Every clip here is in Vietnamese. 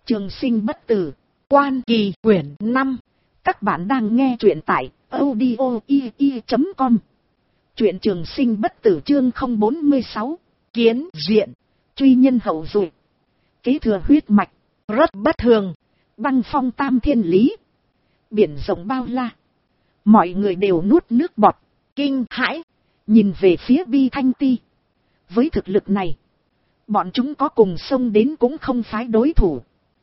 Trường sinh bất tử, Quan Kỳ quyển 5. Các bạn đang nghe truyện tại audio.com. Truyện Trường sinh bất tử chương 046. Kiến diện, truy nhân hậu duệ, kế thừa huyết mạch, rất bất thường. Băng phong tam thiên lý, biển rộng bao la. Mọi người đều nuốt nước bọt, kinh hãi, nhìn về phía Bi Thanh Ti. Với thực lực này, bọn chúng có cùng xông đến cũng không phái đối thủ.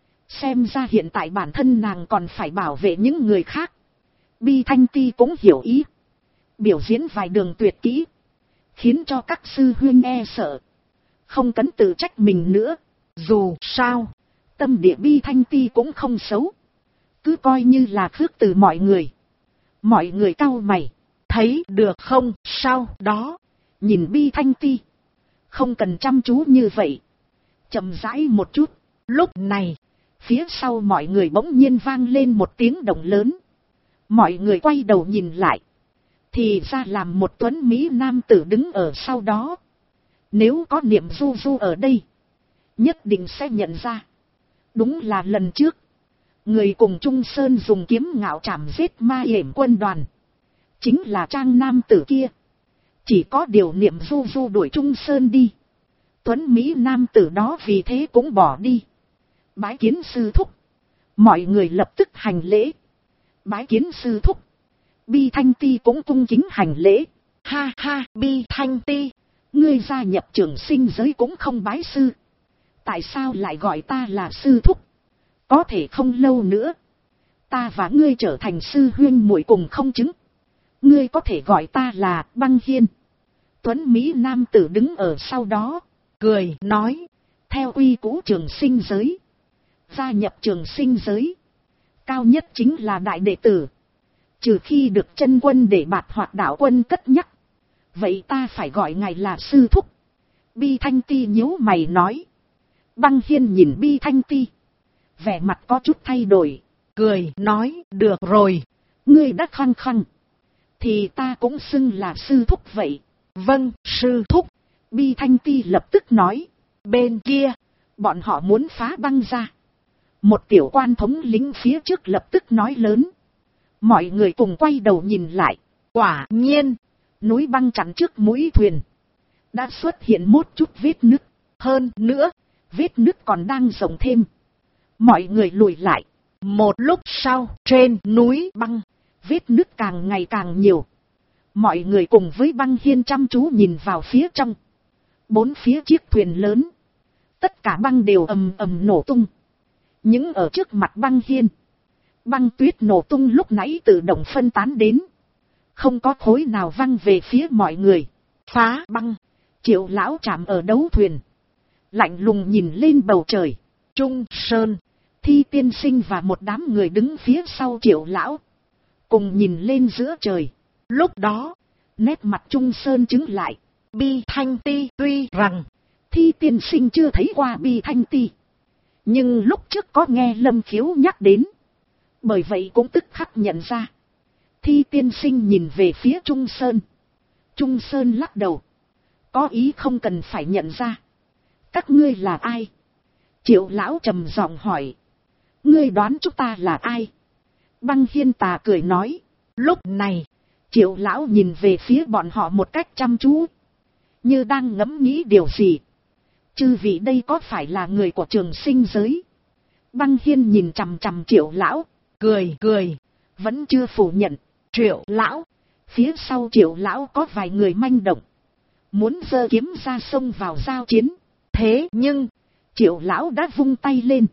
Xem ra hiện tại bản thân nàng còn phải bảo vệ những người khác. Bi Thanh Ti cũng hiểu ý, biểu diễn vài đường tuyệt kỹ, khiến cho các sư huynh e sợ, không cấn tự trách mình nữa. Dù sao, tâm địa Bi Thanh Ti cũng không xấu, cứ coi như là khước từ mọi người. Mọi người cau mày, thấy được không? Sau đó, nhìn Bi Thanh Ti, không cần chăm chú như vậy, chậm rãi một chút. Lúc này, phía sau mọi người bỗng nhiên vang lên một tiếng động lớn. Mọi người quay đầu nhìn lại, thì ra làm một tuấn mỹ nam tử đứng ở sau đó. Nếu có Niệm Du Du ở đây, nhất định sẽ nhận ra. Đúng là lần trước, người cùng Trung Sơn dùng kiếm ngạo trảm giết Ma Yểm quân đoàn, chính là Trang nam tử kia. Chỉ có điều Niệm Du Du đuổi Trung Sơn đi, tuấn mỹ nam tử đó vì thế cũng bỏ đi. Bái kiến sư thúc. Mọi người lập tức hành lễ. Bái kiến sư thúc. Bi Thanh Ti cũng cung kính hành lễ. Ha ha, Bi Thanh Ti, ngươi gia nhập trường sinh giới cũng không bái sư, tại sao lại gọi ta là sư thúc? Có thể không lâu nữa, ta và ngươi trở thành sư huynh muội cùng không chứng. Ngươi có thể gọi ta là Băng Hiên. Tuấn mỹ nam tử đứng ở sau đó, cười nói, theo quy cũ trường sinh giới, gia nhập trường sinh giới, cao nhất chính là đại đệ tử. Trừ khi được chân quân để bạt hoặc đạo quân cất nhắc, vậy ta phải gọi ngài là sư thúc. Bi Thanh Ti nhíu mày nói. Băng Hiên nhìn Bi Thanh Ti, vẻ mặt có chút thay đổi, cười nói, được rồi, ngươi đã khăng khăng, thì ta cũng xưng là sư thúc vậy. Vâng, sư thúc. Bi Thanh Ti lập tức nói. Bên kia, bọn họ muốn phá băng ra. Một tiểu quan thống lĩnh phía trước lập tức nói lớn. Mọi người cùng quay đầu nhìn lại. Quả nhiên, núi băng chắn trước mũi thuyền đã xuất hiện một chút vết nứt. Hơn nữa, vết nứt còn đang rộng thêm. Mọi người lùi lại. Một lúc sau, trên núi băng, vết nứt càng ngày càng nhiều. Mọi người cùng với Băng Hiên chăm chú nhìn vào phía trong. Bốn phía chiếc thuyền lớn, tất cả băng đều ầm ầm nổ tung. Những ở trước mặt Băng Hiên, băng tuyết nổ tung lúc nãy tự động phân tán đến, không có khối nào văng về phía mọi người. Phá băng. Triệu lão chạm ở đấu thuyền, lạnh lùng nhìn lên bầu trời. Trung Sơn, Thi tiên sinh và một đám người đứng phía sau Triệu lão, cùng nhìn lên giữa trời. Lúc đó, nét mặt Trung Sơn chứng lại. Bi Thanh Ti tuy rằng Thi tiên sinh chưa thấy qua Bi Thanh Ti, nhưng lúc trước có nghe Lâm Khiếu nhắc đến, bởi vậy cũng tức khắc nhận ra. Thi tiên sinh nhìn về phía Trung Sơn. Trung Sơn lắc đầu, có ý không cần phải nhận ra. Các ngươi là ai? Triệu lão trầm giọng hỏi. Ngươi đoán chúng ta là ai? Băng Hiên tà cười nói. Lúc này, Triệu lão nhìn về phía bọn họ một cách chăm chú, như đang ngẫm nghĩ điều gì. Chư vị đây có phải là người của trường sinh giới? Băng Hiên nhìn chằm chằm Triệu lão, cười cười, vẫn chưa phủ nhận. Triệu lão. Phía sau Triệu lão có vài người manh động, muốn giơ kiếm ra sông vào giao chiến. Thế nhưng, Triệu lão đã vung tay lên,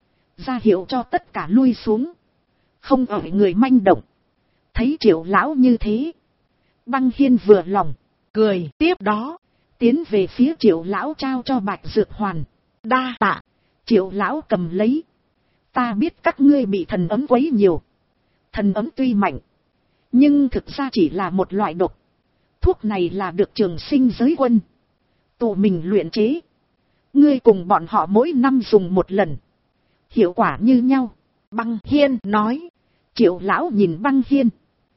ra hiệu cho tất cả lui xuống, không ở người manh động. Thấy Triệu lão như thế, Băng Hiên vừa lòng, cười tiếp đó, tiến về phía Triệu lão trao cho Bạch Dược Hoàn. Đa tạ. Triệu lão cầm lấy. Ta biết các ngươi bị thần ấm quấy nhiều. Thần ấm tuy mạnh, nhưng thực ra chỉ là một loại độc. Thuốc này là được trường sinh giới quân tự mình luyện chế. Ngươi cùng bọn họ mỗi năm dùng một lần, hiệu quả như nhau. Băng Hiên nói. Triệu lão nhìn Băng Hiên,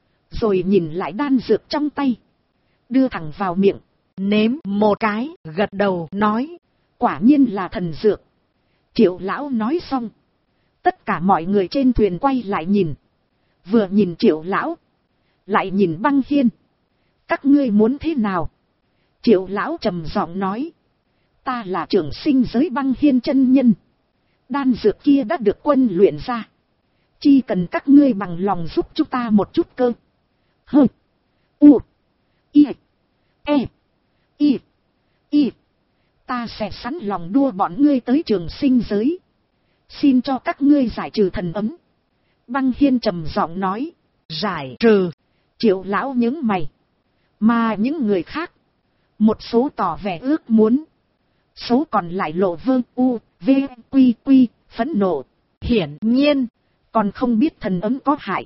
rồi nhìn lại đan dược trong tay, đưa thẳng vào miệng, nếm một cái, gật đầu nói, quả nhiên là thần dược. Triệu lão nói xong, Tất cả mọi người trên thuyền quay lại nhìn. Vừa nhìn Triệu lão, lại nhìn Băng Hiên. Các ngươi muốn thế nào? Triệu lão trầm giọng nói. Ta là trưởng sinh giới Băng Hiên chân nhân. Đan dược kia đã được quân luyện ra. Chỉ cần các ngươi bằng lòng giúp chúng ta một chút cơ. Hơ. U. I. E. I. I. Ta sẽ sẵn lòng đua bọn ngươi tới trường sinh giới. Xin cho các ngươi giải trừ thần ấm. Băng Hiên trầm giọng nói. Giải trừ. Triệu lão nhướng mày. Mà những người khác, một số tỏ vẻ ước muốn, số còn lại lộ vơ u, v, quy quy, phẫn nộ. Hiển nhiên, còn không biết thần ấm có hại.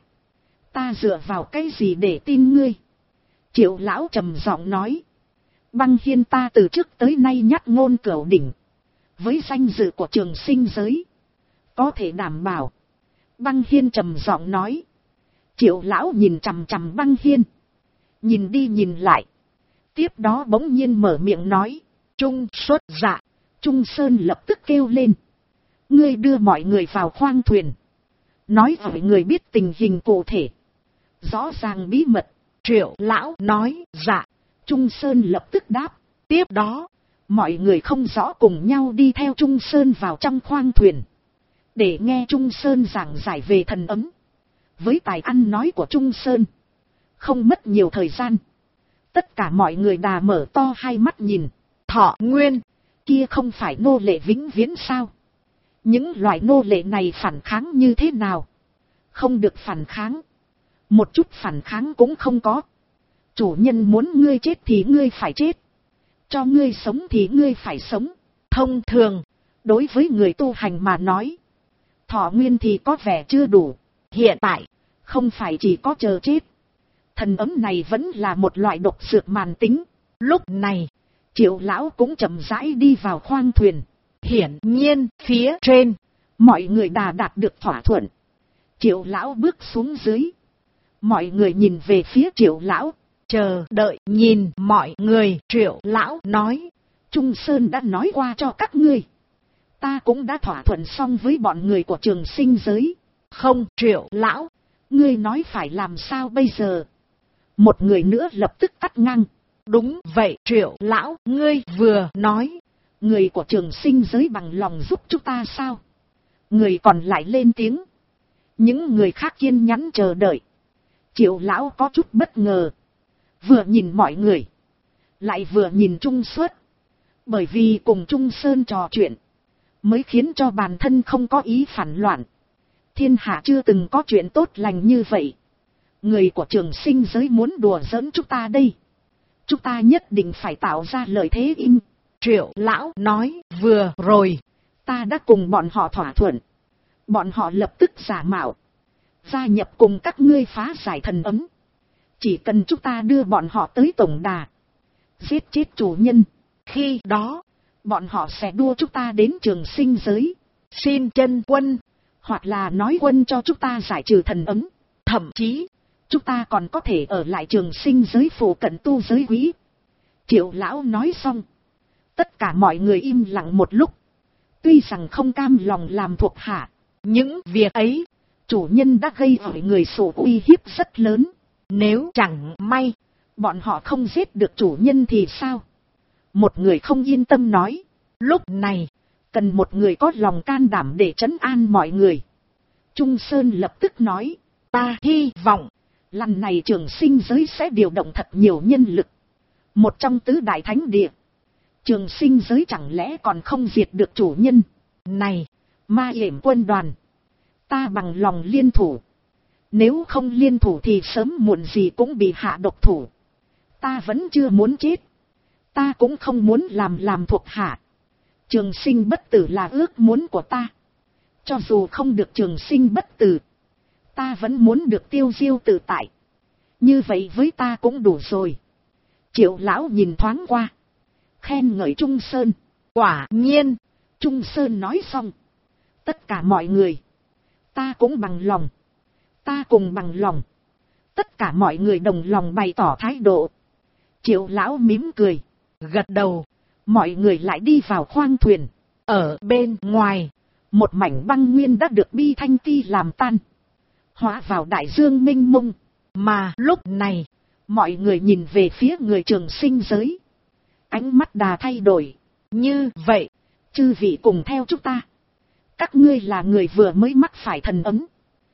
Ta dựa vào cái gì để tin ngươi? Triệu lão trầm giọng nói. Băng Hiên ta từ trước tới nay nhắc ngôn cửu đỉnh. Với danh dự của trường sinh giới, có thể đảm bảo. Băng Hiên trầm giọng nói. Triệu lão nhìn chằm chằm Băng Hiên. Nhìn đi nhìn lại. Tiếp đó bỗng nhiên mở miệng nói. Trung xuất dạ. Trung Sơn lập tức kêu lên. Ngươi đưa mọi người vào khoang thuyền. Nói với người biết tình hình cụ thể. Rõ ràng bí mật. Triệu lão nói. Dạ. Trung Sơn lập tức đáp. Tiếp đó, mọi người không rõ cùng nhau đi theo Trung Sơn vào trong khoang thuyền. Để nghe Trung Sơn giảng giải về thần ấm. Với tài ăn nói của Trung Sơn, không mất nhiều thời gian. Tất cả mọi người đà mở to hai mắt nhìn. Thọ Nguyên, kia không phải nô lệ vĩnh viễn sao? Những loại nô lệ này phản kháng như thế nào? Không được phản kháng. Một chút phản kháng cũng không có. Chủ nhân muốn ngươi chết thì ngươi phải chết. Cho ngươi sống thì ngươi phải sống. Thông thường, đối với người tu hành mà nói, thọ nguyên thì có vẻ chưa đủ. Hiện tại, không phải chỉ có chờ chết. Thần ấm này vẫn là một loại độc dược màn tính. Lúc này, Triệu lão cũng chậm rãi đi vào khoang thuyền. Hiển nhiên, phía trên, mọi người đã đạt được thỏa thuận. Triệu lão bước xuống dưới. Mọi người nhìn về phía Triệu lão, chờ đợi nhìn mọi người. Triệu lão nói. Trung Sơn đã nói qua cho các ngươi. Ta cũng đã thỏa thuận xong với bọn người của trường sinh giới. Không, Triệu lão, ngươi nói phải làm sao bây giờ? Một người nữa lập tức cắt ngang. Đúng vậy Triệu lão, ngươi vừa nói, người của trường sinh giới bằng lòng giúp chúng ta sao? Người còn lại lên tiếng. Những người khác kiên nhẫn chờ đợi. Triệu lão có chút bất ngờ. Vừa nhìn mọi người, lại vừa nhìn Trung Xuất. Bởi vì cùng Trung Sơn trò chuyện, mới khiến cho bản thân không có ý phản loạn. Thiên hạ chưa từng có chuyện tốt lành như vậy. Người của trường sinh giới muốn đùa giỡn chúng ta đây. Chúng ta nhất định phải tạo ra lợi thế in. Triệu lão nói. Vừa rồi, ta đã cùng bọn họ thỏa thuận. Bọn họ lập tức giả mạo, gia nhập cùng các ngươi phá giải thần ấm. Chỉ cần chúng ta đưa bọn họ tới tổng đà, giết chết chủ nhân. Khi đó, bọn họ sẽ đua chúng ta đến trường sinh giới, xin chân quân, hoặc là nói quân cho chúng ta giải trừ thần ấm. Thậm chí, chúng ta còn có thể ở lại trường sinh giới phụ cận tu giới quý. Triệu lão nói xong, tất cả mọi người im lặng một lúc. Tuy rằng không cam lòng làm thuộc hạ, những việc ấy, chủ nhân đã gây ở người sổ uy hiếp rất lớn. Nếu chẳng may, bọn họ không giết được chủ nhân thì sao? Một người không yên tâm nói. Lúc này, cần một người có lòng can đảm để trấn an mọi người. Trung Sơn lập tức nói. Ta hy vọng, lần này trường sinh giới sẽ điều động thật nhiều nhân lực. Một trong tứ đại thánh địa, trường sinh giới chẳng lẽ còn không diệt được chủ nhân? Này, Ma Yểm quân đoàn, ta bằng lòng liên thủ. Nếu không liên thủ thì sớm muộn gì cũng bị hạ độc thủ. Ta vẫn chưa muốn chết. Ta cũng không muốn làm thuộc hạ. Trường sinh bất tử là ước muốn của ta. Cho dù không được trường sinh bất tử, ta vẫn muốn được tiêu diêu tự tại. Như vậy với ta cũng đủ rồi. Triệu lão nhìn thoáng qua, khen ngợi Trung Sơn. Quả nhiên, Trung Sơn nói xong. Tất cả mọi người, ta cũng bằng lòng. Ta cùng bằng lòng. Tất cả mọi người đồng lòng bày tỏ thái độ. Triệu lão mỉm cười, gật đầu. Mọi người lại đi vào khoang thuyền. Ở bên ngoài, một mảnh băng nguyên đã được Bi Thanh Ti làm tan, hóa vào đại dương mênh mông. Mà lúc này, mọi người nhìn về phía người Trường Sinh giới, ánh mắt đà thay đổi. Như vậy, chư vị cùng theo chúng ta. Các ngươi là người vừa mới mắc phải thần ấm,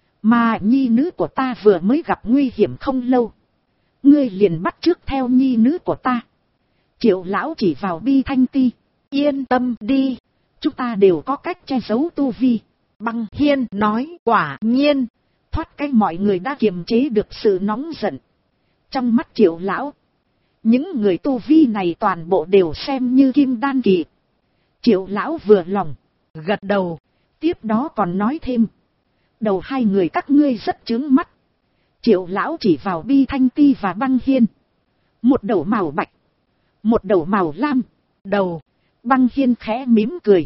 mà nhi nữ của ta vừa mới gặp nguy hiểm không lâu. Ngươi liền bắt chước theo nhi nữ của ta. Triệu lão chỉ vào Bi Thanh Ti. Yên tâm đi, chúng ta đều có cách che giấu tu vi. Băng Hiên nói quả nhiên. Thoát cái mọi người đã kiềm chế được sự nóng giận. Trong mắt Triệu lão, những người tu vi này toàn bộ đều xem như kim đan kỳ. Triệu lão vừa lòng, gật đầu, tiếp đó còn nói thêm. Đầu hai người các ngươi rất chướng mắt. Triệu lão chỉ vào Bi Thanh Ti và Băng Hiên. Một đầu màu bạch, một đầu màu lam. Đầu, Băng Hiên khẽ mỉm cười,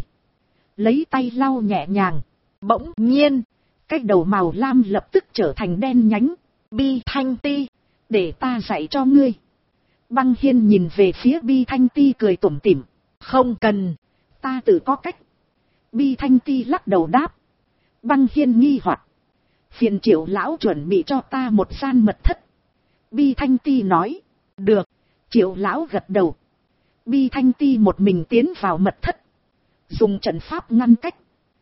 lấy tay lau nhẹ nhàng. Bỗng nhiên, cái đầu màu lam lập tức trở thành đen nhánh. Bi Thanh Ti, để ta dạy cho ngươi. Băng Hiên nhìn về phía Bi Thanh Ti cười tủm tỉm. Không cần, ta tự có cách. Bi Thanh Ti lắc đầu đáp. Băng Hiên nghi hoặc. Phiền Triệu lão chuẩn bị cho ta một gian mật thất. Bi Thanh Ti nói. Được. Triệu lão gật đầu. Bi Thanh Ti một mình tiến vào mật thất, dùng trận pháp ngăn cách,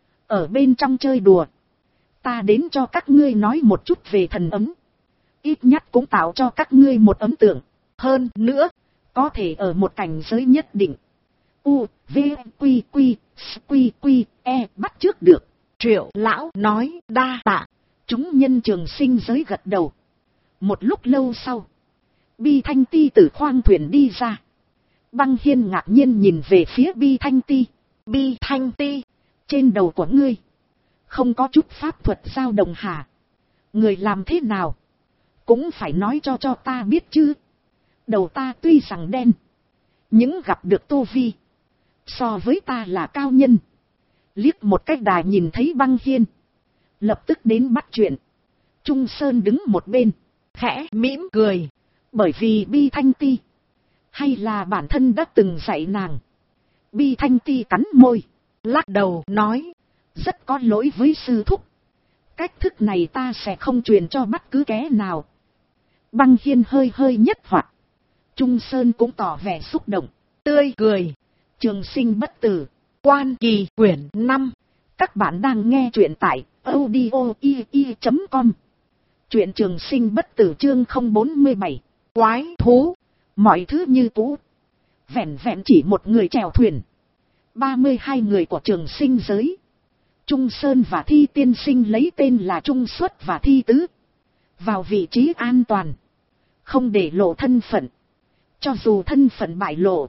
ở bên trong chơi đùa. Ta đến cho các ngươi nói một chút về thần ấm, ít nhất cũng tạo cho các ngươi một ấn tượng. Hơn nữa, có thể ở một cảnh giới nhất định, U, V, Quy, Quy, Quy, Quy, E bắt trước được. Triệu lão nói đa tạ. Chúng nhân Trường Sinh giới gật đầu. Một lúc lâu sau, Bi Thanh Ti từ khoang thuyền đi ra. Băng Hiên ngạc nhiên nhìn về phía Bi Thanh Ti. Bi Thanh Ti, trên đầu của ngươi không có chút pháp thuật dao động hả? Người làm thế nào cũng phải nói cho ta biết chứ. Đầu ta tuy rằng đen, những gặp được tu vi so với ta là cao nhân. Liếc một cách đài nhìn thấy Băng Hiên, lập tức đến bắt chuyện. Trung Sơn đứng một bên, khẽ mỉm cười, bởi vì Bi Thanh Ti hay là bản thân đã từng dạy nàng. Bi Thanh Ti cắn môi, lắc đầu nói, rất có lỗi với sư thúc, cách thức này ta sẽ không truyền cho bất cứ kẻ nào. Băng Hiên hơi hơi nhất hoạt, Trung Sơn cũng tỏ vẻ xúc động, tươi cười. Trường Sinh bất tử, Quan Kỳ quyển 5. Các bạn đang nghe truyện tại audio.com. Truyện Trường Sinh bất tử chương 047. Quái thú. Mọi thứ như cũ, vẹn vẹn chỉ một người chèo thuyền. 32 người của Trường Sinh giới, Trung Sơn và Thi tiên sinh lấy tên là Trung Xuất và Thi Tứ, vào vị trí an toàn, không để lộ thân phận. Cho dù thân phận bại lộ,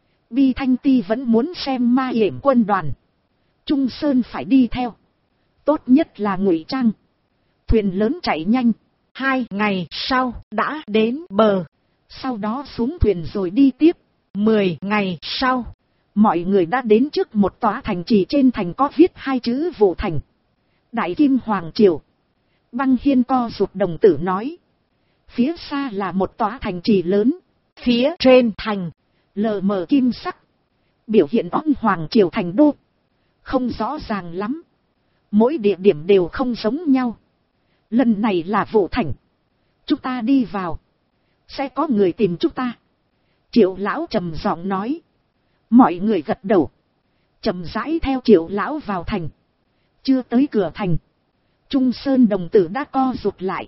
Bi Thanh Ti vẫn muốn xem Ma Yểm quân đoàn. Trung Sơn phải đi theo, tốt nhất là ngụy trang. Thuyền lớn chạy nhanh, 2 ngày sau đã đến bờ. Sau đó xuống thuyền rồi đi tiếp. 10 ngày sau, mọi người đã đến trước một tòa thành trì, trên thành có viết 2 chữ Vũ Thành, Đại Kim Hoàng Triều. Băng Hiên co rụt đồng tử nói. Phía xa là một tòa thành trì lớn, phía trên thành lờ mờ kim sắc, biểu hiện óng Hoàng Triều thành đô. Không rõ ràng lắm, mỗi địa điểm đều không giống nhau. Lần này là Vũ Thành, chúng ta đi vào sẽ có người tìm chúng ta. Triệu lão trầm giọng nói. Mọi người gật đầu, chậm rãi theo Triệu lão vào thành. Chưa tới cửa thành, Trung Sơn đồng tử đã co rụt lại,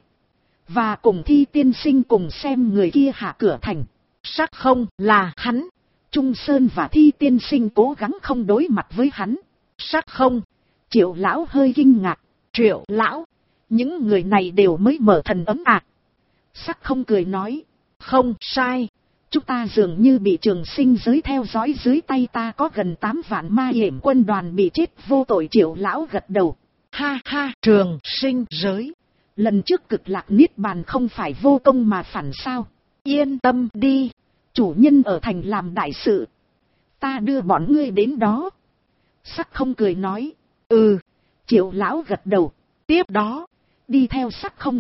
và cùng Thi tiên sinh cùng xem người kia hạ cửa thành. Sắc không là hắn. Trung Sơn và Thi tiên sinh cố gắng không đối mặt với hắn. Sắc không. Triệu lão hơi kinh ngạc. Triệu lão, những người này đều mới mở thần ấm à? Sắc không cười nói. Không sai, chúng ta dường như bị Trường Sinh giới theo dõi, dưới tay ta có gần 8 vạn Ma Yểm quân đoàn bị chết vô tội. Triệu lão gật đầu. Ha ha, Trường Sinh giới, lần trước Cực Lạc Niết Bàn không phải vô công mà phản sao? Yên tâm đi, chủ nhân ở thành làm đại sự, ta đưa bọn ngươi đến đó. Sắc không cười nói. Ừ. Triệu lão gật đầu. Tiếp đó, đi theo Sắc không,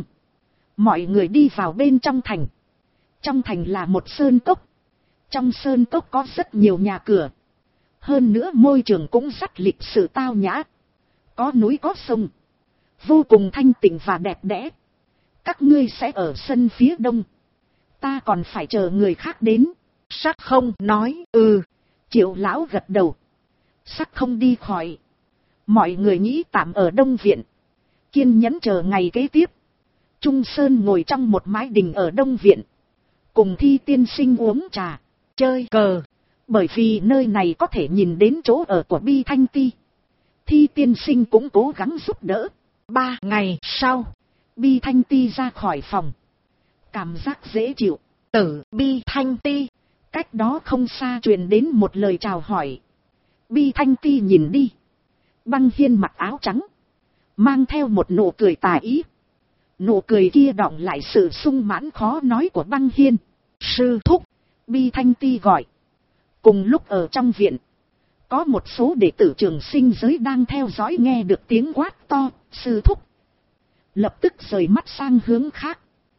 mọi người đi vào bên trong thành. Trong thành là một sơn cốc. Trong sơn cốc có rất nhiều nhà cửa. Hơn nữa môi trường cũng rất lịch sự tao nhã. có núi có sông, vô cùng thanh tịnh và đẹp đẽ. Các ngươi sẽ ở sân phía đông, ta còn phải chờ người khác đến. Sắc không nói Triệu lão gật đầu. Sắc không đi khỏi. Mọi người nghĩ tạm ở Đông Viện, kiên nhẫn chờ ngày kế tiếp. Trung Sơn ngồi trong một mái đình ở Đông Viện, cùng Thi tiên sinh uống trà, chơi cờ. Bởi vì nơi này có thể nhìn đến chỗ ở của Bi Thanh Ti, Thi tiên sinh cũng cố gắng giúp đỡ. 3 ngày sau, Bi Thanh Ti ra khỏi phòng. Cảm giác dễ chịu. Tử Bi Thanh Ti. Cách đó không xa truyền đến một lời chào hỏi. Bi Thanh Ti nhìn đi. Băng Hiên mặc áo trắng, mang theo một nụ cười tà ý. Nụ cười kia đọng lại sự sung mãn khó nói của Băng Hiên. Sư thúc, Bi Thanh Ti gọi. Cùng lúc ở trong viện, có một số đệ tử trường sinh giới đang theo dõi, nghe được tiếng quát to, sư thúc. Lập tức rời mắt sang hướng khác.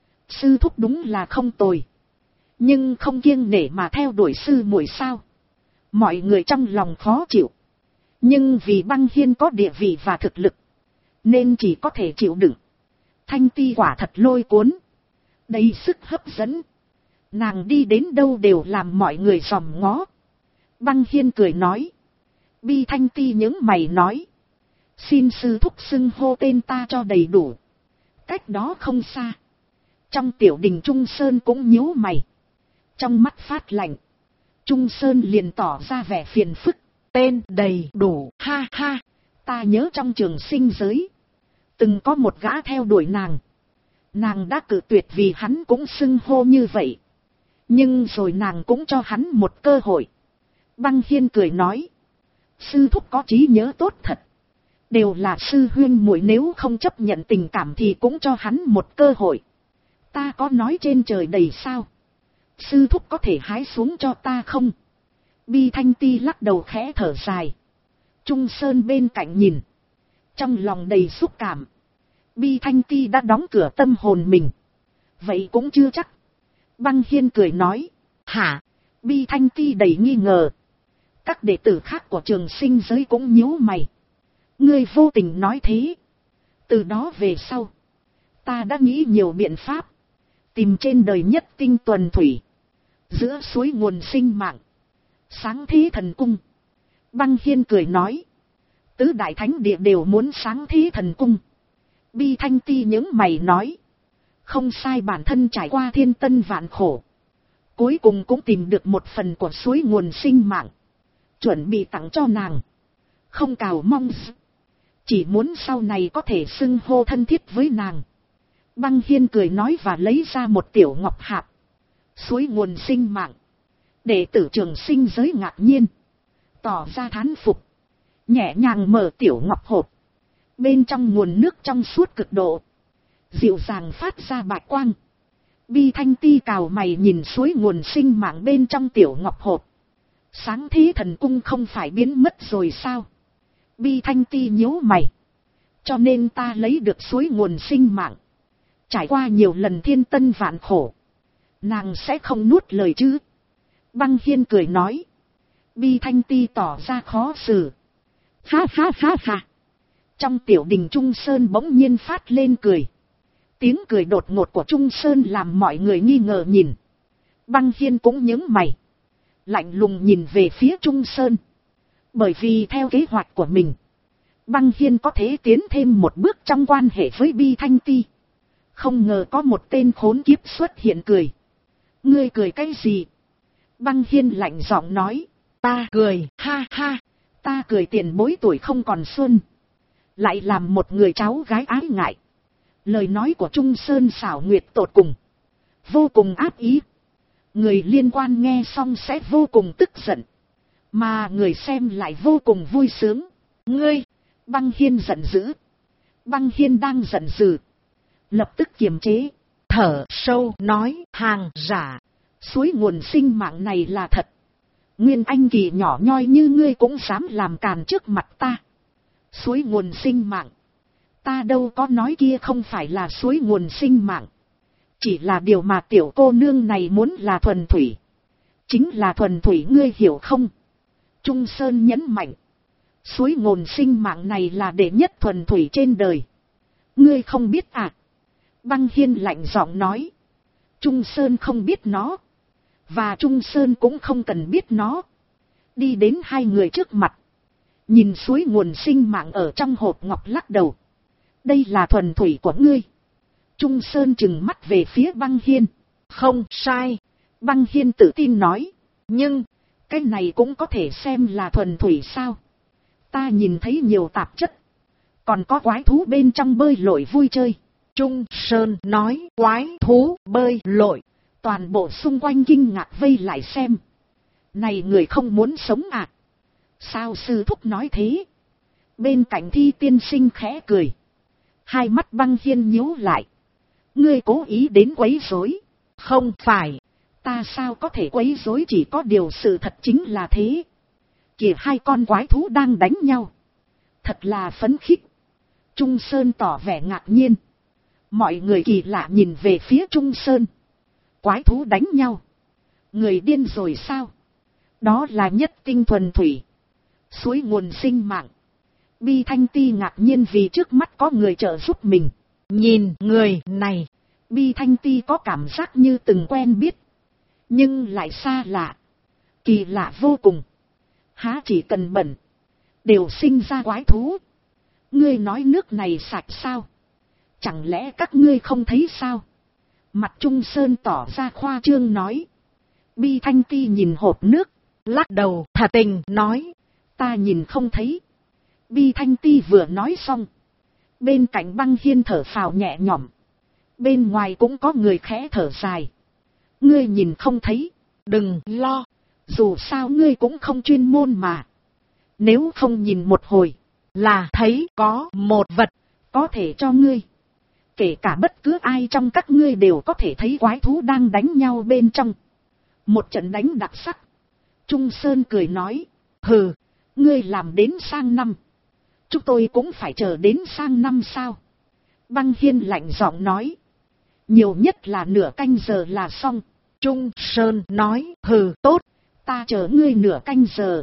Sư thúc đúng là không tồi, nhưng không kiêng nể mà theo đuổi sư muội sao? Mọi người trong lòng khó chịu. Nhưng vì Băng Hiên có địa vị và thực lực, nên chỉ có thể chịu đựng. Thanh Ti quả thật lôi cuốn, đầy sức hấp dẫn. Nàng đi đến đâu đều làm mọi người dòm ngó. Băng Hiên cười nói. Bi Thanh Ti nhướng mày nói. Xin sư thúc xưng hô tên ta cho đầy đủ. Cách đó không xa, trong tiểu đình Trung Sơn cũng nhíu mày. Trong mắt phát lạnh, Trung Sơn liền tỏ ra vẻ phiền phức. Tên đầy đủ, ha ha. Ta nhớ trong trường sinh giới, từng có một gã theo đuổi nàng. Nàng đã cự tuyệt vì hắn cũng xưng hô như vậy. Nhưng rồi nàng cũng cho hắn một cơ hội. Băng Hiên cười nói. Sư thúc có trí nhớ tốt thật. Đều là sư huyên muội, nếu không chấp nhận tình cảm thì cũng cho hắn một cơ hội. Ta có nói trên trời đầy sao? Sư thúc có thể hái xuống cho ta không? Bi Thanh Ti lắc đầu khẽ thở dài. Trung Sơn bên cạnh nhìn, trong lòng đầy xúc cảm. Bi Thanh Ti đã đóng cửa tâm hồn mình, vậy cũng chưa chắc. Băng Hiên cười nói. Hả? Bi Thanh Ti đầy nghi ngờ. Các đệ tử khác của trường sinh giới cũng nhíu mày. Ngươi vô tình nói thế. Từ đó về sau, ta đã nghĩ nhiều biện pháp, tìm trên đời nhất tinh tuần thủy, giữa suối nguồn sinh mạng, sáng thế thần cung. Băng Hiên cười nói. Tứ đại thánh địa đều muốn sáng thế thần cung. Bi Thanh Ti những mày nói. Không sai, bản thân trải qua thiên tân vạn khổ, cuối cùng cũng tìm được một phần của suối nguồn sinh mạng, chuẩn bị tặng cho nàng. Không cào mong, chỉ muốn sau này có thể xưng hô thân thiết với nàng. Băng Hiên cười nói và lấy ra một tiểu ngọc hạp. Suối nguồn sinh mạng. Đệ tử trường sinh giới ngạc nhiên, tỏ ra thán phục. Nhẹ nhàng mở tiểu ngọc hộp. Bên trong nguồn nước trong suốt cực độ, dịu dàng phát ra bạch quang. Bi Thanh Ti cào mày nhìn suối nguồn sinh mạng bên trong tiểu ngọc hộp. Sáng thế thần cung không phải biến mất rồi sao? Bi Thanh Ti nhíu mày. Cho nên ta lấy được suối nguồn sinh mạng, trải qua nhiều lần thiên tân vạn khổ, nàng sẽ không nuốt lời chứ? Băng Hiên cười nói. Bi Thanh Ti tỏ ra khó xử. Ha ha ha ha. Trong tiểu đình Trung Sơn bỗng nhiên phát lên cười. Tiếng cười đột ngột của Trung Sơn làm mọi người nghi ngờ nhìn. Băng Hiên cũng nhướng mày, lạnh lùng nhìn về phía Trung Sơn. Bởi vì theo kế hoạch của mình, Băng Hiên có thể tiến thêm một bước trong quan hệ với Bi Thanh Ti. Không ngờ có một tên khốn kiếp xuất hiện cười. Ngươi cười cái gì? Băng Hiên lạnh giọng nói. Ta cười, ha ha. Ta cười tiền bối tuổi không còn xuân, lại làm một người cháu gái ái ngại. Lời nói của Trung Sơn xảo nguyệt tột cùng, vô cùng ác ý. Người liên quan nghe xong sẽ vô cùng tức giận, mà người xem lại vô cùng vui sướng. Ngươi! Băng Hiên giận dữ. Băng Hiên đang giận dữ, lập tức kiềm chế, thở sâu nói. Hàng giả, suối nguồn sinh mạng này là thật. Nguyên anh kỳ nhỏ nhoi như ngươi cũng dám làm càn trước mặt ta. Suối nguồn sinh mạng, ta đâu có nói kia không phải là suối nguồn sinh mạng. Chỉ là điều mà tiểu cô nương này muốn là thuần thủy. Chính là thuần thủy, ngươi hiểu không? Trung Sơn nhấn mạnh. Suối nguồn sinh mạng này là đệ nhất thuần thủy trên đời. Ngươi không biết à? Băng Hiên lạnh giọng nói. Trung Sơn không biết nó. Và Trung Sơn cũng không cần biết nó. Đi đến hai người trước mặt. Nhìn suối nguồn sinh mạng ở trong hộp ngọc lắc đầu. Đây là thuần thủy của ngươi. Trung Sơn trừng mắt về phía Băng Hiên. Không sai. Băng Hiên tự tin nói. Nhưng, cái này cũng có thể xem là thuần thủy sao? Ta nhìn thấy nhiều tạp chất. Còn có quái thú bên trong bơi lội vui chơi. Trung Sơn nói quái thú bơi lội. Toàn bộ xung quanh kinh ngạc vây lại xem. Này người không muốn sống à? Sao sư thúc nói thế? Bên cạnh Thi tiên sinh khẽ cười. Hai mắt Băng Hiên nhíu lại. Ngươi cố ý đến quấy rối. Không phải. Ta sao có thể quấy rối, chỉ có điều sự thật chính là thế. Kìa hai con quái thú đang đánh nhau. Thật là phấn khích. Trung Sơn tỏ vẻ ngạc nhiên. Mọi người kỳ lạ nhìn về phía Trung Sơn. Quái thú đánh nhau. Người điên rồi sao? Đó là nhất tinh thuần thủy. Suối nguồn sinh mạng. Bi Thanh Ti ngạc nhiên vì trước mắt có người trợ giúp mình. Nhìn người này, Bi Thanh Ti có cảm giác như từng quen biết. Nhưng lại xa lạ. Kỳ lạ vô cùng. Há chỉ cần bẩn. Đều sinh ra quái thú. Ngươi nói nước này sạch sao? Chẳng lẽ các ngươi không thấy sao? Mặt Trung Sơn tỏ ra khoa trương nói. Bi Thanh Ti nhìn hộp nước. Lắc đầu thà tình nói. Ta nhìn không thấy. Bi Thanh Ti vừa nói xong. Bên cạnh Băng Hiên thở phào nhẹ nhõm. Bên ngoài cũng có người khẽ thở dài. Ngươi nhìn không thấy. Đừng lo. Dù sao ngươi cũng không chuyên môn mà. Nếu không nhìn một hồi. Là thấy có một vật. Có thể cho ngươi. Kể cả bất cứ ai trong các ngươi đều có thể thấy quái thú đang đánh nhau bên trong. Một trận đánh đặc sắc. Trung Sơn cười nói. Hừ. Ngươi làm đến sang năm. Chúng tôi cũng phải chờ đến sang năm sao? Băng Hiên lạnh giọng nói. Nhiều nhất là nửa canh giờ là xong. Trung Sơn nói. Hừ tốt. Ta chờ ngươi nửa canh giờ.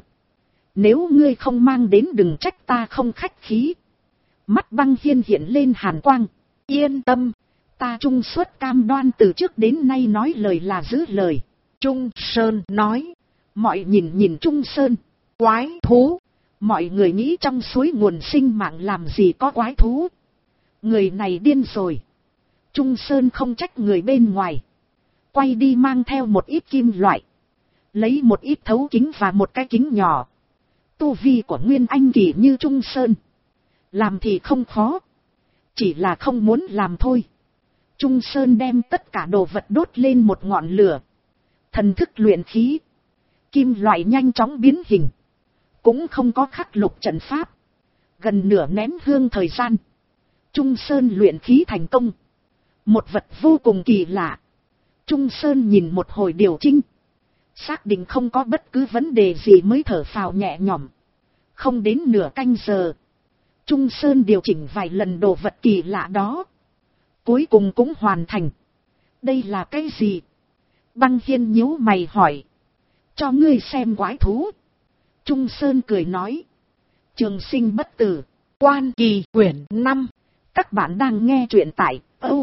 Nếu ngươi không mang đến đừng trách ta không khách khí. Mắt Băng Hiên hiện lên hàn quang. Yên tâm. Ta trung suất cam đoan từ trước đến nay nói lời là giữ lời. Trung Sơn nói. Mọi nhìn Trung Sơn. Quái thú. Mọi người nghĩ trong suối nguồn sinh mạng làm gì có quái thú. Người này điên rồi. Trung Sơn không trách người bên ngoài. Quay đi mang theo một ít kim loại. Lấy một ít thấu kính và một cái kính nhỏ. Tu vi của Nguyên Anh kỳ như Trung Sơn. Làm thì không khó. Chỉ là không muốn làm thôi. Trung Sơn đem tất cả đồ vật đốt lên một ngọn lửa. Thần thức luyện khí. Kim loại nhanh chóng biến hình. Cũng không có khắc lục trận pháp. Gần nửa nén hương thời gian. Trung Sơn luyện khí thành công. Một vật vô cùng kỳ lạ. Trung Sơn nhìn một hồi điều chỉnh. Xác định không có bất cứ vấn đề gì mới thở phào nhẹ nhõm. Không đến nửa canh giờ. Trung Sơn điều chỉnh vài lần đồ vật kỳ lạ đó. Cuối cùng cũng hoàn thành. Đây là cái gì? Băng Hiên nhíu mày hỏi. Cho ngươi xem quái thú. Trung Sơn cười nói. Trường sinh bất tử. Quan kỳ quyển 5. Các bạn đang nghe truyện tại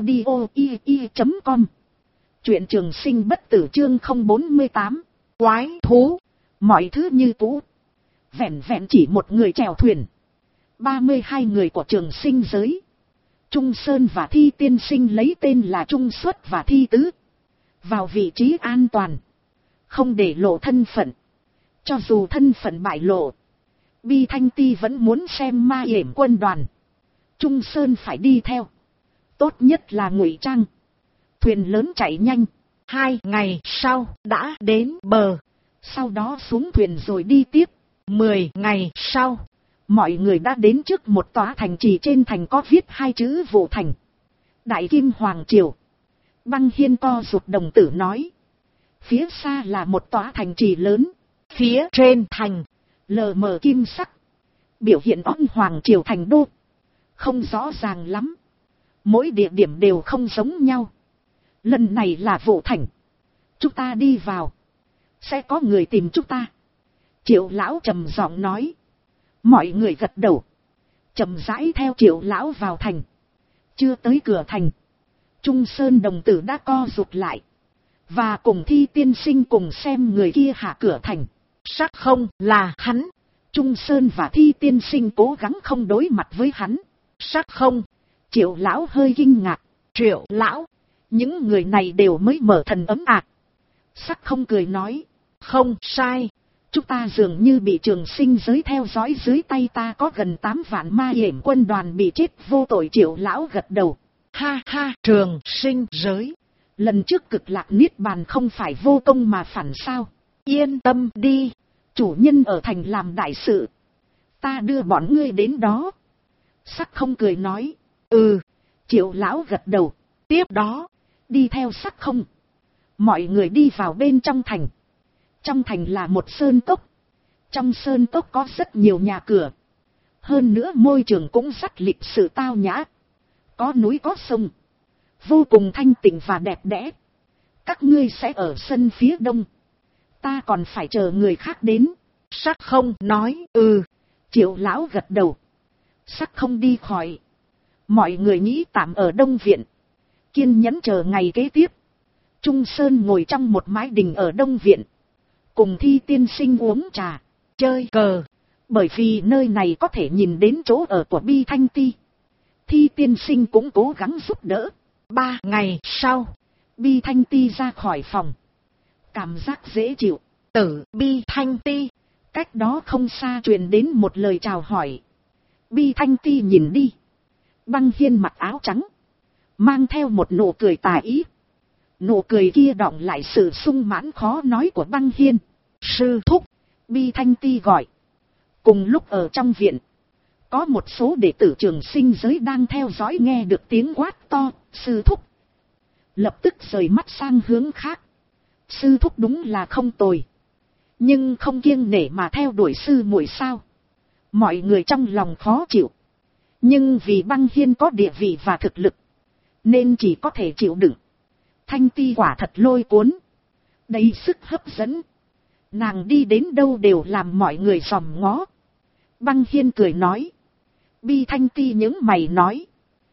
audio.com. Truyện trường sinh bất tử chương 048. Quái thú. Mọi thứ như cũ. Vẹn vẹn chỉ một người chèo thuyền. 32 người của trường sinh giới. Trung Sơn và Thi tiên sinh lấy tên là Trung Xuất và Thi Tứ. Vào vị trí an toàn. Không để lộ thân phận. Cho dù thân phận bại lộ. Bi Thanh Ti vẫn muốn xem ma yểm quân đoàn. Trung Sơn phải đi theo. Tốt nhất là ngụy trang. Thuyền lớn chạy nhanh. 2 ngày sau đã đến bờ. Sau đó xuống thuyền rồi đi tiếp. 10 ngày sau. Mọi người đã đến trước một tòa thành trì, trên thành có viết 2 chữ Vũ Thành. Đại Kim Hoàng Triều. Băng Hiên co rụt đồng tử nói. Phía xa là một tòa thành trì lớn. Phía trên thành. Lờ mờ kim sắc. Biểu hiện ón Hoàng Triều thành đô. Không rõ ràng lắm. Mỗi địa điểm đều không giống nhau. Lần này là Vũ Thành. Chúng ta đi vào. Sẽ có người tìm chúng ta. Triệu lão trầm giọng nói. Mọi người gật đầu. Chậm rãi theo Triệu lão vào thành. Chưa tới cửa thành. Trung Sơn đồng tử đã co rụt lại. Và cùng Thi tiên sinh cùng xem người kia hạ cửa thành. Sắc không là hắn. Trung Sơn và Thi tiên sinh cố gắng không đối mặt với hắn. Sắc không. Triệu lão hơi kinh ngạc. Triệu lão. Những người này đều mới mở thần ấm ạc. Sắc không cười nói. Không sai. Chúng ta dường như bị Trường Sinh giới theo dõi, dưới tay ta có gần 8 vạn ma yểm quân đoàn bị chết vô tội. Triệu lão gật đầu. Ha ha, Trường Sinh giới. Lần trước Cực Lạc Niết Bàn không phải vô công mà phản sao? Yên tâm đi. Chủ nhân ở thành làm đại sự. Ta đưa bọn ngươi đến đó. Sắc không cười nói. Ừ. Triệu lão gật đầu. Tiếp đó. Đi theo Sắc không. Mọi người đi vào bên trong thành. Trong thành là một sơn cốc. Trong sơn cốc có rất nhiều nhà cửa. Hơn nữa môi trường cũng rất lịch sự tao nhã. Có núi có sông. Vô cùng thanh tịnh và đẹp đẽ. Các ngươi sẽ ở sân phía đông. Ta còn phải chờ người khác đến. Sắc không nói. Ừ. Triệu lão gật đầu. Sắc không đi khỏi. Mọi người nghĩ tạm ở Đông Viện. Kiên nhẫn chờ ngày kế tiếp. Trung Sơn ngồi trong một mái đình ở Đông Viện. Cùng Thi tiên sinh uống trà, chơi cờ. Bởi vì nơi này có thể nhìn đến chỗ ở của Bi Thanh Ti. Thi tiên sinh cũng cố gắng giúp đỡ. 3 ngày sau, Bi Thanh Ti ra khỏi phòng. Cảm giác dễ chịu. Tử Bi Thanh Ti. Cách đó không xa truyền đến một lời chào hỏi. Bi Thanh Ti nhìn đi. Băng Hiên mặc áo trắng. Mang theo một nụ cười tà ý. Nụ cười kia đọng lại sự sung mãn khó nói của Băng Hiên. Sư thúc. Bi Thanh Ti gọi. Cùng lúc ở trong viện. Có một số đệ tử Trường Sinh giới đang theo dõi, nghe được tiếng quát to. Sư thúc. Lập tức rời mắt sang hướng khác. Sư thúc đúng là không tồi. Nhưng không kiêng nể mà theo đuổi sư muội sao? Mọi người trong lòng khó chịu. Nhưng vì Băng Hiên có địa vị và thực lực. Nên chỉ có thể chịu đựng. Thanh Ti quả thật lôi cuốn. Đầy sức hấp dẫn. Nàng đi đến đâu đều làm mọi người dòm ngó. Băng Hiên cười nói. Bi Thanh Ti những mày nói.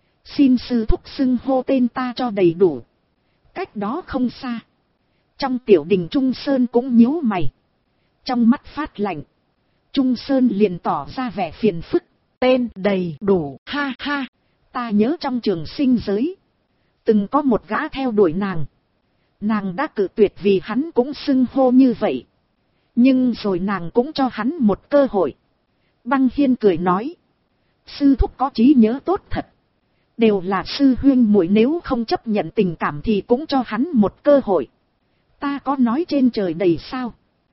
Xin sư thúc xưng hô tên ta cho đầy đủ. Cách đó không xa. Trong tiểu đình Trung Sơn cũng nhíu mày. Trong mắt phát lạnh. Trung Sơn liền tỏ ra vẻ phiền phức. Tên đầy đủ. Ha ha. Ta nhớ trong Trường Sinh giới. Từng có một gã theo đuổi nàng. Nàng đã cự tuyệt vì hắn cũng xưng hô như vậy. Nhưng rồi nàng cũng cho hắn một cơ hội. Băng Hiên cười nói. Sư thúc có trí nhớ tốt thật. Đều là sư huynh muội, nếu không chấp nhận tình cảm thì cũng cho hắn một cơ hội. Ta có nói trên trời đầy sao?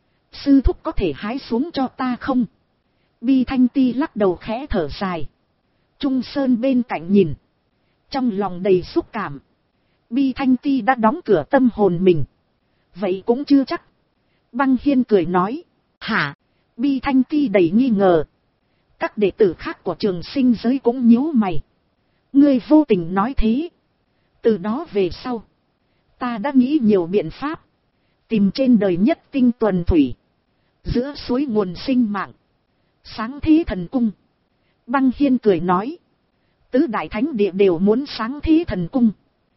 Sư thúc có thể hái xuống cho ta không? Bi Thanh Ti lắc đầu khẽ thở dài. Trung Sơn bên cạnh nhìn. Trong lòng đầy xúc cảm. Bi Thanh Ti đã đóng cửa tâm hồn mình. Vậy cũng chưa chắc. Băng Hiên cười nói. Hả? Bi Thanh Ti đầy nghi ngờ. Các đệ tử khác của Trường Sinh giới cũng nhíu mày. Ngươi vô tình nói thế. Từ đó về sau. Ta đã nghĩ nhiều biện pháp. Tìm trên đời nhất tinh tuần thủy. Giữa suối nguồn sinh mạng. Sáng thế thần cung. Băng Hiên cười nói. Tứ đại thánh địa đều muốn sáng thế thần cung.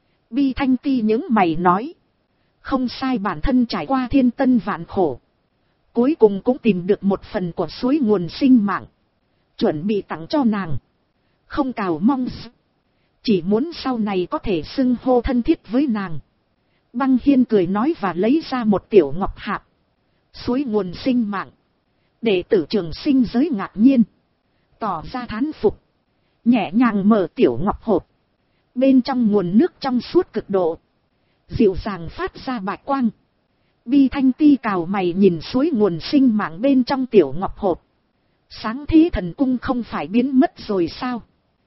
Bi Thanh Ti những mày nói. Không sai, bản thân trải qua thiên tân vạn khổ. Cuối cùng cũng tìm được một phần của suối nguồn sinh mạng. Chuẩn bị tặng cho nàng. Không cào mong. Chỉ muốn sau này có thể xưng hô thân thiết với nàng. Băng Hiên cười nói và lấy ra một tiểu ngọc hạp. Suối nguồn sinh mạng. Đệ tử Trường Sinh giới ngạc nhiên. Tỏ ra thán phục. Nhẹ nhàng mở tiểu ngọc hộp. Bên trong nguồn nước trong suốt cực độ. Dịu dàng phát ra bạch quang. Bi Thanh Ti cào mày nhìn suối nguồn sinh mạng bên trong tiểu ngọc hộp. Sáng thế thần cung không phải biến mất rồi sao?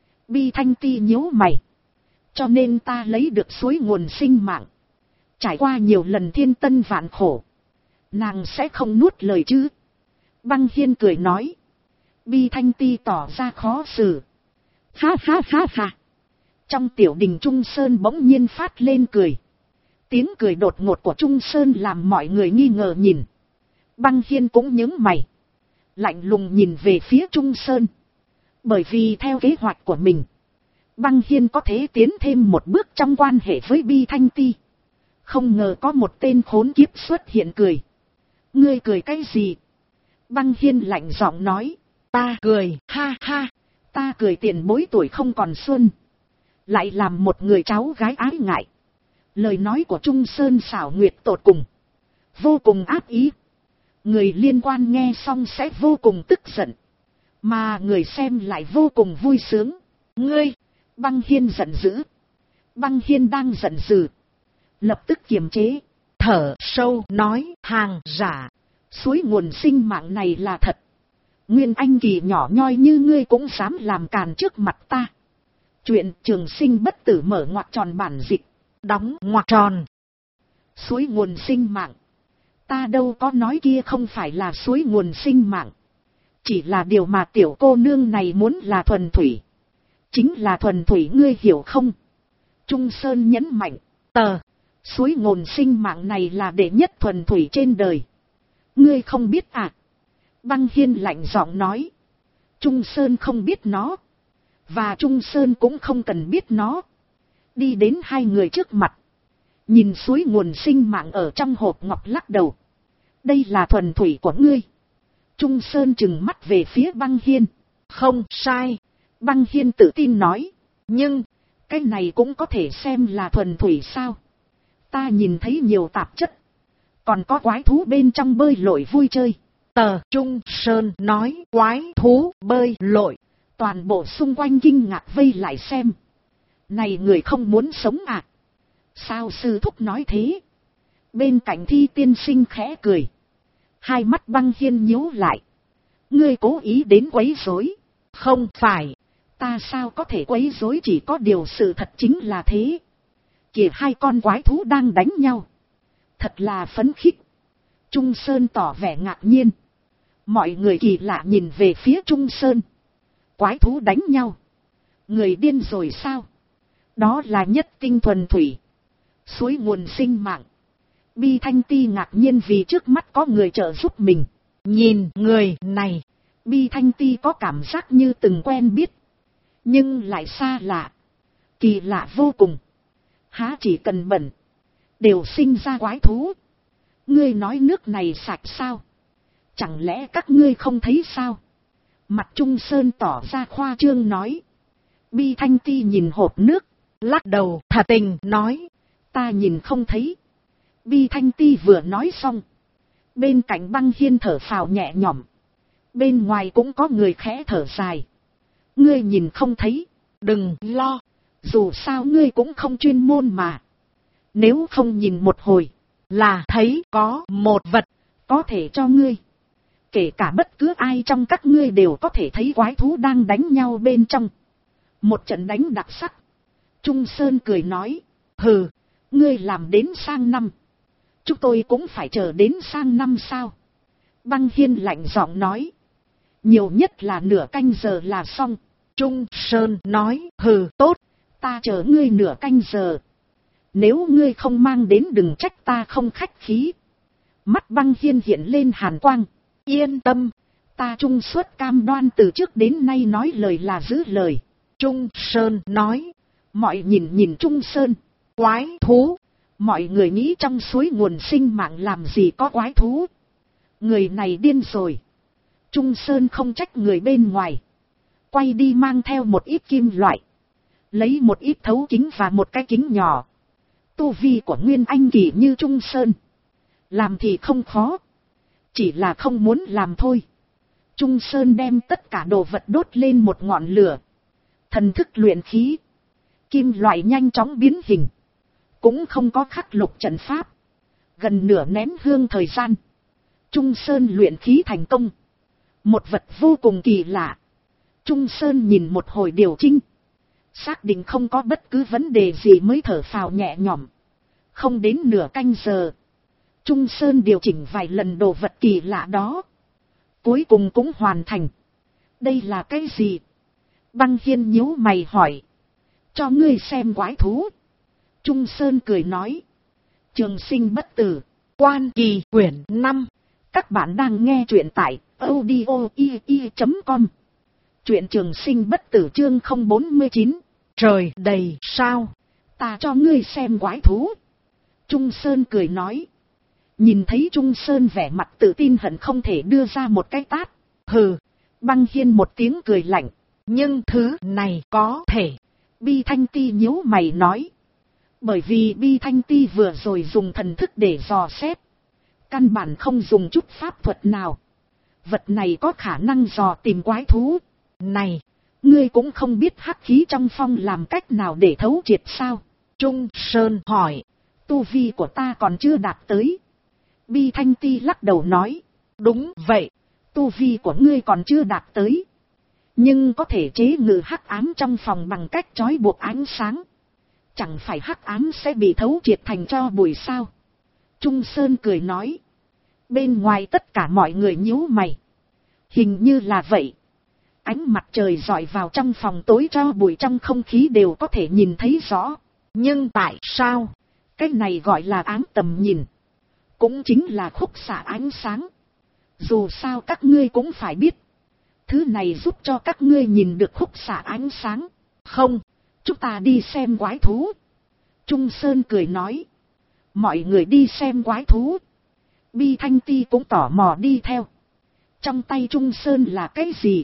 Bi Thanh Ti nhíu mày. Cho nên ta lấy được suối nguồn sinh mạng. Trải qua nhiều lần thiên tân vạn khổ. Nàng sẽ không nuốt lời chứ? Băng Hiên cười nói. Bi Thanh Ti tỏ ra khó xử. Ha ha ha ha. Trong tiểu đình Trung Sơn bỗng nhiên phát lên cười. Tiếng cười đột ngột của Trung Sơn làm mọi người nghi ngờ nhìn. Băng Hiên cũng nhướng mày. lạnh lùng nhìn về phía Trung Sơn. Bởi vì theo kế hoạch của mình, Băng Hiên có thể tiến thêm một bước trong quan hệ với Bi Thanh Ti. Không ngờ có một tên khốn kiếp xuất hiện cười. Ngươi cười cái gì? Băng Hiên lạnh giọng nói. Ta cười, ha ha, ta cười tiền bối tuổi không còn xuân. Lại làm một người cháu gái ái ngại. Lời nói của Trung Sơn xảo nguyệt tột cùng, vô cùng ác ý. Người liên quan nghe xong sẽ vô cùng tức giận, mà người xem lại vô cùng vui sướng. Ngươi! Băng Hiên giận dữ. Băng Hiên đang giận dữ, lập tức kiềm chế, thở sâu nói, hàng giả. Suối nguồn sinh mạng này là thật. Nguyên Anh kỳ nhỏ nhoi như ngươi cũng dám làm càn trước mặt ta. Chuyện Trường Sinh Bất Tử mở ngoặc tròn bản dịch, đóng ngoặc tròn. Suối nguồn sinh mạng. Ta đâu có nói kia không phải là suối nguồn sinh mạng. Chỉ là điều mà tiểu cô nương này muốn là thuần thủy. Chính là thuần thủy, ngươi hiểu không? Trung Sơn nhấn mạnh. Suối nguồn sinh mạng này là đệ nhất thuần thủy trên đời. Ngươi không biết à? Băng Hiên lạnh giọng nói. Trung Sơn không biết nó. Và Trung Sơn cũng không cần biết nó. Đi đến hai người trước mặt. Nhìn suối nguồn sinh mạng ở trong hộp ngọc lắc đầu. Đây là thuần thủy của ngươi. Trung Sơn trừng mắt về phía Băng Hiên. Không sai. Băng Hiên tự tin nói. Nhưng, cái này cũng có thể xem là thuần thủy sao? Ta nhìn thấy nhiều tạp chất. Còn có quái thú bên trong bơi lội vui chơi. Trung Sơn nói quái thú bơi lội. Toàn bộ xung quanh kinh ngạc vây lại xem. Này người không muốn sống à? Sao sư thúc nói thế? Bên cạnh Thi tiên sinh khẽ cười. Hai mắt Băng Hiên nhíu lại. Ngươi cố ý đến quấy rối? Không phải. Ta sao có thể quấy rối, chỉ có điều sự thật chính là thế. Kìa hai con quái thú đang đánh nhau. Thật là phấn khích. Trung Sơn tỏ vẻ ngạc nhiên. Mọi người kỳ lạ nhìn về phía Trung Sơn. Quái thú đánh nhau. Người điên rồi sao? Đó là nhất tinh thuần thủy. Suối nguồn sinh mạng. Bi Thanh Ti ngạc nhiên vì trước mắt có người trợ giúp mình. Nhìn người này, Bi Thanh Ti có cảm giác như từng quen biết. Nhưng lại xa lạ. Kỳ lạ vô cùng. Há chỉ cần bẩn, đều sinh ra quái thú. Ngươi nói nước này sạch sao? Chẳng lẽ các ngươi không thấy sao? Mặt Trung Sơn tỏ ra khoa trương nói. Bi Thanh Ti nhìn hộp nước, lắc đầu thà tình nói. Ta nhìn không thấy. Bi Thanh Ti vừa nói xong, bên cạnh Băng Hiên thở phào nhẹ nhõm. Bên ngoài cũng có người khẽ thở dài. Ngươi nhìn không thấy, đừng lo. Dù sao ngươi cũng không chuyên môn mà. Nếu không nhìn một hồi, là thấy có một vật có thể cho ngươi. Kể cả bất cứ ai trong các ngươi đều có thể thấy quái thú đang đánh nhau bên trong. Một trận đánh đặc sắc. Trung Sơn cười nói. Hừ, ngươi làm đến sang năm. Chúng tôi cũng phải chờ đến sang năm sao? Băng Hiên lạnh giọng nói. Nhiều nhất là nửa canh giờ là xong. Trung Sơn nói. Hừ, tốt, ta chờ ngươi nửa canh giờ. Nếu ngươi không mang đến đừng trách ta không khách khí. Mắt Băng Hiên hiện lên hàn quang. Yên tâm, ta Trung Xuất cam đoan từ trước đến nay nói lời là giữ lời. Trung Sơn nói. Mọi nhìn Trung Sơn. Quái thú. Mọi người nghĩ trong suối nguồn sinh mạng làm gì có quái thú. Người này điên rồi. Trung Sơn không trách người bên ngoài. Quay đi mang theo một ít kim loại. Lấy một ít thấu kính và một cái kính nhỏ. Tu vi của Nguyên Anh kỳ như Trung Sơn. Làm thì không khó. Chỉ là không muốn làm thôi. Trung Sơn đem tất cả đồ vật đốt lên một ngọn lửa. Thần thức luyện khí. Kim loại nhanh chóng biến hình. Cũng không có khắc lục trận pháp. Gần nửa nén hương thời gian. Trung Sơn luyện khí thành công. Một vật vô cùng kỳ lạ. Trung Sơn nhìn một hồi điều chỉnh. Xác định không có bất cứ vấn đề gì mới thở phào nhẹ nhõm. Không đến nửa canh giờ. Trung Sơn điều chỉnh vài lần đồ vật kỳ lạ đó. Cuối cùng cũng hoàn thành. Đây là cái gì? Băng Hiên nhíu mày hỏi. Cho ngươi xem quái thú. Trung Sơn cười nói. Trường Sinh Bất Tử. Quan Kỳ quyển 5. Các bạn đang nghe truyện tại audio.com. Chuyện trường sinh bất tử chương 049. Trời đầy sao, ta cho ngươi xem quái thú. Trung Sơn cười nói. Nhìn thấy Trung Sơn vẻ mặt tự tin hận không thể đưa ra một cái tát. Hừ, Băng Hiên một tiếng cười lạnh. Nhưng thứ này có thể. Bi Thanh Ti nhíu mày nói. Bởi vì Bi Thanh Ti vừa rồi dùng thần thức để dò xét. Căn bản không dùng chút pháp thuật nào. Vật này có khả năng dò tìm quái thú. Này, ngươi cũng không biết hắc khí trong phong làm cách nào để thấu triệt sao? Trung Sơn hỏi. Tu vi của ta còn chưa đạt tới. Bi Thanh Ti lắc đầu nói. Đúng vậy, tu vi của ngươi còn chưa đạt tới. Nhưng có thể chế ngự hắc ám trong phòng bằng cách trói buộc ánh sáng. Chẳng phải hắc ám sẽ bị thấu triệt thành tro bụi sao? Trung Sơn cười nói. Bên ngoài tất cả mọi người nhíu mày. Hình như là vậy. Ánh mặt trời rọi vào trong phòng tối tro bụi trong không khí đều có thể nhìn thấy rõ. Nhưng tại sao? Cái này gọi là ám tầm nhìn. Cũng chính là khúc xạ ánh sáng. Dù sao các ngươi cũng phải biết. Thứ này giúp cho các ngươi nhìn được khúc xạ ánh sáng. Không, chúng ta đi xem quái thú. Trung Sơn cười nói. Mọi người đi xem quái thú. Bi Thanh Ti cũng tò mò đi theo. Trong tay Trung Sơn là cái gì?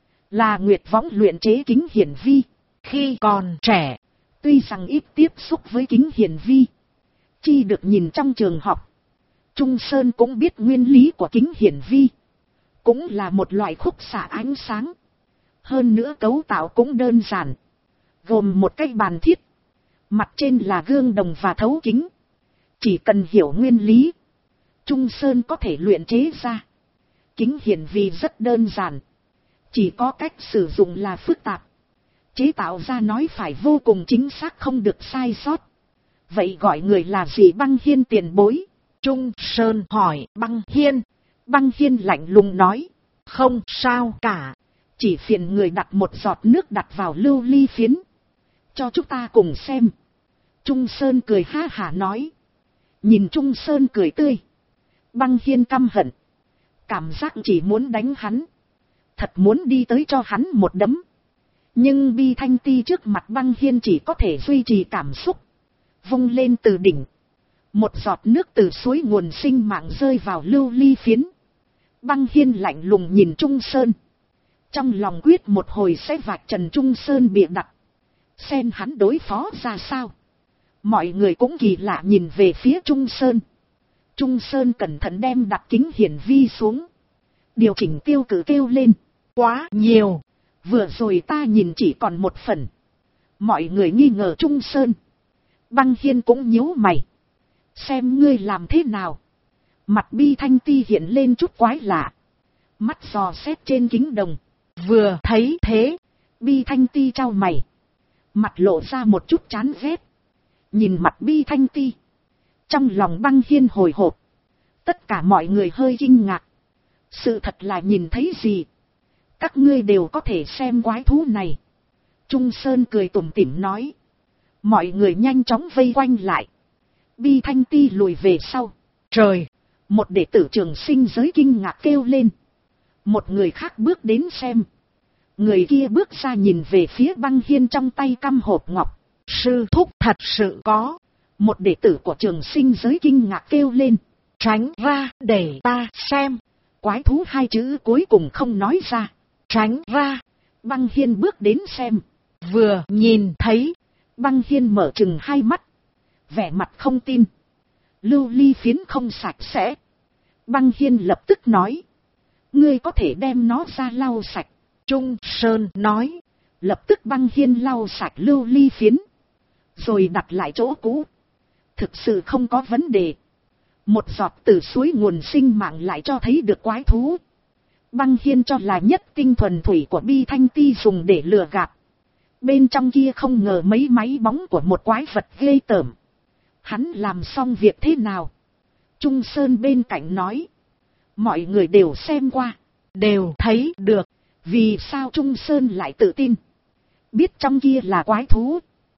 Là Nguyệt Võng luyện chế kính hiển vi. Khi còn trẻ, tuy rằng ít tiếp xúc với kính hiển vi, chi được nhìn trong trường học, Trung Sơn cũng biết nguyên lý của kính hiển vi. Cũng là một loại khúc xạ ánh sáng. Hơn nữa cấu tạo cũng đơn giản. Gồm một cái bàn thiết. Mặt trên là gương đồng và thấu kính. Chỉ cần hiểu nguyên lý, Trung Sơn có thể luyện chế ra. Kính hiển vi rất đơn giản. Chỉ có cách sử dụng là phức tạp. Chế tạo ra nói phải vô cùng chính xác không được sai sót. Vậy gọi người là gì? Băng Hiên tiền bối. Trung Sơn hỏi Băng Hiên. Băng Hiên lạnh lùng nói. Không sao cả. Chỉ phiền người đặt một giọt nước đặt vào lưu ly phiến. Cho chúng ta cùng xem. Trung Sơn cười ha hả nói. Nhìn Trung Sơn cười tươi, Băng Hiên căm hận. Cảm giác chỉ muốn đánh hắn. Thật muốn đi tới cho hắn một đấm. Nhưng Bi Thanh Ti trước mặt Băng Hiên chỉ có thể duy trì cảm xúc. Vung lên từ đỉnh. Một giọt nước từ suối nguồn sinh mạng rơi vào lưu ly phiến. Băng Hiên lạnh lùng nhìn Trung Sơn. Trong lòng quyết một hồi sẽ vạch trần Trung Sơn bịa đặt. Xem hắn đối phó ra sao. Mọi người cũng kỳ lạ nhìn về phía Trung Sơn. Trung Sơn cẩn thận đem đặt kính hiển vi xuống. Điều chỉnh tiêu cự kêu lên. Quá nhiều. Vừa rồi ta nhìn chỉ còn một phần. Mọi người nghi ngờ Trung Sơn. Băng Hiên cũng nhíu mày. Xem ngươi làm thế nào. Mặt Bi Thanh Ti hiện lên chút quái lạ. Mắt dò xét trên kính đồng. Vừa thấy thế, Bi Thanh Ti chau mày. Mặt lộ ra một chút chán ghét. Nhìn mặt Bi Thanh Ti. Trong lòng Băng Hiên hồi hộp. Tất cả mọi người hơi kinh ngạc. Sự thật là nhìn thấy gì? Các ngươi đều có thể xem quái thú này. Trung Sơn cười tủm tỉm nói. Mọi người nhanh chóng vây quanh lại. Bi Thanh Ti lùi về sau. Trời! Một đệ tử trường sinh giới kinh ngạc kêu lên. Một người khác bước đến xem. Người kia bước ra nhìn về phía Băng Hiên trong tay căm hộp ngọc. Sư thúc thật sự có. Một đệ tử của trường sinh giới kinh ngạc kêu lên. Tránh ra để ta xem. Quái thú hai chữ cuối cùng không nói ra. Tránh ra. Băng Hiên bước đến xem. Vừa nhìn thấy. Băng Hiên mở trừng hai mắt. Vẻ mặt không tin. Lưu ly phiến không sạch sẽ. Băng Hiên lập tức nói. Ngươi có thể đem nó ra lau sạch. Trung Sơn nói. Lập tức Băng Hiên lau sạch lưu ly phiến. Rồi đặt lại chỗ cũ. Thực sự không có vấn đề. Một giọt từ suối nguồn sinh mạng lại cho thấy được quái thú. Băng Hiên cho là nhất tinh thuần thủy của Bi Thanh Ti dùng để lừa gạt. Bên trong kia không ngờ mấy máy bóng của một quái vật ghê tởm. Hắn làm xong việc thế nào? Trung Sơn bên cạnh nói. Mọi người đều xem qua. Đều thấy được. Vì sao Trung Sơn lại tự tin? Biết trong kia là quái thú.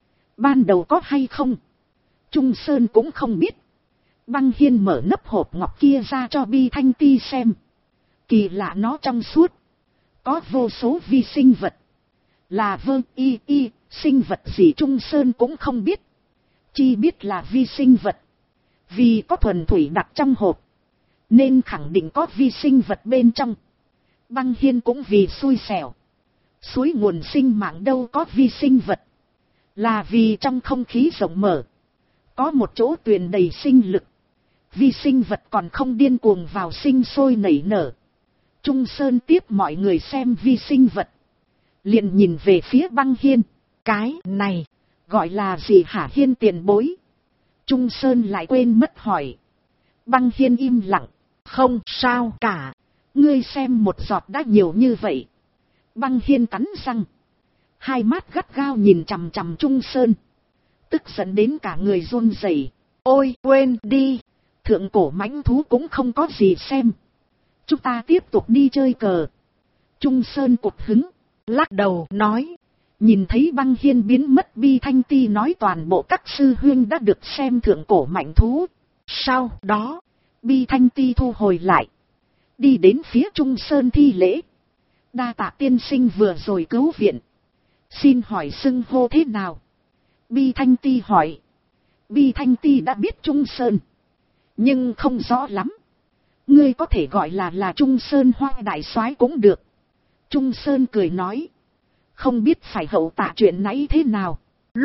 Ban đầu có hay không? Trung Sơn cũng không biết. Băng Hiên mở nắp hộp ngọc kia ra cho Bi Thanh Ti xem. Kỳ lạ nó trong suốt. Có vô số vi sinh vật. Là sinh vật gì Trung Sơn cũng không biết. Chi biết là vi sinh vật. Vì có thuần thủy đặt trong hộp. Nên khẳng định có vi sinh vật bên trong. Băng Hiên cũng vì xui xẻo. Suối nguồn sinh mạng đâu có vi sinh vật. Là vì trong không khí rộng mở. Có một chỗ tuyền đầy sinh lực. Vi sinh vật còn không điên cuồng vào sinh sôi nảy nở. Trung Sơn tiếp mọi người xem vi sinh vật. Liền nhìn về phía Băng Hiên. Cái này gọi là gì hả Hiên tiền bối? Trung Sơn lại quên mất hỏi. Băng Hiên im lặng. Không sao cả. Ngươi xem một giọt đã nhiều như vậy. Băng Hiên cắn răng. Hai mắt gắt gao nhìn chằm chằm Trung Sơn. Tức giận đến cả người run rẩy. Ôi quên đi. Thượng cổ mãnh thú cũng không có gì xem. Chúng ta tiếp tục đi chơi cờ. Trung Sơn cụt hứng. Lắc đầu nói. Nhìn thấy Băng Hiên biến mất, Bi Thanh Ti nói toàn bộ các sư huynh đã được xem thượng cổ mãnh thú. Sau đó, Bi Thanh Ti thu hồi lại. Đi đến phía Trung Sơn thi lễ. Đa tạ tiên sinh vừa rồi cứu viện. Xin hỏi xưng hô thế nào? Bi Thanh Ti hỏi. Bi Thanh Ti đã biết Trung Sơn. Nhưng không rõ lắm. Ngươi có thể gọi là Trung Sơn Hoa đại soái cũng được. Trung Sơn cười nói. Không biết phải hậu tạ chuyện nãy thế nào.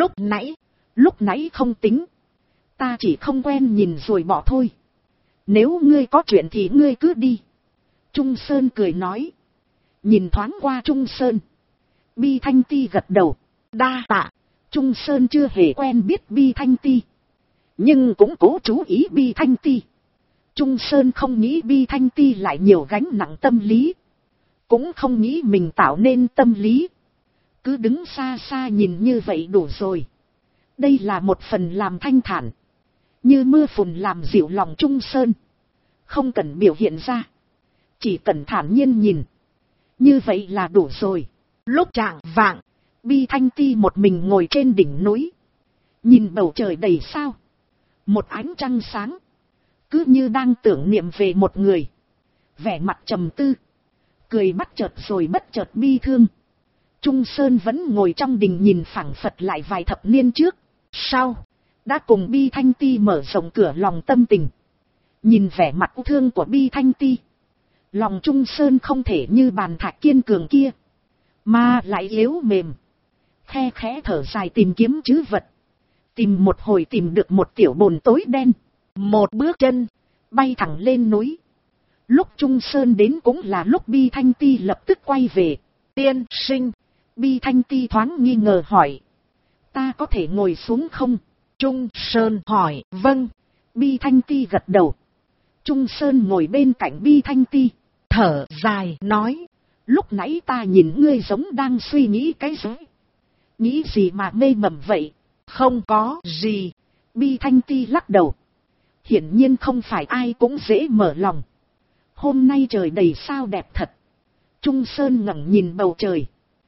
Lúc nãy không tính. Ta chỉ không quen nhìn rồi bỏ thôi. Nếu ngươi có chuyện thì ngươi cứ đi. Trung Sơn cười nói. Nhìn thoáng qua Trung Sơn. Bi Thanh Ti gật đầu. Đa tạ. Trung Sơn chưa hề quen biết Bi Thanh Ti. Nhưng cũng cố chú ý Bi Thanh Ti. Trung Sơn không nghĩ Bi Thanh Ti lại nhiều gánh nặng tâm lý. Cũng không nghĩ mình tạo nên tâm lý. Cứ đứng xa xa nhìn như vậy đủ rồi. Đây là một phần làm thanh thản. Như mưa phùn làm dịu lòng Trung Sơn. Không cần biểu hiện ra. Chỉ cần thản nhiên nhìn. Như vậy là đủ rồi. Lúc chạng vạng, Bi Thanh Ti một mình ngồi trên đỉnh núi. Nhìn bầu trời đầy sao. Một ánh trăng sáng. Cứ như đang tưởng niệm về một người. Vẻ mặt trầm tư. Cười bắt chợt rồi bất chợt bi thương. Trung Sơn vẫn ngồi trong đình nhìn phảng phật lại vài thập niên trước. Sau, đã cùng Bi Thanh Ti mở rộng cửa lòng tâm tình. Nhìn vẻ mặt u thương của Bi Thanh Ti. Lòng Trung Sơn không thể như bàn thạch kiên cường kia. Mà lại yếu mềm. Khe khẽ thở dài tìm kiếm trữ vật. Tìm một hồi tìm được một tiểu bồn tối đen. Một bước chân, bay thẳng lên núi. Lúc Trung Sơn đến cũng là lúc Bi Thanh Ti lập tức quay về. Tiên sinh. Bi Thanh Ti thoáng nghi ngờ hỏi. Ta có thể ngồi xuống không? Trung Sơn hỏi. Vâng. Bi Thanh Ti gật đầu. Trung Sơn ngồi bên cạnh Bi Thanh Ti. Thở dài nói. Lúc nãy ta nhìn ngươi giống đang suy nghĩ cái gì? Nghĩ gì mà mê mẩn vậy? Không có gì. Bi Thanh Ti lắc đầu. Hiển nhiên không phải ai cũng dễ mở lòng. Hôm nay trời đầy sao đẹp thật. Trung Sơn ngẩng nhìn bầu trời.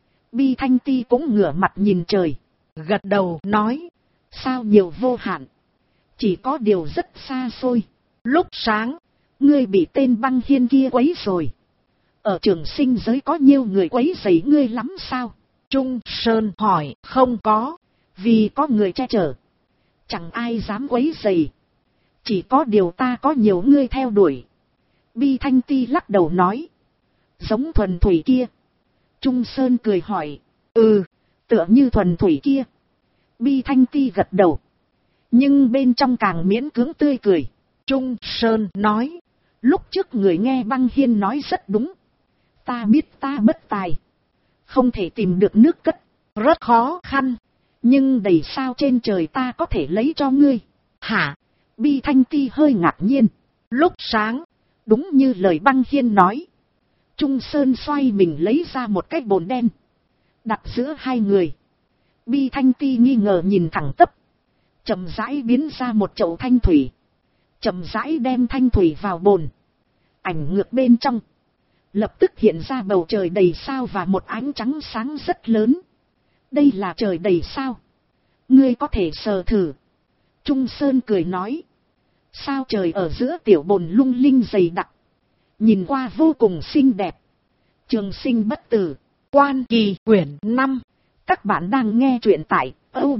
Bi Thanh Ti cũng ngửa mặt nhìn trời. Gật đầu nói. Sao nhiều vô hạn. Chỉ có điều rất xa xôi. Lúc sáng, ngươi bị tên Băng Hiên kia quấy rồi. Ở trường sinh giới có nhiều người quấy rầy ngươi lắm sao? Trung Sơn hỏi. Không có. Vì có người che chở. Chẳng ai dám quấy rầy. Chỉ có điều ta có nhiều ngươi theo đuổi. Bi Thanh Ti lắc đầu nói. Giống thuần thủy kia. Trung Sơn cười hỏi. Ừ, tựa như thuần thủy kia. Bi Thanh Ti gật đầu. Nhưng bên trong càng miễn cưỡng tươi cười. Trung Sơn nói. Lúc trước người nghe Băng Hiên nói rất đúng. Ta biết ta bất tài. Không thể tìm được nước cất. Rất khó khăn. Nhưng đầy sao trên trời ta có thể lấy cho ngươi. Hả? Bi Thanh Ti hơi ngạc nhiên. Lúc sáng. Đúng như lời Băng Hiên nói. Trung Sơn xoay mình lấy ra một cái bồn đen. Đặt giữa hai người. Bi Thanh Ti nghi ngờ nhìn thẳng tắp. Chậm rãi biến ra một chậu thanh thủy. Chậm rãi đem thanh thủy vào bồn. Ảnh ngược bên trong. Lập tức hiện ra bầu trời đầy sao và một ánh trắng sáng rất lớn. Đây là trời đầy sao. Ngươi có thể sờ thử. Trung Sơn cười nói. Sao trời ở giữa tiểu bồn lung linh dày đặc. nhìn qua vô cùng xinh đẹp. Trường sinh bất tử, Quan Kỳ quyển 5. Các bạn đang nghe truyện tại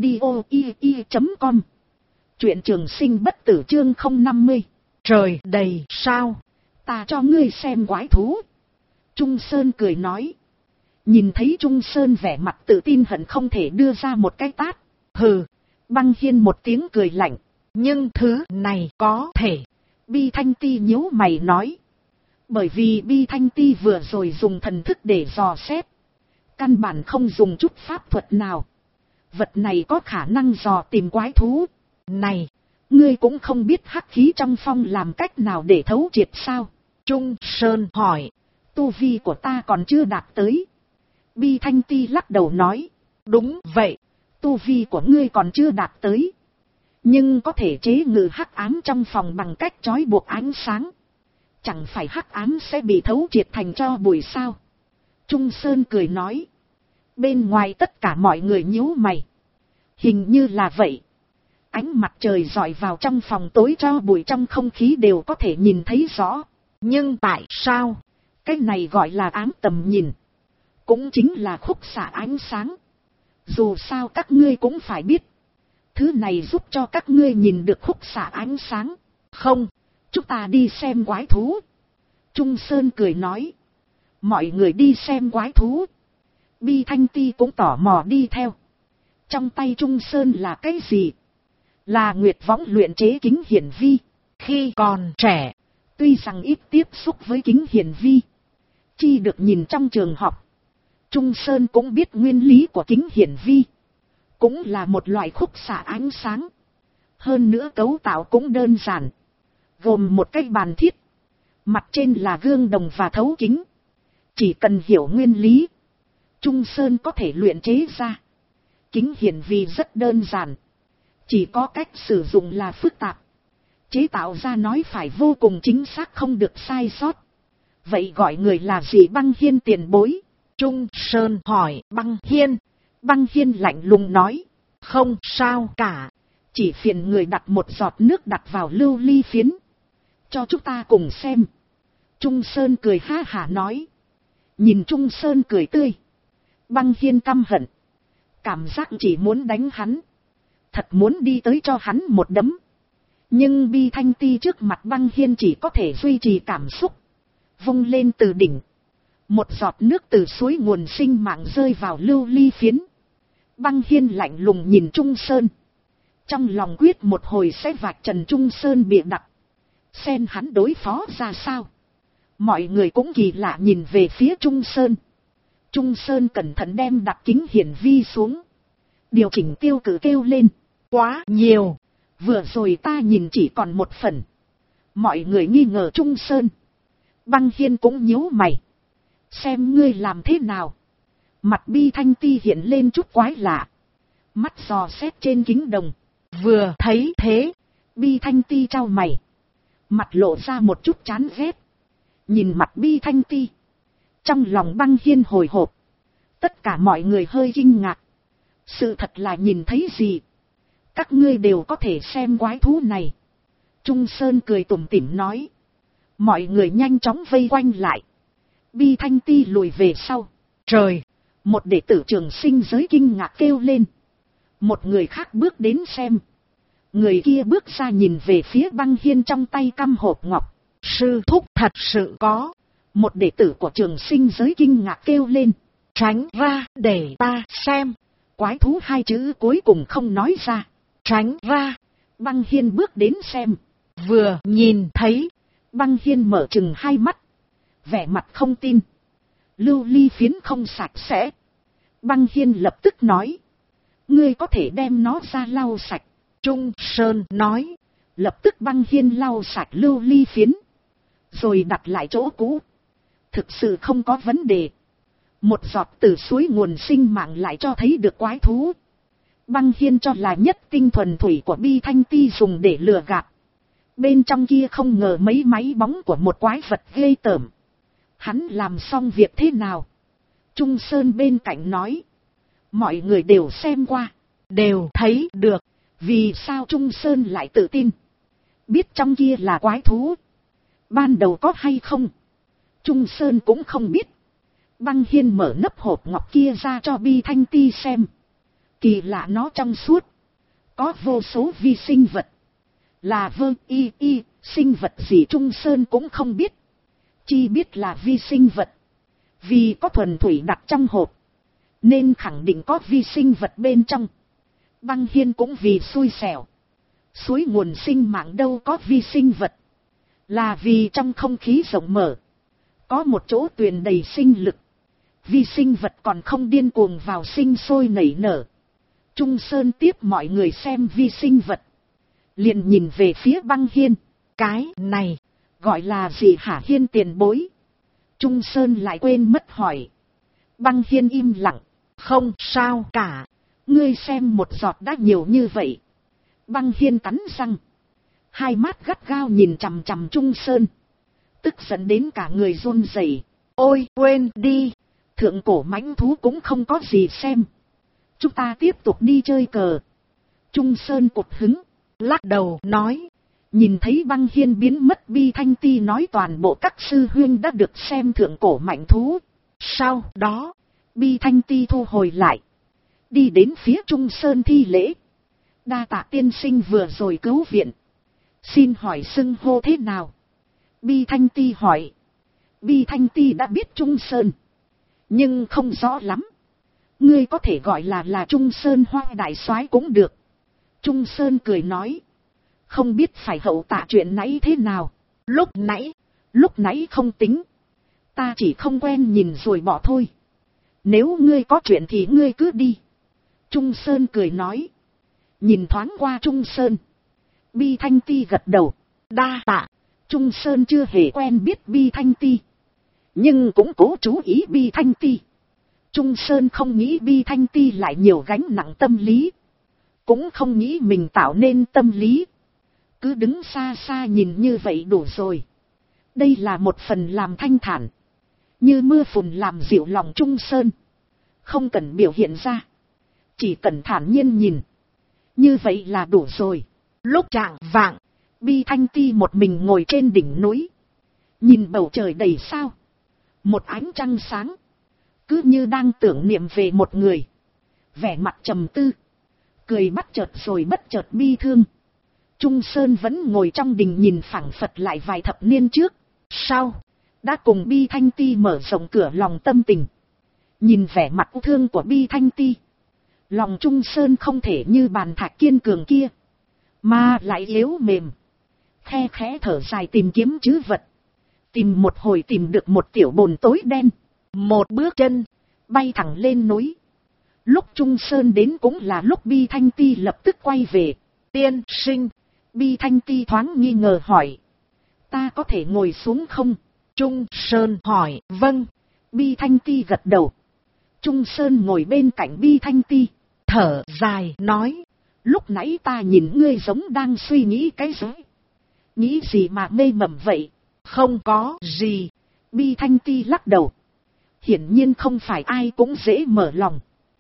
audio.com. Truyện Trường sinh bất tử chương 050. Trời đầy sao, ta cho ngươi xem quái thú. Trung Sơn cười nói. Nhìn thấy Trung Sơn vẻ mặt tự tin hận không thể đưa ra một cái tát. Hừ, Băng Hiên một tiếng cười lạnh. Nhưng thứ này có thể. Bi Thanh Ti nhíu mày nói. Bởi vì Bi Thanh Ti vừa rồi dùng thần thức để dò xét. Căn bản không dùng chút pháp thuật nào. Vật này có khả năng dò tìm quái thú. Này, ngươi cũng không biết hắc khí trong phong làm cách nào để thấu triệt sao? Trung Sơn hỏi. Tu vi của ta còn chưa đạt tới. Bi Thanh Ti lắc đầu nói. Đúng vậy, tu vi của ngươi còn chưa đạt tới. Nhưng có thể chế ngự hắc ám trong phòng bằng cách trói buộc ánh sáng. Chẳng phải hắc ám sẽ bị thấu triệt thành tro bụi sao? Trung Sơn cười nói. Bên ngoài tất cả mọi người nhíu mày. Hình như là vậy. Ánh mặt trời rọi vào trong phòng tối tro bụi trong không khí đều có thể nhìn thấy rõ. Nhưng tại sao? Cái này gọi là ám tầm nhìn. Cũng chính là khúc xạ ánh sáng. Dù sao các ngươi cũng phải biết. Thứ này giúp cho các ngươi nhìn được khúc xạ ánh sáng. Không, chúng ta đi xem quái thú. Trung Sơn cười nói. Mọi người đi xem quái thú. Bi Thanh Ti cũng tò mò đi theo. Trong tay Trung Sơn là cái gì? Là Nguyệt Võng luyện chế kính hiển vi. Khi còn trẻ, tuy rằng ít tiếp xúc với kính hiển vi, chi được nhìn trong trường học, Trung Sơn cũng biết nguyên lý của kính hiển vi. Cũng là một loại khúc xạ ánh sáng. Hơn nữa cấu tạo cũng đơn giản. Gồm một cái bàn thiết. Mặt trên là gương đồng và thấu kính. Chỉ cần hiểu nguyên lý, Trung Sơn có thể luyện chế ra. Kính hiển vi rất đơn giản. Chỉ có cách sử dụng là phức tạp. Chế tạo ra nói phải vô cùng chính xác, không được sai sót. Vậy gọi người là gì? Băng Hiên tiền bối. Trung Sơn hỏi Băng Hiên. Băng Hiên lạnh lùng nói. Không sao cả. Chỉ phiền người đặt một giọt nước đặt vào lưu ly phiến. Cho chúng ta cùng xem. Trung Sơn cười ha hả nói. Nhìn Trung Sơn cười tươi, Băng Hiên căm hận. Cảm giác chỉ muốn đánh hắn. Thật muốn đi tới cho hắn một đấm. Nhưng Bi Thanh Ti trước mặt Băng Hiên chỉ có thể duy trì cảm xúc. Vung lên từ đỉnh. Một giọt nước từ suối nguồn sinh mạng rơi vào lưu ly phiến. Băng Hiên lạnh lùng nhìn Trung Sơn. Trong lòng quyết một hồi sẽ vạch trần Trung Sơn bịa đặt. Xem hắn đối phó ra sao. Mọi người cũng kỳ lạ nhìn về phía Trung Sơn. Trung Sơn cẩn thận đem đặt kính hiển vi xuống. Điều chỉnh tiêu cự kêu lên. Quá nhiều. Vừa rồi ta nhìn chỉ còn một phần. Mọi người nghi ngờ Trung Sơn. Băng Hiên cũng nhíu mày. Xem ngươi làm thế nào. Mặt Bi Thanh Ti hiện lên chút quái lạ. Mắt dò xét trên kính đồng. Vừa thấy thế, Bi Thanh Ti trao mày. Mặt lộ ra một chút chán ghét. Nhìn mặt Bi Thanh Ti. Trong lòng Băng Hiên hồi hộp. Tất cả mọi người hơi kinh ngạc. Sự thật là nhìn thấy gì? Các ngươi đều có thể xem quái thú này. Trung Sơn cười tủm tỉm nói. Mọi người nhanh chóng vây quanh lại. Bi Thanh Ti lùi về sau. Trời! Một đệ tử Trường Sinh giới kinh ngạc kêu lên. Một người khác bước đến xem. Người kia bước ra nhìn về phía Băng Hiên trong tay căm hộp ngọc. Sư thúc thật sự có. Một đệ tử của Trường Sinh giới kinh ngạc kêu lên. Tránh ra để ta xem. Quái thú hai chữ cuối cùng không nói ra. Tránh ra. Băng Hiên bước đến xem. Vừa nhìn thấy, Băng Hiên mở trừng hai mắt. Vẻ mặt không tin. Lưu ly phiến không sạch sẽ. Băng Hiên lập tức nói. Ngươi có thể đem nó ra lau sạch. Trung Sơn nói. Lập tức Băng Hiên lau sạch lưu ly phiến. Rồi đặt lại chỗ cũ. Thực sự không có vấn đề. Một giọt từ suối nguồn sinh mạng lại cho thấy được quái thú. Băng Hiên cho là nhất tinh thuần thủy của Bi Thanh Ti dùng để lừa gạt. Bên trong kia không ngờ mấy máy bóng của một quái vật ghê tởm. Hắn làm xong việc thế nào? Trung Sơn bên cạnh nói. Mọi người đều xem qua. Đều thấy được. Vì sao Trung Sơn lại tự tin? Biết trong kia là quái thú. Ban đầu có hay không? Trung Sơn cũng không biết. Băng Hiên mở nắp hộp ngọc kia ra cho Bi Thanh Ti xem. Kỳ lạ, nó trong suốt. Có vô số vi sinh vật. Là sinh vật gì Trung Sơn cũng không biết. Chi biết là vi sinh vật. Vì có thuần thủy đặt trong hộp, nên khẳng định có vi sinh vật bên trong. Băng Hiên cũng vì xui xẻo. Suối nguồn sinh mạng đâu có vi sinh vật. Là vì trong không khí rộng mở, có một chỗ tuyền đầy sinh lực. Vi sinh vật còn không điên cuồng vào sinh sôi nảy nở. Trung Sơn tiếp mọi người xem vi sinh vật, liền nhìn về phía Băng Hiên. Cái này gọi là gì hả Hiên tiền bối? Trung Sơn lại quên mất hỏi. Băng Hiên im lặng. Không sao cả. Ngươi xem một giọt đã nhiều như vậy. Băng Hiên cắn răng, hai mắt gắt gao nhìn chằm chằm Trung Sơn, tức giận đến cả người run rẩy. Ôi quên đi, thượng cổ mãnh thú cũng không có gì xem. Chúng ta tiếp tục đi chơi cờ. Trung Sơn cụt hứng, lắc đầu nói. Nhìn thấy Băng Hiên biến mất, Bi Thanh Ti nói toàn bộ các sư huynh đã được xem thượng cổ mãnh thú. Sau đó, Bi Thanh Ti thu hồi lại, đi đến phía Trung Sơn thi lễ. Đa tạ tiên sinh vừa rồi cứu viện. Xin hỏi xưng hô thế nào? Bi Thanh Ti hỏi. Bi Thanh Ti đã biết Trung Sơn, nhưng không rõ lắm. Ngươi có thể gọi là Trung Sơn Hoa đại soái cũng được. Trung Sơn cười nói. Không biết phải hậu tạ chuyện nãy thế nào. Lúc nãy không tính. Ta chỉ không quen nhìn rồi bỏ thôi. Nếu ngươi có chuyện thì ngươi cứ đi. Trung Sơn cười nói. Nhìn thoáng qua Trung Sơn, Bi Thanh Ti gật đầu. Đa tạ. Trung Sơn chưa hề quen biết Bi Thanh Ti, nhưng cũng cố chú ý Bi Thanh Ti. Trung Sơn không nghĩ Bi Thanh Ti lại nhiều gánh nặng tâm lý, cũng không nghĩ mình tạo nên tâm lý. Cứ đứng xa xa nhìn như vậy đủ rồi. Đây là một phần làm thanh thản, như mưa phùn làm dịu lòng Trung Sơn. Không cần biểu hiện ra, chỉ cần thản nhiên nhìn, như vậy là đủ rồi. Lúc chạng vạng, Bi Thanh Ti một mình ngồi trên đỉnh núi, nhìn bầu trời đầy sao, một ánh trăng sáng, cứ như đang tưởng niệm về một người. Vẻ mặt trầm tư, cười bắt chợt rồi bất chợt bi thương. Trung Sơn vẫn ngồi trong đình nhìn phảng phật lại vài thập niên trước. Sau, đã cùng Bi Thanh Ti mở rộng cửa lòng tâm tình. Nhìn vẻ mặt u thương của Bi Thanh Ti, lòng Trung Sơn không thể như bàn thạch kiên cường kia, mà lại yếu mềm. Khe khẽ thở dài tìm kiếm trữ vật. Tìm một hồi tìm được một tiểu bồn tối đen. Một bước chân, bay thẳng lên núi. Lúc Trung Sơn đến cũng là lúc Bi Thanh Ti lập tức quay về. Tiên sinh, Bi Thanh Ti thoáng nghi ngờ hỏi. Ta có thể ngồi xuống không? Trung Sơn hỏi. Vâng. Bi Thanh Ti gật đầu. Trung Sơn ngồi bên cạnh Bi Thanh Ti, thở dài nói. Lúc nãy ta nhìn ngươi giống đang suy nghĩ cái gì? Nghĩ gì mà mê mẩn vậy? Không có gì. Bi Thanh Ti lắc đầu. Hiển nhiên không phải ai cũng dễ mở lòng.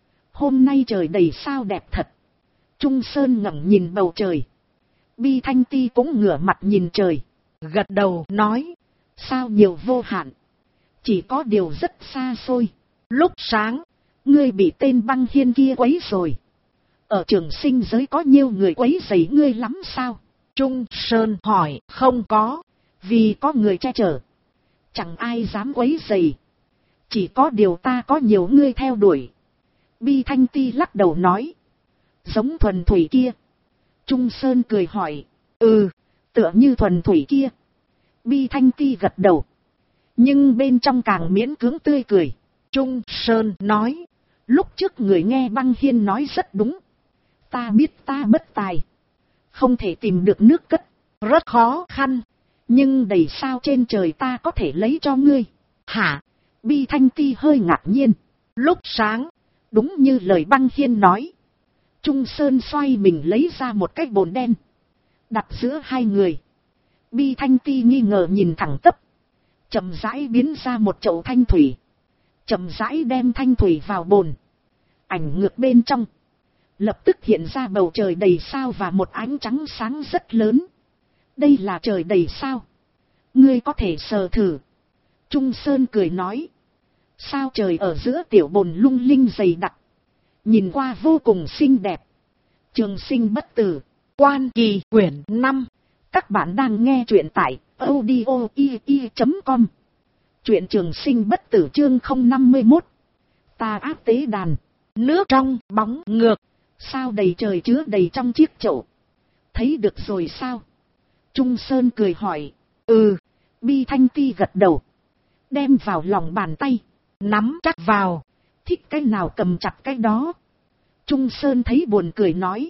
Hôm nay trời đầy sao đẹp thật. Trung Sơn ngẩng nhìn bầu trời. Bi Thanh Ti cũng ngửa mặt nhìn trời, gật đầu nói. Sao nhiều vô hạn. Chỉ có điều rất xa xôi. Lúc sáng, ngươi bị tên Băng Hiên kia quấy rồi. Ở trường sinh giới có nhiều người quấy rầy ngươi lắm sao? Trung Sơn hỏi. Không có, vì có người che chở, chẳng ai dám quấy rầy. Chỉ có điều ta có nhiều ngươi theo đuổi. Bi Thanh Ti lắc đầu nói. Giống thuần thủy kia? Trung Sơn cười hỏi. Ừ, tựa như thuần thủy kia. Bi Thanh Ti gật đầu, nhưng bên trong càng miễn cưỡng tươi cười. Trung Sơn nói. Lúc trước người nghe Băng Hiên nói rất đúng. Ta biết ta bất tài, không thể tìm được nước cất, rất khó khăn. Nhưng đầy sao trên trời ta có thể lấy cho ngươi. Hả? Bi Thanh Ti hơi ngạc nhiên. Lúc sáng, đúng như lời Băng Hiên nói. Trung Sơn xoay mình lấy ra một cái bồn đen, đặt giữa hai người. Bi Thanh Ti nghi ngờ nhìn thẳng tắp, chậm rãi biến ra một chậu thanh thủy, chậm rãi đem thanh thủy vào bồn. Ảnh ngược bên trong, lập tức hiện ra bầu trời đầy sao và một ánh trắng sáng rất lớn. Đây là trời đầy sao. Ngươi có thể sờ thử. Trung Sơn cười nói. Sao trời ở giữa tiểu bồn lung linh dày đặc. Nhìn qua vô cùng xinh đẹp. Trường sinh bất tử. Quan Kỳ quyển 5. Các bạn đang nghe truyện tại audio.com. Truyện trường sinh bất tử chương 051. Ta áp tế đàn. Nước trong bóng ngược. Sao đầy trời chứa đầy trong chiếc chậu. Thấy được rồi sao? Trung Sơn cười hỏi. Ừ. Bi Thanh Ti gật đầu. Đem vào lòng bàn tay. Nắm chắc vào. Thích cái nào cầm chặt cái đó. Trung Sơn thấy buồn cười nói.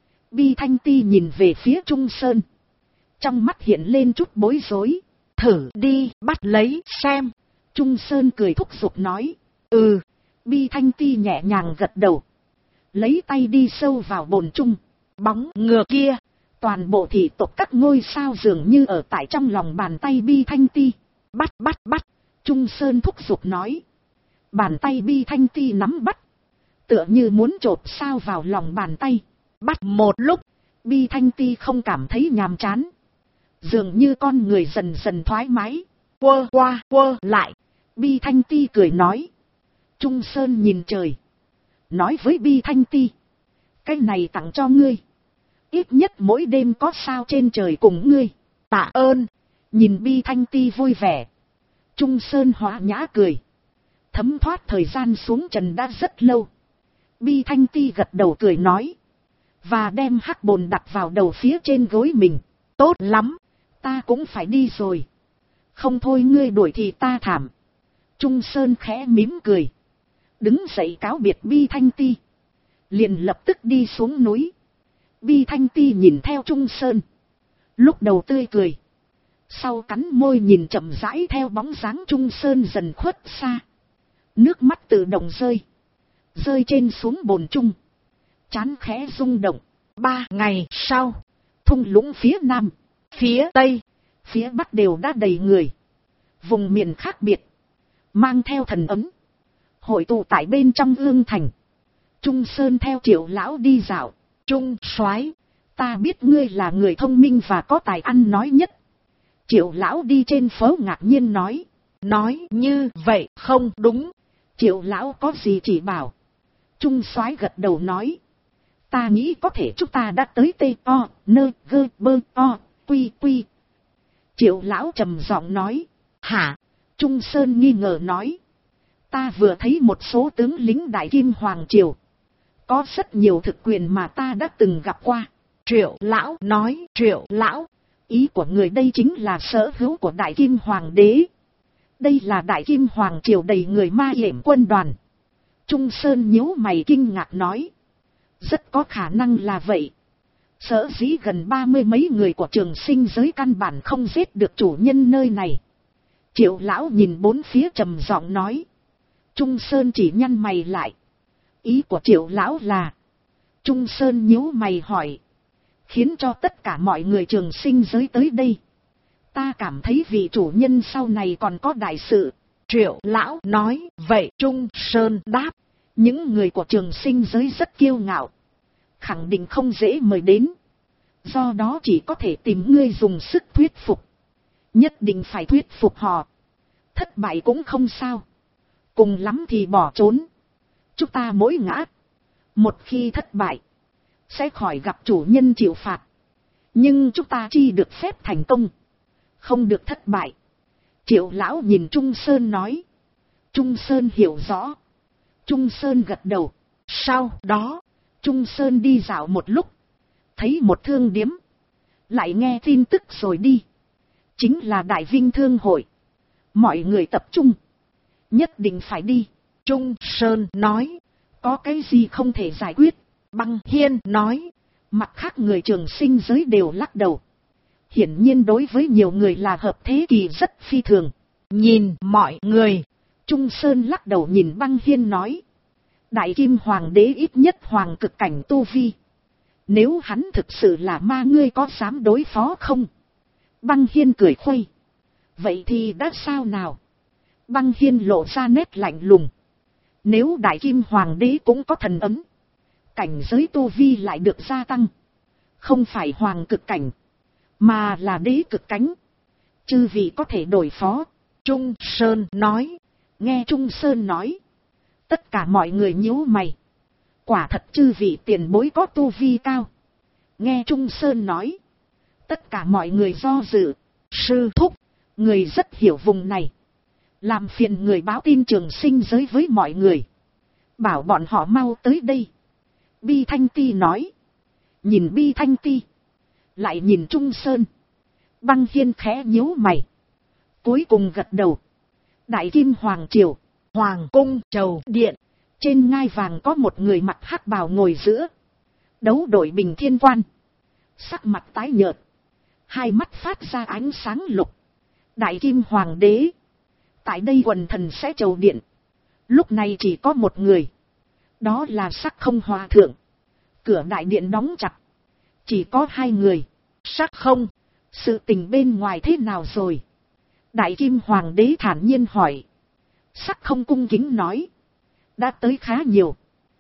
Bi Thanh Ti nhìn về phía Trung Sơn. Trong mắt hiện lên chút bối rối. Thử đi bắt lấy xem. Trung Sơn cười thúc giục nói. Ừ. Bi Thanh Ti nhẹ nhàng gật đầu. Lấy tay đi sâu vào bồn chung. Bóng ngược kia. Toàn bộ thị tộc các ngôi sao dường như ở tại trong lòng bàn tay Bi Thanh Ti. Bắt. Trung Sơn thúc giục nói. Bàn tay Bi Thanh Ti nắm bắt. Tựa như muốn chộp sao vào lòng bàn tay. Bắt một lúc. Bi Thanh Ti không cảm thấy nhàm chán. Dường như con người dần dần thoải mái. Quơ qua quơ lại. Bi Thanh Ti cười nói. Trung Sơn nhìn trời. Nói với Bi Thanh Ti. Cái này tặng cho ngươi. Ít nhất mỗi đêm có sao trên trời cùng ngươi. Tạ ơn. Nhìn Bi Thanh Ti vui vẻ. Trung Sơn hóa nhã cười. Thấm thoát thời gian xuống trần đã rất lâu. Bi Thanh Ti gật đầu cười nói. Và đem hắc bồn đặt vào đầu phía trên gối mình. Tốt lắm. Ta cũng phải đi rồi. Không thôi ngươi đuổi thì ta thảm. Trung Sơn khẽ mím cười. Đứng dậy cáo biệt Bi Thanh Ti. Liền lập tức đi xuống núi. Bi Thanh Ti nhìn theo Trung Sơn. Lúc đầu tươi cười. Sau cắn môi nhìn chậm rãi theo bóng dáng Trung Sơn dần khuất xa. Nước mắt tự động rơi. Rơi trên xuống bồn chung. Chán khẽ rung động. 3 ngày sau. Thung lũng phía nam. Phía tây. Phía bắc đều đã đầy người. Vùng miền khác biệt. Mang theo thần ấm. Hội tụ tại bên trong ương thành. Trung Sơn theo Triệu lão đi dạo. Trung soái, ta biết ngươi là người thông minh và có tài ăn nói nhất. Triệu lão đi trên phố ngạc nhiên nói. Nói như vậy không đúng. Triệu lão có gì chỉ bảo. Trung soái gật đầu nói. Ta nghĩ có thể chúng ta đã tới T.O.N.G.B.O.Q.Q. Triệu lão trầm giọng nói. Hả? Trung Sơn nghi ngờ nói. Ta vừa thấy một số tướng lính Đại Kim Hoàng Triều. Có rất nhiều thực quyền mà ta đã từng gặp qua. Triệu lão nói. Triệu lão, ý của người đây chính là sở hữu của Đại Kim Hoàng đế. Đây là Đại Kim Hoàng Triều đầy người ma yểm quân đoàn. Trung Sơn nhíu mày kinh ngạc nói. Rất có khả năng là vậy. Sở dĩ gần 30 mấy người của trường sinh giới căn bản không giết được chủ nhân nơi này. Triệu lão nhìn bốn phía trầm giọng nói. Trung Sơn chỉ nhăn mày lại. Ý của Triệu lão là. Trung Sơn nhíu mày hỏi. Khiến cho tất cả mọi người trường sinh giới tới đây. Ta cảm thấy vị chủ nhân sau này còn có đại sự. Triệu lão nói. Vậy Trung Sơn đáp. Những người của trường sinh giới rất kiêu ngạo. Khẳng định không dễ mời đến. Do đó chỉ có thể tìm ngươi dùng sức thuyết phục. Nhất định phải thuyết phục họ. Thất bại cũng không sao. Cùng lắm thì bỏ trốn. Chúng ta mỗi ngã. Một khi thất bại. Sẽ khỏi gặp chủ nhân chịu phạt. Nhưng chúng ta chi được phép thành công. Không được thất bại. Triệu lão nhìn Trung Sơn nói. Trung Sơn hiểu rõ. Trung Sơn gật đầu. Sau đó. Trung Sơn đi dạo một lúc. Thấy một thương điếm. Lại nghe tin tức rồi đi. Chính là Đại Vinh Thương Hội. Mọi người tập trung. Nhất định phải đi. Trung Sơn nói. Có cái gì không thể giải quyết. Băng Hiên nói. Mặt khác người trường sinh giới đều lắc đầu. Hiển nhiên đối với nhiều người là hợp thế kỳ rất phi thường. Nhìn mọi người. Trung Sơn lắc đầu nhìn Băng Hiên nói. Đại Kim Hoàng đế ít nhất hoàng cực cảnh tu vi. Nếu hắn thực sự là ma ngươi có dám đối phó không? Băng Hiên cười khuây. Vậy thì đã sao nào? Băng Hiên lộ ra nét lạnh lùng. Nếu Đại Kim Hoàng đế cũng có thần ấm. Cảnh giới tu vi lại được gia tăng. Không phải hoàng cực cảnh. Mà là đế cực cánh. Chư vị có thể đối phó. Trung Sơn nói. Nghe Trung Sơn nói, tất cả mọi người nhíu mày. Quả thật chư vị tiền bối có tu vi cao. Nghe Trung Sơn nói, tất cả mọi người do dự. Sư thúc, người rất hiểu vùng này. Làm phiền người báo tin trường sinh giới với mọi người. Bảo bọn họ mau tới đây. Bi Thanh Ti nói. Nhìn Bi Thanh Ti, lại nhìn Trung Sơn. Băng Hiên khẽ nhíu mày, cuối cùng gật đầu. Đại Kim Hoàng Triều, Hoàng cung Trầu Điện. Trên ngai vàng có một người mặc hắc bào ngồi giữa. Đấu đội bình thiên quan. Sắc mặt tái nhợt, hai mắt phát ra ánh sáng lục. Đại Kim Hoàng đế. Tại đây quần thần sẽ Trầu Điện. Lúc này chỉ có một người. Đó là Sắc Không Hòa Thượng. Cửa đại điện đóng chặt. Chỉ có hai người. Sắc Không, sự tình bên ngoài thế nào rồi? Đại Kim Hoàng đế thản nhiên hỏi. Sắc Không cung kính nói. Đã tới khá nhiều.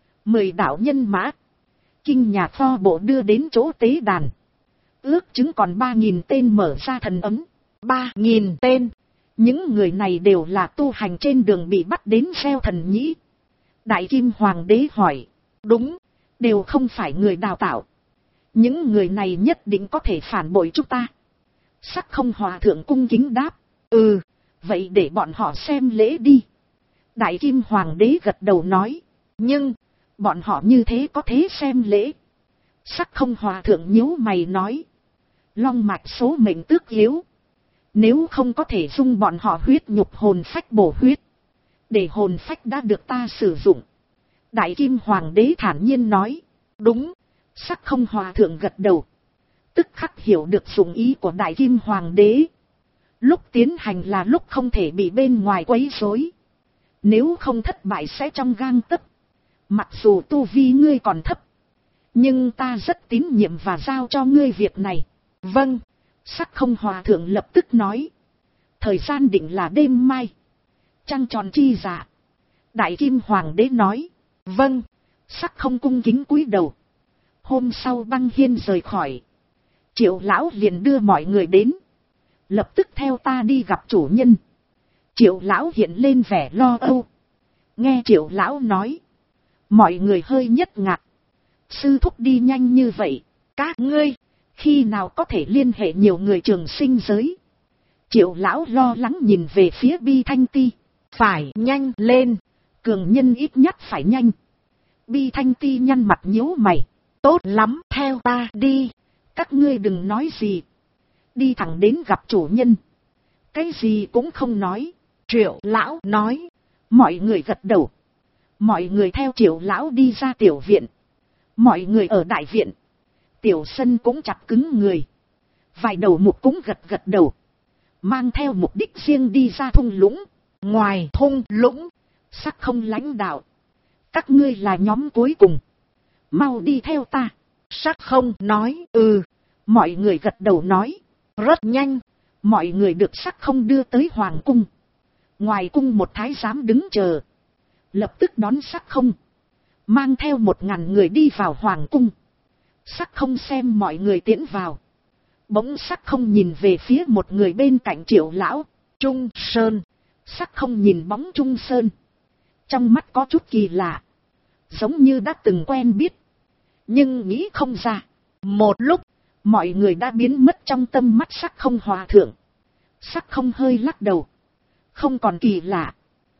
10 đạo nhân mã. Kinh nhà kho bộ đưa đến chỗ tế đàn. Ước chứng còn 3.000 tên mở ra thần ấm. 3.000 tên. Những người này đều là tu hành trên đường bị bắt đến gieo thần nhĩ. Đại Kim Hoàng đế hỏi. Đúng, đều không phải người đào tạo. Những người này nhất định có thể phản bội chúng ta. Sắc Không Hòa Thượng cung kính đáp. Ừ, vậy để bọn họ xem lễ đi. Đại Kim Hoàng đế gật đầu nói. Nhưng, bọn họ như thế có thế xem lễ? Sắc Không Hòa Thượng nhíu mày nói. Long mạch số mệnh tước yếu. Nếu không có thể dung bọn họ huyết nhục hồn phách bổ huyết. Để hồn phách đã được ta sử dụng. Đại Kim Hoàng đế thản nhiên nói. Đúng. Sắc Không Hòa Thượng gật đầu. Tức khắc hiểu được dụng ý của Đại Kim Hoàng đế. Lúc tiến hành là lúc không thể bị bên ngoài quấy rối. Nếu không thất bại sẽ trong gang tấc. Mặc dù tu vi ngươi còn thấp, nhưng ta rất tín nhiệm và giao cho ngươi việc này. Vâng. Sắc Không Hòa Thượng lập tức nói. Thời gian định là đêm mai. Trăng tròn chi dạ. Đại Kim Hoàng đế nói. Vâng. Sắc Không cung kính cúi đầu. Hôm sau Băng Hiên rời khỏi. Triệu lão liền đưa mọi người đến. Lập tức theo ta đi gặp chủ nhân. Triệu lão hiện lên vẻ lo âu. Nghe Triệu lão nói, mọi người hơi nhất ngạc. Sư thúc đi nhanh như vậy, các ngươi khi nào có thể liên hệ nhiều người trường sinh giới? Triệu lão lo lắng nhìn về phía Bi Thanh Ti. Phải nhanh lên, cường nhân ít nhất phải nhanh. Bi Thanh Ti nhăn mặt nhíu mày. Tốt lắm, theo ta đi. Các ngươi đừng nói gì. Đi thẳng đến gặp chủ nhân. Cái gì cũng không nói. Triệu lão nói. Mọi người gật đầu. Mọi người theo Triệu lão đi ra tiểu viện. Mọi người ở đại viện. Tiểu sân cũng chặt cứng người. Vài đầu mục cũng gật đầu. Mang theo mục đích riêng đi ra thung lũng. Ngoài thung lũng, Sắc Không lãnh đạo. Các ngươi là nhóm cuối cùng. Mau đi theo ta. Sắc Không nói. Ừ. Mọi người gật đầu nói. Rất nhanh. Mọi người được Sắc Không đưa tới hoàng cung. Ngoài cung một thái giám đứng chờ. Lập tức đón Sắc Không. Mang theo 1000 người đi vào hoàng cung. Sắc Không xem mọi người tiến vào. Bỗng Sắc Không nhìn về phía một người bên cạnh Triệu lão. Trung Sơn. Sắc Không nhìn bóng Trung Sơn. Trong mắt có chút kỳ lạ. Giống như đã từng quen biết. Nhưng nghĩ không ra. Một lúc, mọi người đã biến mất trong tâm mắt Sắc Không Hòa Thượng. Sắc Không hơi lắc đầu. Không còn kỳ lạ.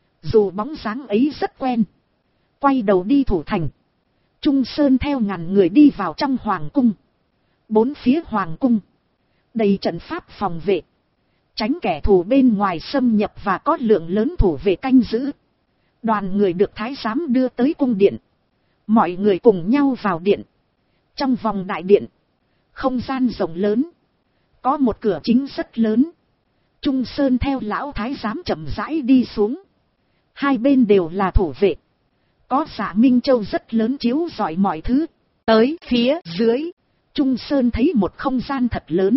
Dù bóng dáng ấy rất quen. Quay đầu đi thủ thành. Trung Sơn theo 1000 người đi vào trong hoàng cung. Bốn phía hoàng cung đầy trận pháp phòng vệ. Tránh kẻ thù bên ngoài xâm nhập và có lượng lớn thủ vệ canh giữ. Đoàn người được thái giám đưa tới cung điện. Mọi người cùng nhau vào điện. Trong vòng đại điện, không gian rộng lớn. Có một cửa chính rất lớn. Trung Sơn theo lão thái giám chậm rãi đi xuống. Hai bên đều là thủ vệ. Có Dạ Minh Châu rất lớn chiếu rọi mọi thứ. Tới phía dưới, Trung Sơn thấy một không gian thật lớn.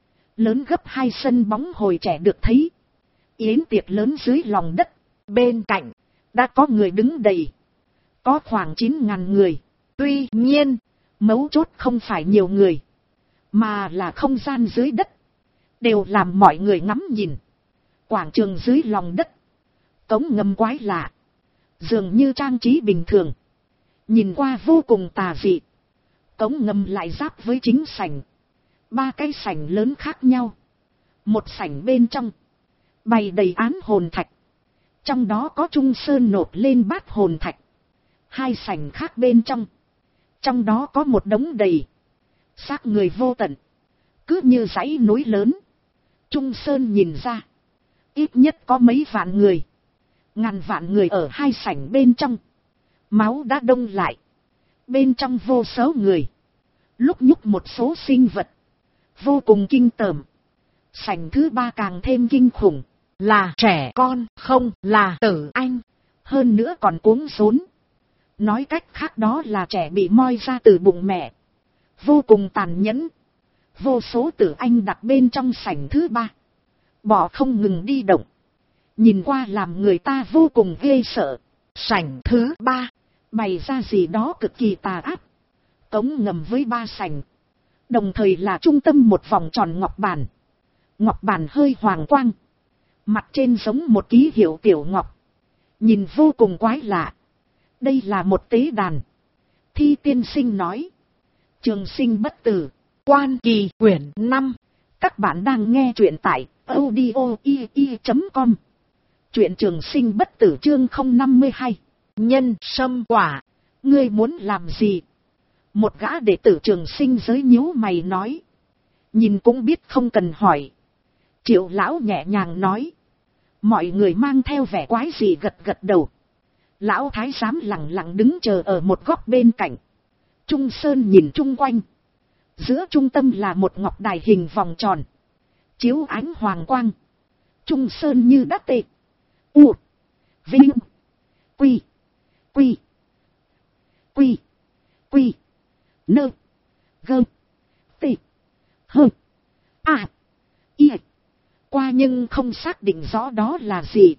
Lớn gấp 2 sân bóng hồi trẻ được thấy. Yến tiệc lớn dưới lòng đất. Bên cạnh, đã có người đứng đầy. Có khoảng 9.000 người. Tuy nhiên, mấu chốt không phải nhiều người. Mà là không gian dưới đất. Đều làm mọi người ngắm nhìn. Quảng trường dưới lòng đất, cống ngầm quái lạ, dường như trang trí bình thường, nhìn qua vô cùng tà dị. Cống ngầm lại giáp với chính sảnh, 3 cái sảnh lớn khác nhau. Một sảnh bên trong bày đầy án hồn thạch, trong đó có Trung Sơn nộp lên bát hồn thạch. 2 sảnh khác bên trong đó có một đống đầy xác người vô tận, cứ như dãy núi lớn. Trung Sơn nhìn ra, ít nhất có mấy vạn người, ngàn vạn người ở 2 sảnh bên trong. Máu đã đông lại, bên trong vô số người, lúc nhúc một số sinh vật, vô cùng kinh tởm. Sảnh thứ 3 càng thêm kinh khủng, là trẻ con, không là tử anh, hơn nữa còn cuống rốn. Nói cách khác đó là trẻ bị moi ra từ bụng mẹ, vô cùng tàn nhẫn. Vô số tử anh đặt bên trong sảnh thứ 3, bỏ không ngừng đi động, nhìn qua làm người ta vô cùng ghê sợ. Sảnh thứ 3 bày ra gì đó cực kỳ tà ác, cống ngầm với 3 sảnh, đồng thời là trung tâm một vòng tròn ngọc bàn. Ngọc bàn hơi hoàng quang, mặt trên giống một ký hiệu tiểu ngọc, nhìn vô cùng quái lạ. Đây là một tế đàn. Thi tiên sinh nói, trường sinh bất tử, Quan Kỳ quyển 5. Các bạn đang nghe truyện tại audio.com. Truyện trường sinh bất tử chương 052. Nhân sâm quả, ngươi muốn làm gì? Một gã đệ tử trường sinh giới nhíu mày nói. Nhìn cũng biết không cần hỏi. Triệu lão nhẹ nhàng nói. Mọi người mang theo vẻ quái gì gật gật đầu. Lão thái giám lặng lặng đứng chờ ở một góc bên cạnh. Trung Sơn nhìn chung quanh. Giữa trung tâm là một ngọc đài hình vòng tròn, chiếu ánh hoàng quang. Trung Sơn như đá tê. U. Vinh. Quy. Quy. Quy. Quy. Nơ. Gơ. Tê. Hơ. À. Y. Qua nhưng không xác định rõ đó là gì.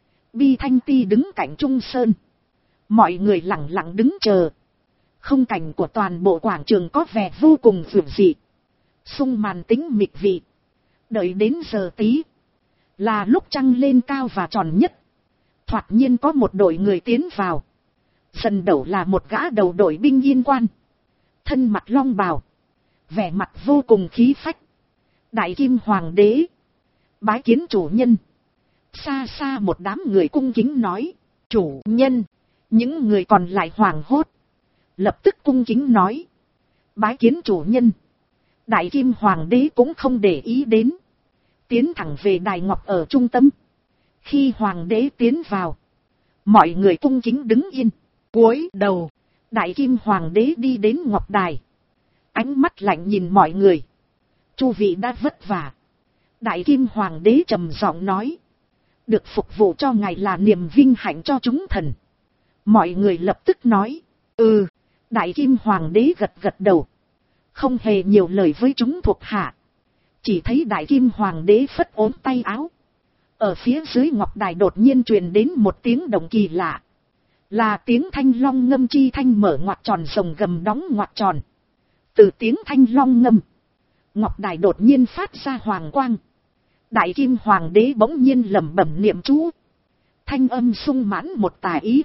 Bi Thanh Ti đứng cạnh Trung Sơn. Mọi người lặng lặng đứng chờ. Không cảnh của toàn bộ quảng trường có vẻ vô cùng dường dị, sung màn tính mịt vị. Đợi đến giờ tí, là lúc trăng lên cao và tròn nhất. Thoạt nhiên có một đội người tiến vào. Dần đầu là một gã đầu đội binh yên quan, thân mặt long bào, vẻ mặt vô cùng khí phách. Đại Kim Hoàng đế, bái kiến chủ nhân. Xa xa một đám người cung kính nói, chủ nhân. Những người còn lại hoảng hốt, lập tức cung kính nói, bái kiến chủ nhân. Đại Kim Hoàng đế cũng không để ý đến, tiến thẳng về đài ngọc ở trung tâm. Khi Hoàng đế tiến vào, mọi người cung kính đứng yên, cúi đầu. Đại Kim Hoàng đế đi đến ngọc đài, ánh mắt lạnh nhìn mọi người. Chu vị đã vất vả. Đại Kim Hoàng đế trầm giọng nói, được phục vụ cho ngài là niềm vinh hạnh cho chúng thần. Mọi người lập tức nói, ừ. Đại Kim Hoàng đế gật gật đầu, không hề nhiều lời với chúng thuộc hạ. Chỉ thấy Đại Kim Hoàng đế phất ốm tay áo. Ở phía dưới ngọc đài đột nhiên truyền đến một tiếng động kỳ lạ. Là tiếng thanh long ngâm chi thanh mở ngoặc tròn rồng gầm đóng ngoặc tròn. Từ tiếng thanh long ngâm, ngọc đài đột nhiên phát ra hoàng quang. Đại Kim Hoàng đế bỗng nhiên lẩm bẩm niệm chú. Thanh âm sung mãn một tà ý.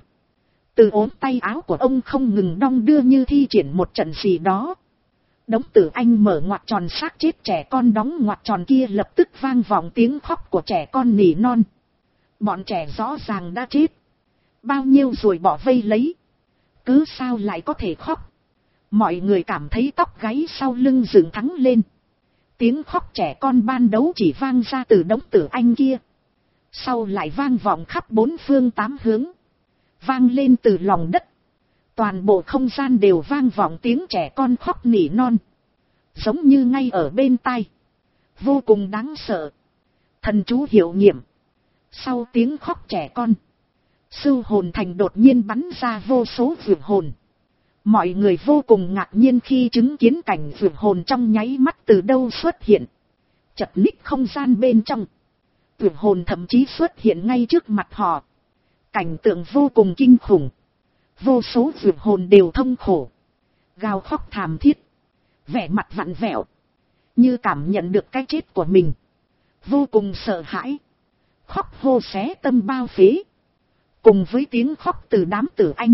Từ ốm tay áo của ông không ngừng đong đưa như thi triển một trận gì đó. Đống tử anh mở ngoặc tròn xác chết trẻ con đóng ngoặc tròn kia lập tức vang vọng tiếng khóc của trẻ con nỉ non. Bọn trẻ rõ ràng đã chết. Bao nhiêu rồi bỏ vây lấy. Cứ sao lại có thể khóc. Mọi người cảm thấy tóc gáy sau lưng dựng thẳng lên. Tiếng khóc trẻ con ban đầu chỉ vang ra từ đống tử anh kia. Sau lại vang vọng khắp 4 phương 8 hướng. Vang lên từ lòng đất. Toàn bộ không gian đều vang vọng tiếng trẻ con khóc nỉ non. Giống như ngay ở bên tai. Vô cùng đáng sợ. Thần chú hiệu nghiệm. Sau tiếng khóc trẻ con, Sưu Hồn Thành đột nhiên bắn ra vô số vượt hồn. Mọi người vô cùng ngạc nhiên khi chứng kiến cảnh vượt hồn trong nháy mắt từ đâu xuất hiện. Chật ních không gian bên trong. Vượt hồn thậm chí xuất hiện ngay trước mặt họ. Cảnh tượng vô cùng kinh khủng. Vô số vượt hồn đều thông khổ, gào khóc thảm thiết, vẻ mặt vặn vẹo, như cảm nhận được cái chết của mình. Vô cùng sợ hãi, khóc hô xé tâm bao phế, cùng với tiếng khóc từ đám tử anh,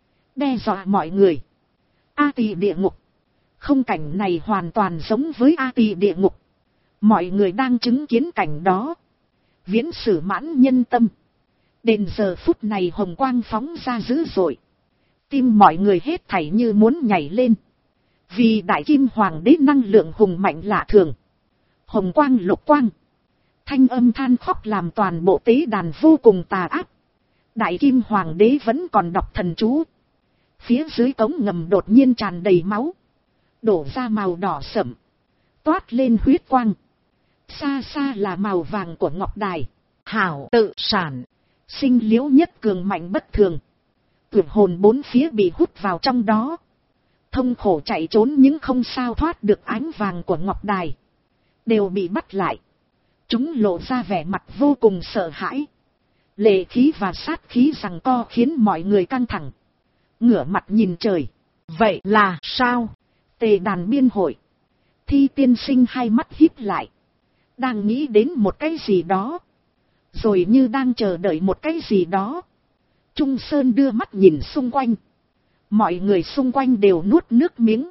đe dọa mọi người. A Tỳ địa ngục. Không, cảnh này hoàn toàn giống với A Tỳ địa ngục. Mọi người đang chứng kiến cảnh đó, viễn sử mãn nhân tâm. Đến giờ phút này hồng quang phóng ra dữ dội, tim mọi người hết thảy như muốn nhảy lên. Vì đại kim hoàng đế năng lượng hùng mạnh lạ thường, hồng quang lục quang, thanh âm than khóc làm toàn bộ tế đàn vô cùng tà ác. Đại kim hoàng đế vẫn còn đọc thần chú. Phía dưới cống ngầm đột nhiên tràn đầy máu, đổ ra màu đỏ sẫm, toát lên huyết quang. Xa xa là màu vàng của ngọc đài, hảo tự sản, sinh liễu nhất cường mạnh bất thường. Tuyệt hồn bốn phía bị hút vào trong đó, thông khổ chạy trốn nhưng không sao thoát được ánh vàng của ngọc đài, đều bị bắt lại. Chúng lộ ra vẻ mặt vô cùng sợ hãi, lệ khí và sát khí giằng co khiến mọi người căng thẳng, ngửa mặt nhìn trời. Vậy là sao? Tề đàn biên hội, Thi tiên sinh hai mắt híp lại, đang nghĩ đến một cái gì đó, rồi như đang chờ đợi một cái gì đó. Trung Sơn đưa mắt nhìn xung quanh, mọi người xung quanh đều nuốt nước miếng,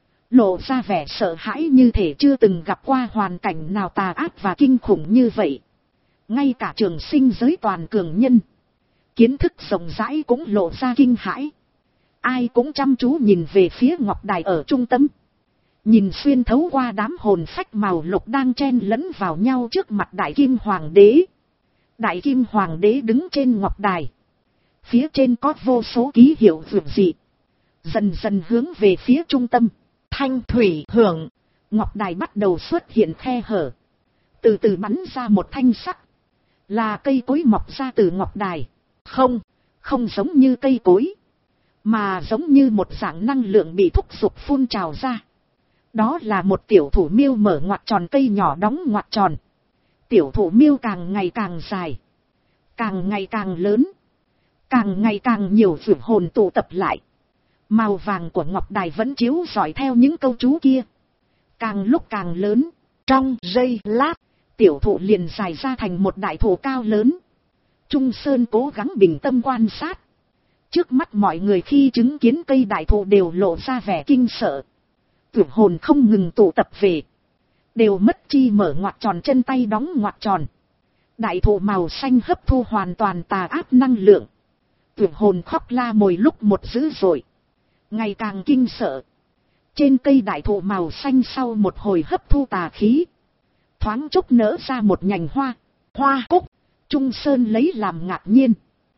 lộ ra vẻ sợ hãi như thể chưa từng gặp qua hoàn cảnh nào tà ác và kinh khủng như vậy. Ngay cả trường sinh giới toàn cường nhân, kiến thức rộng rãi cũng lộ ra kinh hãi. Ai cũng chăm chú nhìn về phía ngọc đài ở trung tâm, nhìn xuyên thấu qua đám hồn phách màu lục đang chen lẫn vào nhau trước mặt đại kim hoàng đế. Đại kim hoàng đế đứng trên ngọc đài, phía trên có vô số ký hiệu vượt dị, dần dần hướng về phía trung tâm. Thanh thủy hưởng, ngọc đài bắt đầu xuất hiện khe hở, từ từ bắn ra một thanh sắc, là cây cối mọc ra từ ngọc đài. Không giống như cây cối, mà giống như một dạng năng lượng bị thúc giục phun trào ra. Đó là một tiểu thủ miêu mở ngoặt tròn cây nhỏ đóng ngoặt tròn. Tiểu thủ miêu càng ngày càng dài, càng ngày càng lớn, càng ngày càng nhiều vượt hồn tụ tập lại. Màu vàng của ngọc đài vẫn chiếu rọi theo những câu chú kia, càng lúc càng lớn. Trong giây lát, tiểu thụ liền dài ra thành một đại thụ cao lớn. Trung Sơn cố gắng bình tâm quan sát. Trước mắt mọi người khi chứng kiến cây đại thụ đều lộ ra vẻ kinh sợ. Vượt hồn không ngừng tụ tập về, đều mất chi mở ngoặt tròn chân tay đóng ngoặt tròn. Đại thụ màu xanh hấp thu hoàn toàn tà áp năng lượng. Vượt hồn khóc la mồi lúc một dữ dội, ngày càng kinh sợ. Trên cây đại thụ màu xanh sau một hồi hấp thu tà khí, thoáng chốc nở ra một nhành hoa, hoa cúc. Trung Sơn lấy làm ngạc nhiên,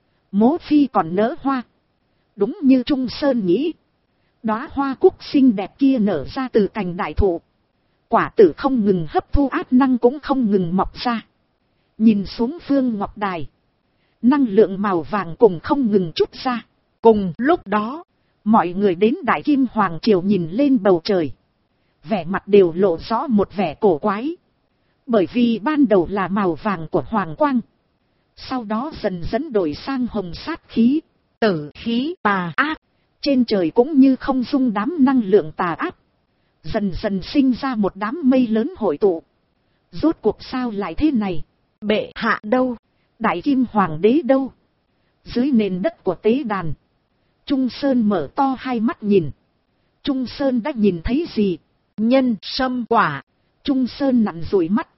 Mỗ Phi còn nở hoa. Đúng như Trung Sơn nghĩ, đóa hoa cúc xinh đẹp kia nở ra từ cành đại thụ, quả tử không ngừng hấp thu áp năng cũng không ngừng mọc ra. Nhìn xuống phương ngọc đài, năng lượng màu vàng cùng không ngừng trút ra. Cùng lúc đó, mọi người đến đại kim hoàng triều nhìn lên bầu trời, vẻ mặt đều lộ rõ một vẻ cổ quái. Bởi vì ban đầu là màu vàng của hoàng quang, sau đó dần dần đổi sang hồng sát khí, tử khí tà ác. Trên trời cũng như không dung đám năng lượng tà ác, dần dần sinh ra một đám mây lớn hội tụ. Rốt cuộc sao lại thế này? Bệ hạ đâu? Đại kim hoàng đế đâu? Dưới nền đất của tế đàn, Trung Sơn mở to hai mắt nhìn. Trung Sơn đã nhìn thấy gì? Nhân sâm quả. Trung Sơn nặn dụi mắt.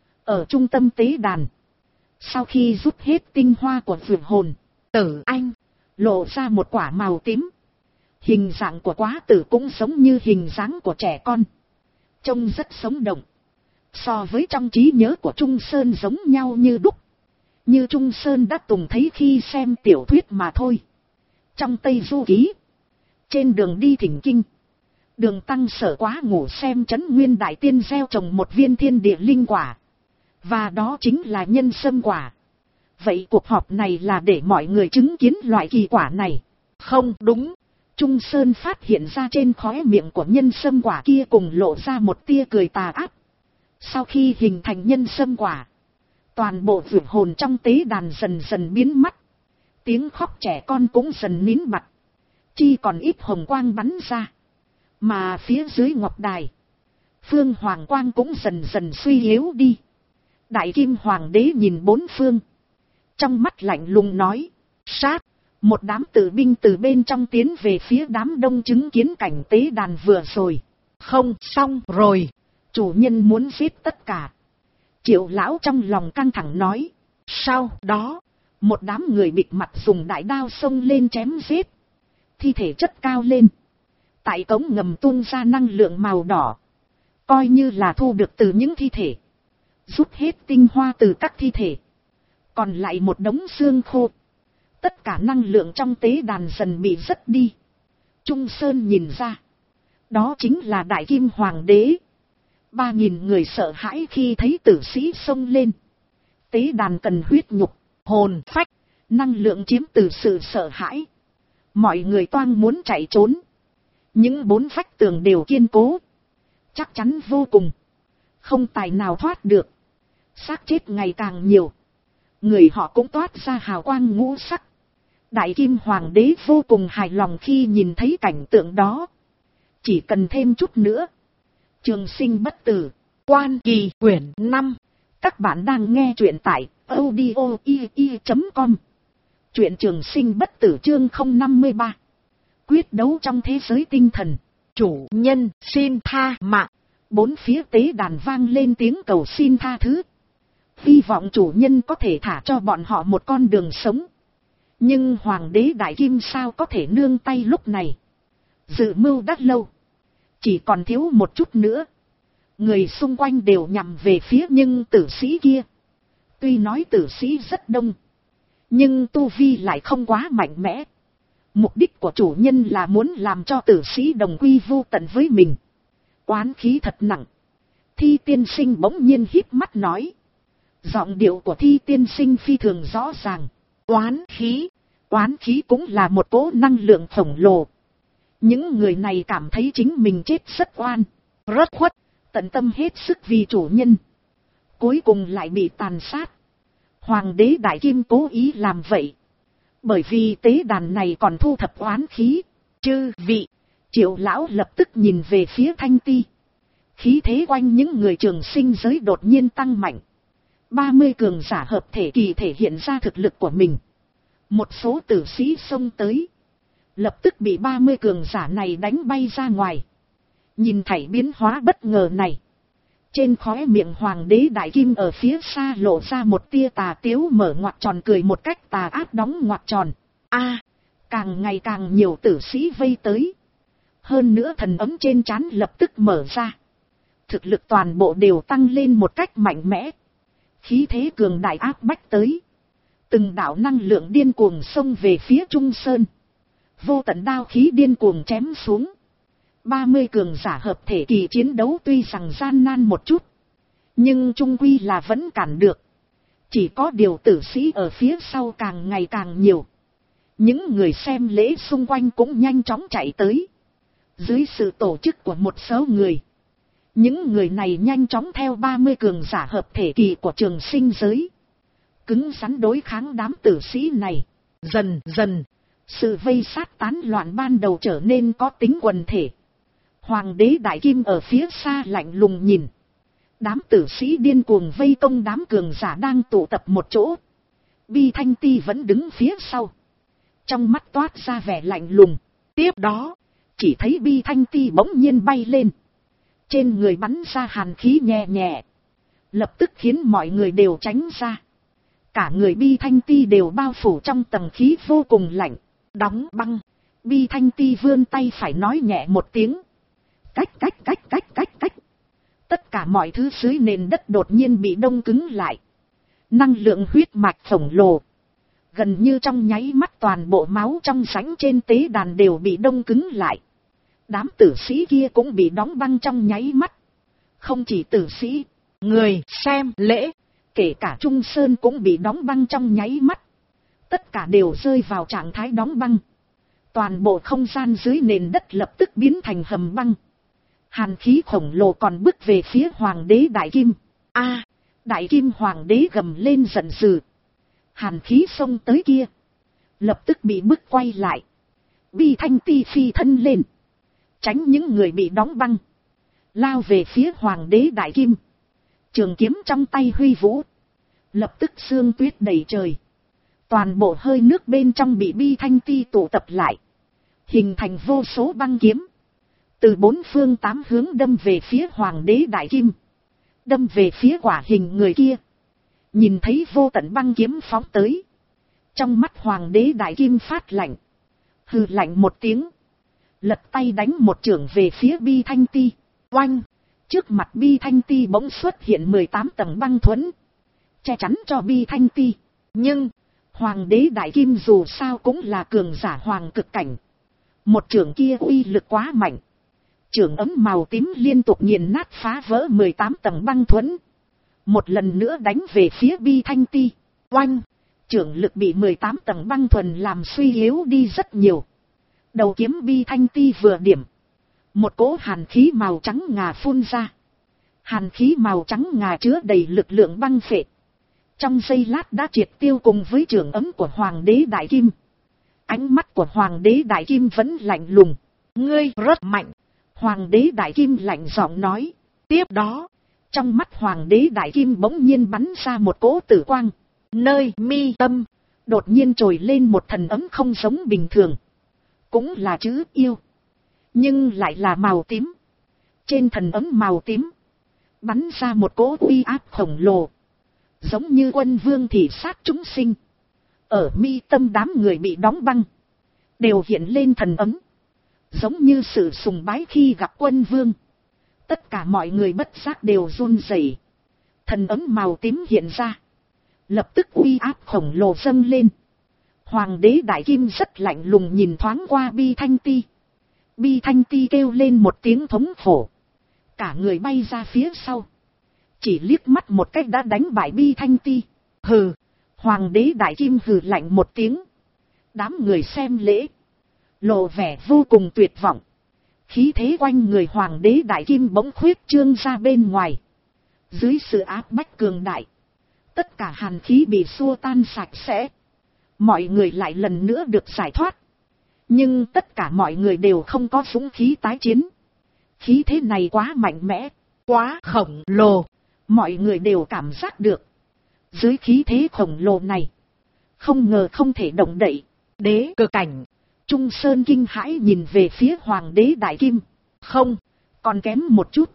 Ở trung tâm tế đàn, sau khi rút hết tinh hoa của vượt hồn, tử anh lộ ra một quả màu tím. Hình dạng của quá tử cũng giống như hình dáng của trẻ con, trông rất sống động. So với trong trí nhớ của Trung Sơn giống nhau như đúc, như Trung Sơn đã từng thấy khi xem tiểu thuyết mà thôi. Trong Tây Du Ký, trên đường đi thỉnh kinh, Đường Tăng Sở Quá ngủ xem Trấn Nguyên Đại Tiên gieo trồng một viên thiên địa linh quả, và đó chính là nhân sâm quả. Vậy cuộc họp này là để mọi người chứng kiến loại kỳ quả này? Không đúng. Trung Sơn phát hiện ra trên khóe miệng của nhân sâm quả kia cùng lộ ra một tia cười tà ác. Sau khi hình thành nhân sâm quả, toàn bộ vượt hồn trong tế đàn dần dần biến mất, tiếng khóc trẻ con cũng dần nín bặt, chi còn ít hồng quang bắn ra. Mà phía dưới ngọc đài, phương hoàng quang cũng dần dần suy yếu đi. Đại kim hoàng đế nhìn bốn phương. Trong mắt lạnh lùng nói. Sát. Một đám tử binh từ bên trong tiến về phía đám đông chứng kiến cảnh tế đàn vừa rồi. Không, xong rồi. Chủ nhân muốn giết tất cả. Triệu lão trong lòng căng thẳng nói. Sau đó, một đám người bịt mặt dùng đại đao xông lên chém giết. Thi thể chất cao lên. Tại cống ngầm tuôn ra năng lượng màu đỏ. Coi như là thu được từ những thi thể. Rút hết tinh hoa từ các thi thể. Còn lại một đống xương khô. Tất cả năng lượng trong tế đàn dần bị dứt đi. Trung Sơn nhìn ra. Đó chính là Đại Kim Hoàng đế. 3.000 người sợ hãi khi thấy tử sĩ xông lên. Tế đàn cần huyết nhục, hồn, phách, năng lượng chiếm từ sự sợ hãi. Mọi người toang muốn chạy trốn. Những 4 vách tường đều kiên cố. Chắc chắn vô cùng. Không tài nào thoát được. Xác chết ngày càng nhiều. Người họ cũng toát ra hào quang ngũ sắc. Đại Kim Hoàng đế vô cùng hài lòng khi nhìn thấy cảnh tượng đó. Chỉ cần thêm chút nữa. Trường sinh bất tử. Quan Kỳ quyển 5. Các bạn đang nghe truyện tại audio.com. Truyện Trường sinh bất tử chương 053. Quyết đấu trong thế giới tinh thần. Chủ nhân xin tha mạng. Bốn phía tế đàn vang lên tiếng cầu xin tha thứ. Hy vọng chủ nhân có thể thả cho bọn họ một con đường sống. Nhưng Hoàng đế Đại Kim sao có thể nương tay lúc này. Dự mưu đã lâu. Chỉ còn thiếu một chút nữa. Người xung quanh đều nhằm về phía nhưng tử sĩ kia. Tuy nói tử sĩ rất đông. Nhưng tu vi lại không quá mạnh mẽ. Mục đích của chủ nhân là muốn làm cho tử sĩ đồng quy vu tận với mình. Oán khí thật nặng. Thi tiên sinh bỗng nhiên híp mắt nói. Giọng điệu của Thi tiên sinh phi thường rõ ràng. Oán khí cũng là một cỗ năng lượng khổng lồ. Những người này cảm thấy chính mình chết rất oan, rất khuất, tận tâm hết sức vì chủ nhân. Cuối cùng lại bị tàn sát. Hoàng đế Đại Kim cố ý làm vậy. Bởi vì tế đàn này còn thu thập oán khí. Chư vị, Triệu lão lập tức nhìn về phía Thanh Ti. Khí thế quanh những người trường sinh giới đột nhiên tăng mạnh. 30 cường giả hợp thể kỳ thể hiện ra thực lực của mình. Một số tử sĩ xông tới. Lập tức bị 30 cường giả này đánh bay ra ngoài. Nhìn thấy biến hóa bất ngờ này. Trên khóe miệng Hoàng đế Đại Kim ở phía xa lộ ra một tia tà tiếu mở ngoặc tròn cười một cách tà ác đóng ngoặc tròn. Càng ngày càng nhiều tử sĩ vây tới. Hơn nữa thần ấm trên trán lập tức mở ra. Thực lực toàn bộ đều tăng lên một cách mạnh mẽ. Khí thế cường đại áp bách tới. Từng đạo năng lượng điên cuồng xông về phía Trung Sơn. Vô tận đao khí điên cuồng chém xuống. 30 cường giả hợp thể kỳ chiến đấu tuy rằng gian nan một chút. Nhưng trung quy là vẫn cản được. Chỉ có điều tử sĩ ở phía sau càng ngày càng nhiều. Những người xem lễ xung quanh cũng nhanh chóng chạy tới. Dưới sự tổ chức của một số người. Những người này nhanh chóng theo 30 cường giả hợp thể kỳ của trường sinh giới. Cứng rắn đối kháng đám tử sĩ này. Dần dần, sự vây sát tán loạn ban đầu trở nên có tính quần thể. Hoàng đế Đại Kim ở phía xa lạnh lùng nhìn. Đám tử sĩ điên cuồng vây công đám cường giả đang tụ tập một chỗ. Bi Thanh Ti vẫn đứng phía sau. Trong mắt toát ra vẻ lạnh lùng. Tiếp đó, chỉ thấy Bi Thanh Ti bỗng nhiên bay lên. Trên người bắn ra hàn khí nhẹ nhẹ. Lập tức khiến mọi người đều tránh ra. Cả người Bi Thanh Ti đều bao phủ trong tầng khí vô cùng lạnh. Đóng băng. Bi Thanh Ti vươn tay phải nói nhẹ một tiếng. Cách. Tất cả mọi thứ dưới nền đất đột nhiên bị đông cứng lại. Năng lượng huyết mạch khổng lồ. Gần như trong nháy mắt toàn bộ máu trong sánh trên tế đàn đều bị đông cứng lại. Đám tử sĩ kia cũng bị đóng băng trong nháy mắt. Không chỉ tử sĩ, người xem lễ, kể cả Trung Sơn cũng bị đóng băng trong nháy mắt. Tất cả đều rơi vào trạng thái đóng băng. Toàn bộ không gian dưới nền đất lập tức biến thành hầm băng. Hàn khí khổng lồ còn bước về phía Hoàng đế Đại Kim. Đại Kim Hoàng đế gầm lên giận dữ. Hàn khí xông tới kia. Lập tức bị bước quay lại. Bi Thanh Ti phi thân lên. Tránh những người bị đóng băng. Lao về phía Hoàng đế Đại Kim. Trường kiếm trong tay huy vũ. Lập tức sương tuyết đầy trời. Toàn bộ hơi nước bên trong bị Bi Thanh Ti tụ tập lại. Hình thành vô số băng kiếm. Từ bốn phương tám hướng đâm về phía Hoàng đế Đại Kim. Đâm về phía quả hình người kia. Nhìn thấy vô tận băng kiếm phóng tới. Trong mắt Hoàng đế Đại Kim phát lạnh. Hừ lạnh một tiếng. Lật tay đánh một chưởng về phía Bi Thanh Ti. Oanh! Trước mặt Bi Thanh Ti bỗng xuất hiện 18 tầng băng thuẫn. Che chắn cho Bi Thanh Ti. Nhưng, Hoàng đế Đại Kim dù sao cũng là cường giả hoàng cực cảnh. Một chưởng kia uy lực quá mạnh. Chưởng ấm màu tím liên tục nghiền nát phá vỡ 18 tầng băng thuẫn. Một lần nữa đánh về phía Bi Thanh Ti. Oanh! Chưởng lực bị 18 tầng băng thuần làm suy yếu đi rất nhiều. Đầu kiếm Bi Thanh Ti vừa điểm. Một cỗ hàn khí màu trắng ngà phun ra. Hàn khí màu trắng ngà chứa đầy lực lượng băng phệ. Trong giây lát đã triệt tiêu cùng với chưởng ấm của Hoàng đế Đại Kim. Ánh mắt của Hoàng đế Đại Kim vẫn lạnh lùng. Ngươi rất mạnh. Hoàng đế Đại Kim lạnh giọng nói. Tiếp đó, trong mắt Hoàng đế Đại Kim bỗng nhiên bắn ra một cỗ tử quang. Nơi mi tâm, đột nhiên trồi lên một thần ấm không giống bình thường. Cũng là chữ yêu. Nhưng lại là màu tím. Trên thần ấm màu tím, bắn ra một cỗ uy áp khổng lồ. Giống như quân vương thị sát chúng sinh. Ở mi tâm đám người bị đóng băng. Đều hiện lên thần ấm. Giống như sự sùng bái khi gặp quân vương. Tất cả mọi người bất giác đều run rẩy. Thần ấm màu tím hiện ra. Lập tức uy áp khổng lồ dâng lên. Hoàng đế Đại Kim rất lạnh lùng nhìn thoáng qua Bi Thanh Ti. Bi Thanh Ti kêu lên một tiếng thống khổ. Cả người bay ra phía sau. Chỉ liếc mắt một cách đã đánh bại Bi Thanh Ti. Hừ. Hoàng đế Đại Kim hừ lạnh một tiếng. Đám người xem lễ. Lộ vẻ vô cùng tuyệt vọng. Khí thế quanh người Hoàng đế Đại Kim bỗng khuyết trương ra bên ngoài. Dưới sự áp bách cường đại. Tất cả hàn khí bị xua tan sạch sẽ. Mọi người lại lần nữa được giải thoát. Nhưng tất cả mọi người đều không có dũng khí tái chiến. Khí thế này quá mạnh mẽ, quá khổng lồ. Mọi người đều cảm giác được. Dưới khí thế khổng lồ này, không ngờ không thể động đậy. Đế cơ cảnh. Trung Sơn kinh hãi nhìn về phía Hoàng đế Đại Kim. Không, còn kém một chút.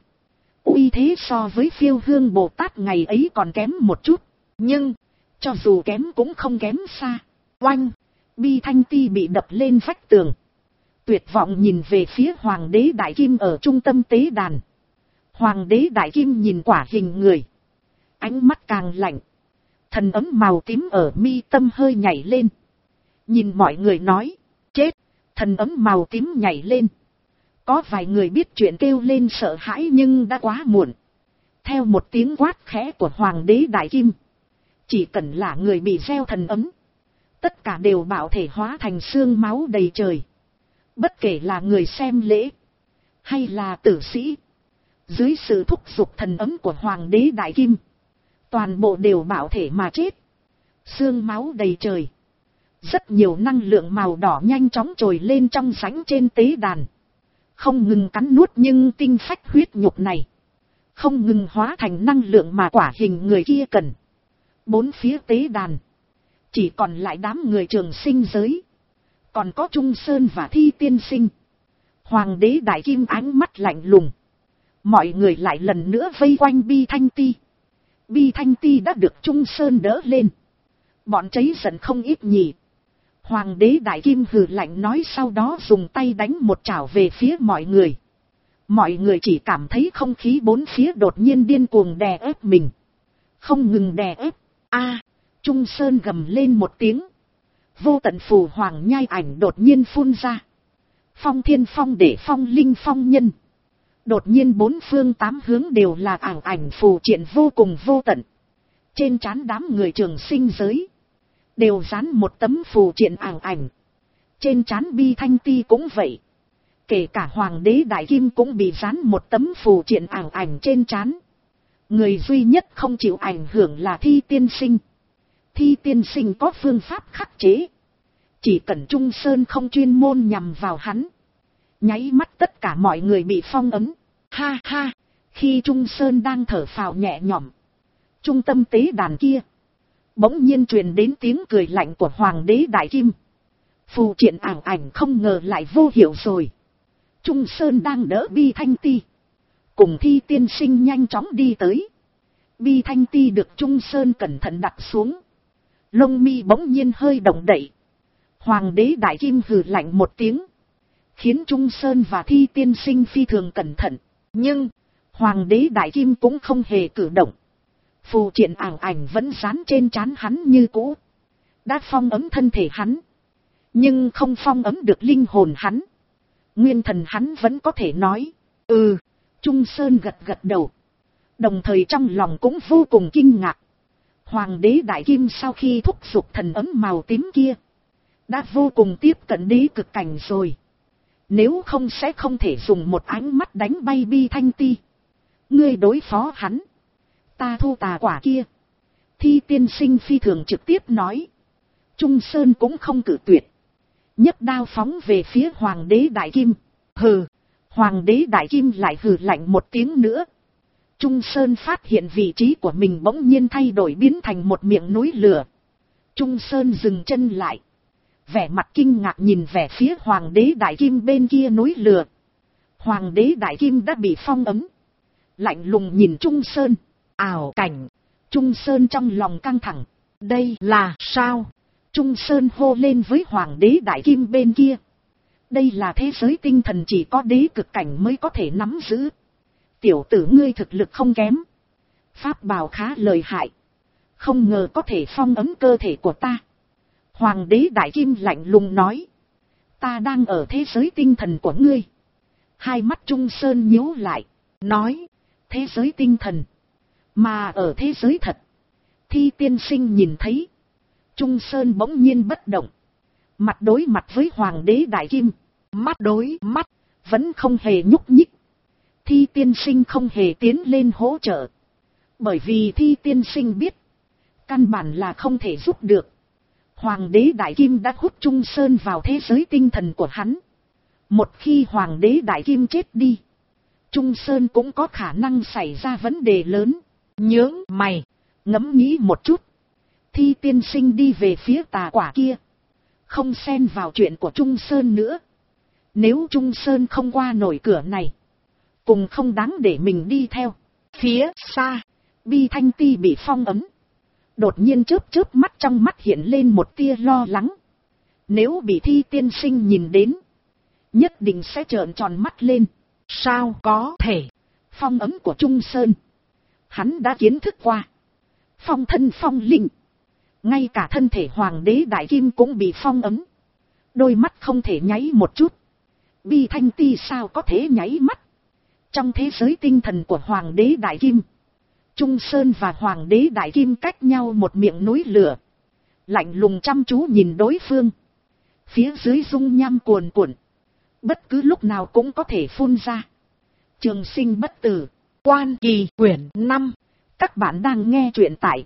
Uy thế so với Phiêu Hương Bồ Tát ngày ấy còn kém một chút. Nhưng, cho dù kém cũng không kém xa. Oanh, Bi Thanh Ti bị đập lên vách tường. Tuyệt vọng nhìn về phía Hoàng đế Đại Kim ở trung tâm tế đàn. Hoàng đế Đại Kim nhìn quả hình người. Ánh mắt càng lạnh. Thần ấm màu tím ở mi tâm hơi nhảy lên. Nhìn mọi người nói, chết, thần ấm màu tím nhảy lên. Có vài người biết chuyện kêu lên sợ hãi nhưng đã quá muộn. Theo một tiếng quát khẽ của Hoàng đế Đại Kim. Chỉ cần là người bị gieo thần ấm. Tất cả đều bạo thể hóa thành xương máu đầy trời. Bất kể là người xem lễ. Hay là tử sĩ. Dưới sự thúc giục thần ấm của Hoàng đế Đại Kim. Toàn bộ đều bạo thể mà chết. Xương máu đầy trời. Rất nhiều năng lượng màu đỏ nhanh chóng trồi lên trong sánh trên tế đàn. Không ngừng cắn nuốt nhưng tinh phách huyết nhục này. Không ngừng hóa thành năng lượng mà quả hình người kia cần. Bốn phía tế đàn. Chỉ còn lại đám người Trường Sinh giới. Còn có Trung Sơn và Thi Tiên Sinh. Hoàng đế Đại Kim ánh mắt lạnh lùng. Mọi người lại lần nữa vây quanh Bi Thanh Ti. Bi Thanh Ti đã được Trung Sơn đỡ lên. Bọn cháy giận không ít nhỉ. Hoàng đế Đại Kim hừ lạnh nói, sau đó dùng tay đánh một chảo về phía mọi người. Mọi người chỉ cảm thấy không khí bốn phía đột nhiên điên cuồng đè ép mình. Không ngừng đè ép. Trung Sơn gầm lên một tiếng. Vô tận phù hoàng nhai ảnh đột nhiên phun ra. Phong thiên phong để phong linh phong nhân. Đột nhiên bốn phương tám hướng đều là ảo ảnh phù triện vô cùng vô tận. Trên trán đám người Trường Sinh giới. Đều dán một tấm phù triện ảo ảnh. Trên trán Bi Thanh Ti cũng vậy. Kể cả Hoàng đế Đại Kim cũng bị dán một tấm phù triện ảo ảnh trên trán. Người duy nhất không chịu ảnh hưởng là Thi Tiên Sinh. Thi Tiên Sinh có phương pháp khắc chế. Chỉ cần Trung Sơn không chuyên môn nhằm vào hắn. Nháy mắt tất cả mọi người bị phong ấn. Ha ha, Khi Trung Sơn đang thở phào nhẹ nhõm, trung tâm tế đàn kia bỗng nhiên truyền đến tiếng cười lạnh của Hoàng đế Đại Kim. Phù triện ảo ảnh không ngờ lại vô hiệu rồi. Trung Sơn đang đỡ Bi Thanh Ti, cùng Thi tiên sinh nhanh chóng đi tới. Bi Thanh Ti được Trung Sơn cẩn thận đặt xuống, lông mi bỗng nhiên hơi động đậy. Hoàng đế Đại Kim hừ lạnh một tiếng, khiến Trung Sơn và Thi tiên sinh phi thường cẩn thận. Nhưng Hoàng đế Đại Kim cũng không hề cử động. Phù triện ảo ảnh vẫn dán trên trán hắn như cũ, đã phong ấm thân thể hắn, nhưng không phong ấm được linh hồn hắn. Nguyên thần hắn vẫn có thể nói. Trung Sơn gật gật đầu, đồng thời trong lòng cũng vô cùng kinh ngạc. Hoàng đế Đại Kim sau khi thúc giục thần ấm màu tím kia, đã vô cùng tiếp cận đế cực cảnh rồi. Nếu không sẽ không thể dùng một ánh mắt đánh bay Bi Thanh Ti. Ngươi đối phó hắn, ta thu tà quả kia. Thi tiên sinh phi thường trực tiếp nói. Trung Sơn cũng không cử tuyệt, nhấc đao phóng về phía Hoàng đế Đại Kim. Hừ. Hoàng đế Đại Kim lại hừ lạnh một tiếng nữa. Trung Sơn phát hiện vị trí của mình bỗng nhiên thay đổi, biến thành một miệng núi lửa. Trung Sơn dừng chân lại, vẻ mặt kinh ngạc nhìn về phía Hoàng đế Đại Kim bên kia núi lửa. Hoàng đế Đại Kim đã bị phong ấm, lạnh lùng nhìn Trung Sơn. Ảo cảnh. Trung Sơn trong lòng căng thẳng. Đây là sao? Trung Sơn hô lên với Hoàng đế Đại Kim bên kia. Đây là thế giới tinh thần chỉ có đế cực cảnh mới có thể nắm giữ. Tiểu tử ngươi thực lực không kém, pháp bào khá lợi hại, không ngờ có thể phong ấm cơ thể của ta. Hoàng đế Đại Kim lạnh lùng nói. Ta đang ở thế giới tinh thần của ngươi. Hai mắt Trung Sơn nhíu lại, nói. Thế giới tinh thần, mà ở thế giới thật, Thi tiên sinh nhìn thấy. Trung Sơn bỗng nhiên bất động, mặt đối mặt với Hoàng đế Đại Kim, mắt đối mắt, vẫn không hề nhúc nhích. Thi tiên sinh không hề tiến lên hỗ trợ, bởi vì Thi tiên sinh biết, căn bản là không thể giúp được. Hoàng đế Đại Kim đã hút Trung Sơn vào thế giới tinh thần của hắn. Một khi Hoàng đế Đại Kim chết đi, Trung Sơn cũng có khả năng xảy ra vấn đề lớn. Nhướng mày, ngẫm nghĩ một chút. Thi tiên sinh đi về phía tà quả kia, không xen vào chuyện của Trung Sơn nữa. Nếu Trung Sơn không qua nổi cửa này, cùng không đáng để mình đi theo. Phía xa, Bi Thanh Ti bị phong ấm, đột nhiên chớp mắt, trong mắt hiện lên một tia lo lắng. Nếu bị Thi tiên sinh nhìn đến, nhất định sẽ trợn tròn mắt lên. Sao có thể? Phong ấm của Trung Sơn, hắn đã kiến thức qua. Phong thân phong linh, ngay cả thân thể Hoàng đế Đại Kim cũng bị phong ấm. Đôi mắt không thể nháy một chút. Bi Thanh Ti sao có thể nháy mắt? Trong thế giới tinh thần của Hoàng đế Đại Kim, Trung Sơn và Hoàng đế Đại Kim cách nhau một miệng núi lửa, lạnh lùng chăm chú nhìn đối phương. Phía dưới dung nham cuồn cuộn, bất cứ lúc nào cũng có thể phun ra. Trường sinh bất tử, Quan Kỳ quyển 5. Các bạn đang nghe truyện tại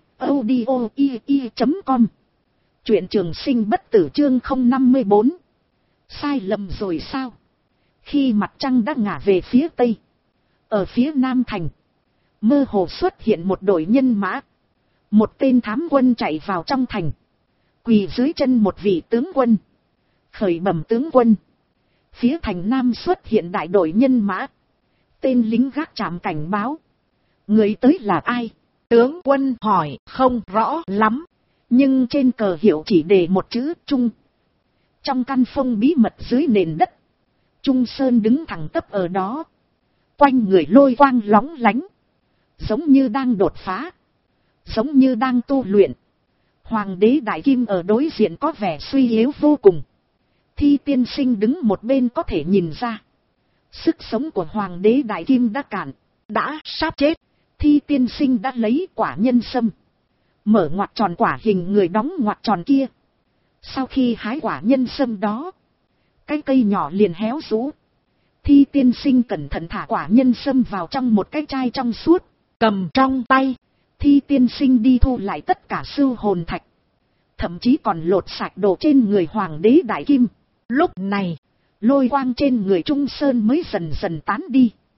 audio.com. Truyện Trường sinh bất tử chương 054. Sai lầm rồi sao? Khi mặt trăng đã ngả về phía tây, ở phía nam thành, mơ hồ xuất hiện một đội nhân mã. Một tên thám quân chạy vào trong thành, quỳ dưới chân một vị tướng quân, khởi bẩm tướng quân. Phía thành nam xuất hiện đại đội nhân mã. Tên lính gác trạm cảnh báo. Người tới là ai? Tướng quân hỏi. Không rõ lắm, nhưng trên cờ hiệu chỉ đề một chữ Trung. Trong căn phòng bí mật dưới nền đất, Trung Sơn đứng thẳng tắp ở đó, quanh người lôi quang lóng lánh, giống như đang đột phá, giống như đang tu luyện. Hoàng đế Đại Kim ở đối diện có vẻ suy yếu vô cùng. Thi tiên sinh đứng một bên có thể nhìn ra, sức sống của Hoàng đế Đại Kim đã cạn, đã sắp chết. Thi tiên sinh đã lấy quả nhân sâm, mở ngoặc tròn quả hình người đóng ngoặc tròn kia. Sau khi hái quả nhân sâm đó, cái cây nhỏ liền héo rũ. Thi tiên sinh cẩn thận thả quả nhân sâm vào trong một cái chai trong suốt, cầm trong tay. Thi tiên sinh đi thu lại tất cả sưu hồn thạch, thậm chí còn lột sạch đồ trên người Hoàng đế Đại Kim. Lúc này, lôi quang trên người Trung Sơn mới dần dần tán đi.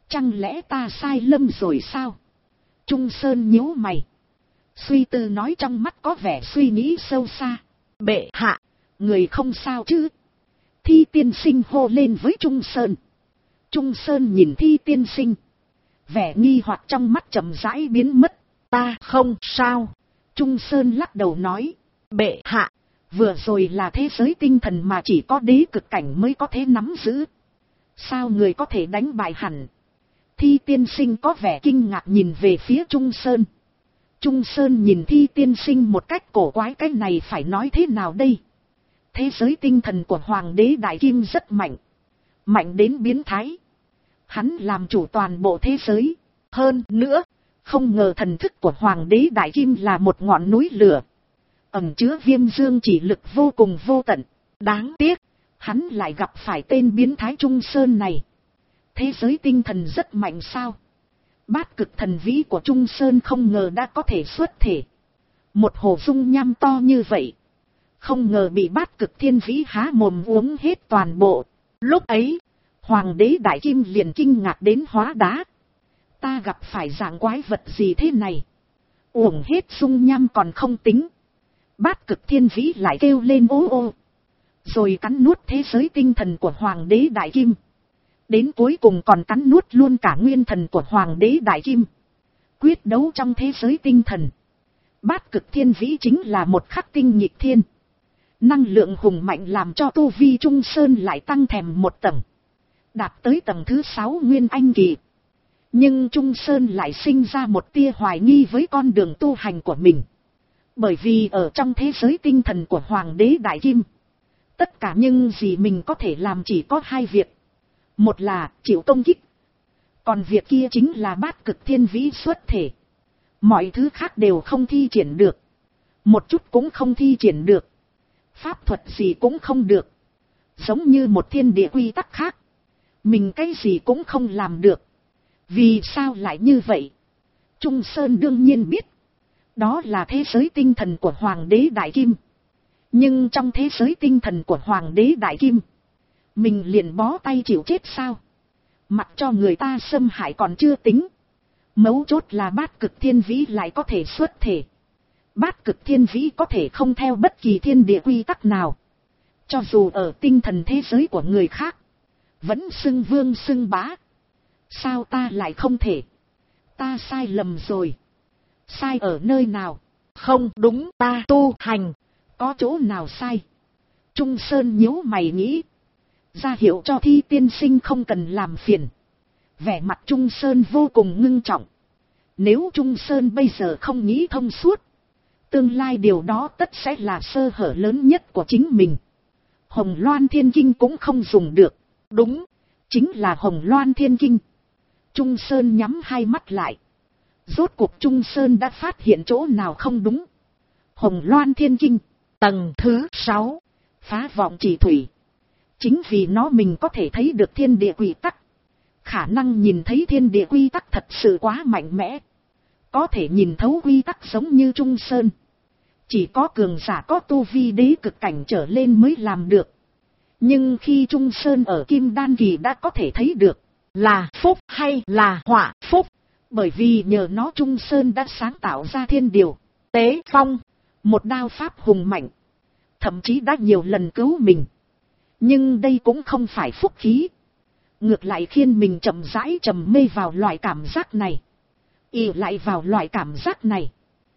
Chẳng lẽ ta sai lầm rồi sao? Trung Sơn nhíu mày. Suy tư nói, trong mắt có vẻ suy nghĩ sâu xa. Bệ hạ, người không sao chứ? Thi tiên sinh hô lên với Trung Sơn. Trung Sơn nhìn Thi tiên sinh. Vẻ nghi hoặc trong mắt chậm rãi biến mất. Ta không sao. Trung Sơn lắc đầu nói. Bệ hạ, vừa rồi là thế giới tinh thần mà chỉ có đế cực cảnh mới có thể nắm giữ. Sao người có thể đánh bại hẳn? Thi tiên sinh có vẻ kinh ngạc nhìn về phía Trung Sơn. Trung Sơn nhìn Thi tiên sinh một cách cổ quái, cái này phải nói thế nào đây? Thế giới tinh thần của Hoàng đế Đại Kim rất mạnh. Mạnh đến biến thái. Hắn làm chủ toàn bộ thế giới. Hơn nữa, không ngờ thần thức của Hoàng đế Đại Kim là một ngọn núi lửa. Ẩn chứa viêm dương chỉ lực vô cùng vô tận. Đáng tiếc, hắn lại gặp phải tên biến thái Trung Sơn này. Thế giới tinh thần rất mạnh sao? Bát cực thần vĩ của Trung Sơn không ngờ đã có thể xuất thể. Một hồ dung nham to như vậy. Không ngờ bị bát cực thiên vĩ há mồm uống hết toàn bộ. Lúc ấy, Hoàng đế Đại Kim liền kinh ngạc đến hóa đá. Ta gặp phải dạng quái vật gì thế này? Uống hết dung nham còn không tính. Bát cực thiên vĩ lại kêu lên ô ô. Rồi cắn nuốt thế giới tinh thần của Hoàng đế Đại Kim. Đến cuối cùng còn cắn nuốt luôn cả nguyên thần của Hoàng đế Đại Kim. Quyết đấu trong thế giới tinh thần. Bát cực thiên vĩ chính là một khắc tinh nhịp thiên. Năng lượng hùng mạnh làm cho tu vi Trung Sơn lại tăng thèm một tầng. Đạt tới tầng thứ 6 Nguyên Anh kỳ. Nhưng Trung Sơn lại sinh ra một tia hoài nghi với con đường tu hành của mình. Bởi vì ở trong thế giới tinh thần của Hoàng đế Đại Kim, tất cả những gì mình có thể làm chỉ có hai việc. Một là chịu công kích. Còn việc kia chính là bát cực thiên vĩ xuất thể. Mọi thứ khác đều không thi triển được. Một chút cũng không thi triển được. Pháp thuật gì cũng không được. Giống như một thiên địa quy tắc khác. Mình cái gì cũng không làm được. Vì sao lại như vậy? Trung Sơn đương nhiên biết. Đó là thế giới tinh thần của Hoàng đế Đại Kim. Nhưng trong thế giới tinh thần của Hoàng đế Đại Kim, mình liền bó tay chịu chết sao? Mặc cho người ta xâm hại còn chưa tính. Mấu chốt là bát cực thiên vĩ lại có thể xuất thể. Bát cực thiên vĩ có thể không theo bất kỳ thiên địa quy tắc nào. Cho dù ở tinh thần thế giới của người khác, vẫn xưng vương xưng bá. Sao ta lại không thể? Ta sai lầm rồi. Sai ở nơi nào? Không đúng, ta tu hành có chỗ nào sai? Trung Sơn nhíu mày nghĩ. Ra hiệu cho Thi tiên sinh không cần làm phiền. Vẻ mặt Trung Sơn vô cùng ngưng trọng. Nếu Trung Sơn bây giờ không nghĩ thông suốt, tương lai điều đó tất sẽ là sơ hở lớn nhất của chính mình. Hồng Loan Thiên Kinh cũng không dùng được. Đúng, chính là Hồng Loan Thiên Kinh. Trung Sơn nhắm hai mắt lại. Rốt cuộc Trung Sơn đã phát hiện chỗ nào không đúng. Hồng Loan Thiên Kinh, tầng thứ 6, phá vọng chỉ thủy. Chính vì nó mình có thể thấy được thiên địa quy tắc. Khả năng nhìn thấy thiên địa quy tắc thật sự quá mạnh mẽ. Có thể nhìn thấu quy tắc giống như Trung Sơn. Chỉ có cường giả có tu vi đế cực cảnh trở lên mới làm được. Nhưng khi Trung Sơn ở Kim Đan kỳ đã có thể thấy được. Là phúc hay là họa phúc? Bởi vì nhờ nó Trung Sơn đã sáng tạo ra thiên điều, tế phong, một đao pháp hùng mạnh. Thậm chí đã nhiều lần cứu mình. Nhưng đây cũng không phải phúc khí. Ngược lại khiến mình chậm rãi trầm mê vào loại cảm giác này. Ỷ lại vào loại cảm giác này.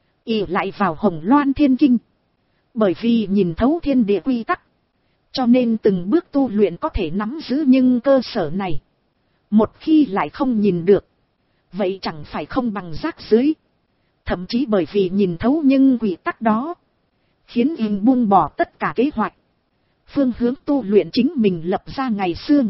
Ỷ lại vào Hồng Loan Thiên Kinh. Bởi vì nhìn thấu thiên địa quy tắc, cho nên từng bước tu luyện có thể nắm giữ những cơ sở này. Một khi lại không nhìn được, vậy chẳng phải không bằng rác dưới. Thậm chí bởi vì nhìn thấu những quy tắc đó, khiến anh buông bỏ tất cả kế hoạch, phương hướng tu luyện chính mình lập ra ngày xưa.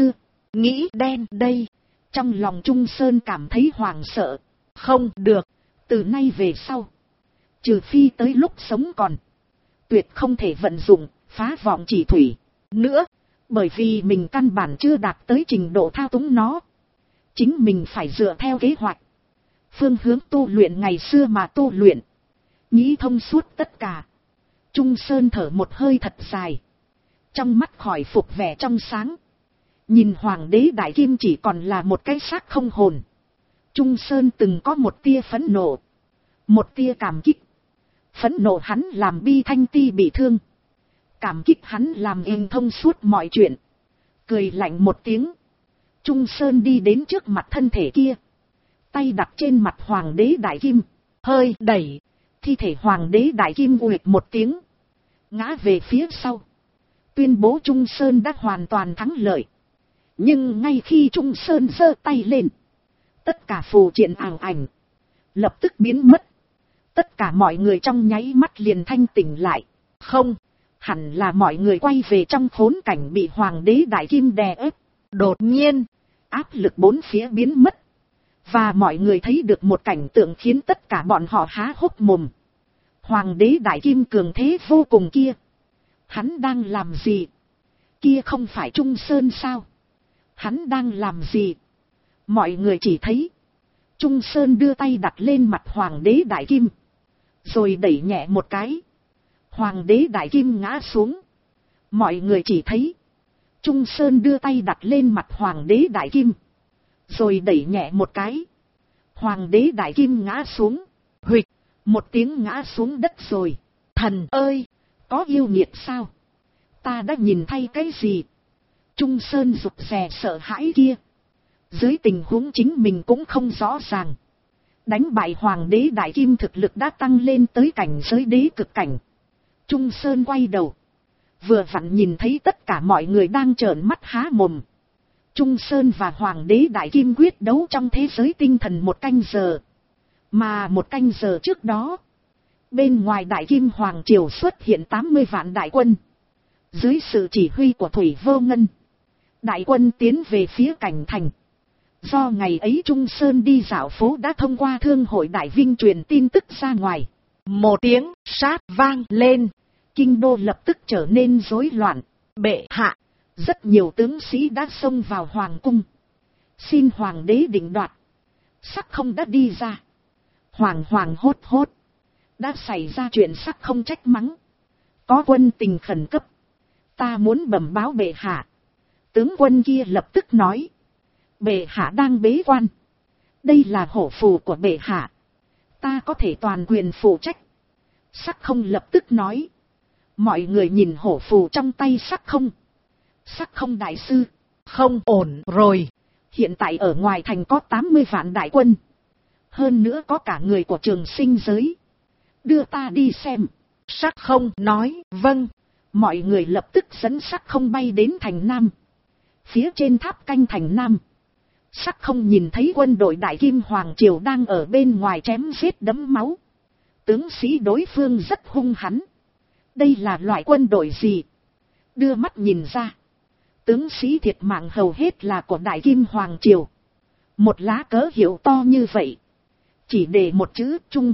Nghĩ đen đây. Trong lòng Trung Sơn cảm thấy hoảng sợ. Không được, từ nay về sau, trừ phi tới lúc sống còn, tuyệt không thể vận dụng phá vọng chỉ thủy nữa. Bởi vì mình căn bản chưa đạt tới trình độ thao túng nó. Chính mình phải dựa theo kế hoạch, phương hướng tu luyện ngày xưa mà tu luyện. Nghĩ thông suốt tất cả, Trung Sơn thở một hơi thật dài. Trong mắt khỏi phục vẻ trong sáng. Nhìn hoàng đế đại kim chỉ còn là một cái xác không hồn. Trung Sơn từng có một tia phẫn nộ, một tia cảm kích. Phẫn nộ hắn làm Bi Thanh Ti bị thương, cảm kích hắn làm êm thông suốt mọi chuyện. Cười lạnh một tiếng, Trung Sơn đi đến trước mặt thân thể kia, tay đặt trên mặt hoàng đế đại kim, hơi đẩy, thi thể hoàng đế đại kim uệt một tiếng, ngã về phía sau, tuyên bố Trung Sơn đã hoàn toàn thắng lợi. Nhưng ngay khi Trung Sơn giơ tay lên, tất cả phù triện ảo ảnh lập tức biến mất. Tất cả mọi người trong nháy mắt liền thanh tỉnh lại. Không, hẳn là mọi người quay về trong khốn cảnh bị hoàng đế đại kim đè ép. Đột nhiên, áp lực bốn phía biến mất. Và mọi người thấy được một cảnh tượng khiến tất cả bọn họ há hốc mồm. Hoàng đế đại kim cường thế vô cùng kia, hắn đang làm gì? Kia không phải Trung Sơn sao? Hắn đang làm gì? Mọi người chỉ thấy Trung Sơn đưa tay đặt lên mặt hoàng đế đại kim, rồi đẩy nhẹ một cái, hoàng đế đại kim ngã xuống. Mọi người chỉ thấy Trung Sơn đưa tay đặt lên mặt hoàng đế đại kim, rồi đẩy nhẹ một cái, hoàng đế đại kim ngã xuống. Huỵch, một tiếng ngã xuống đất rồi. Thần ơi, có yêu nghiệt sao? Ta đã nhìn thấy cái gì? Trung Sơn rụt rè sợ hãi kia, dưới tình huống chính mình cũng không rõ ràng. Đánh bại hoàng đế đại kim thực lực đã tăng lên tới cảnh giới đế cực cảnh. Trung Sơn quay đầu, vừa vặn nhìn thấy tất cả mọi người đang trợn mắt há mồm. Trung Sơn và hoàng đế đại kim quyết đấu trong thế giới tinh thần 1 canh giờ. Mà 1 canh giờ trước đó, bên ngoài đại kim hoàng triều xuất hiện 80 vạn đại quân. Dưới sự chỉ huy của Thủy Vô Ngân, đại quân tiến về phía cảnh thành. Do ngày ấy Trung Sơn đi dạo phố đã thông qua thương hội Đại Vinh truyền tin tức ra ngoài. Một tiếng sát vang lên, kinh đô lập tức trở nên rối loạn. Bệ hạ, rất nhiều tướng sĩ đã xông vào hoàng cung, xin hoàng đế định đoạt. Sắc Không đã đi ra, hoàng hốt hốt, đã xảy ra chuyện. Sắc Không trách mắng, có quân tình khẩn cấp, ta muốn bẩm báo bệ hạ. Tướng quân kia lập tức nói, bệ hạ đang bế quan, đây là hổ phù của bệ hạ, ta có thể toàn quyền phụ trách. Sắc Không lập tức nói. Mọi người nhìn hổ phù trong tay Sắc Không. Sắc Không đại sư, không ổn rồi. Hiện tại ở ngoài thành có 80 vạn đại quân, hơn nữa có cả người của Trường Sinh giới, đưa ta đi xem. Sắc Không nói vâng. Mọi người lập tức dẫn Sắc Không bay đến thành Nam. Phía trên tháp canh thành Nam, Sắc Không nhìn thấy quân đội đại kim hoàng triều đang ở bên ngoài chém giết đẫm máu. Tướng sĩ đối phương rất hung hãn. Đây là loại quân đội gì? Đưa mắt nhìn ra, tướng sĩ thiệt mạng hầu hết là của đại kim hoàng triều. Một lá cờ hiệu to như vậy, chỉ để một chữ Trung.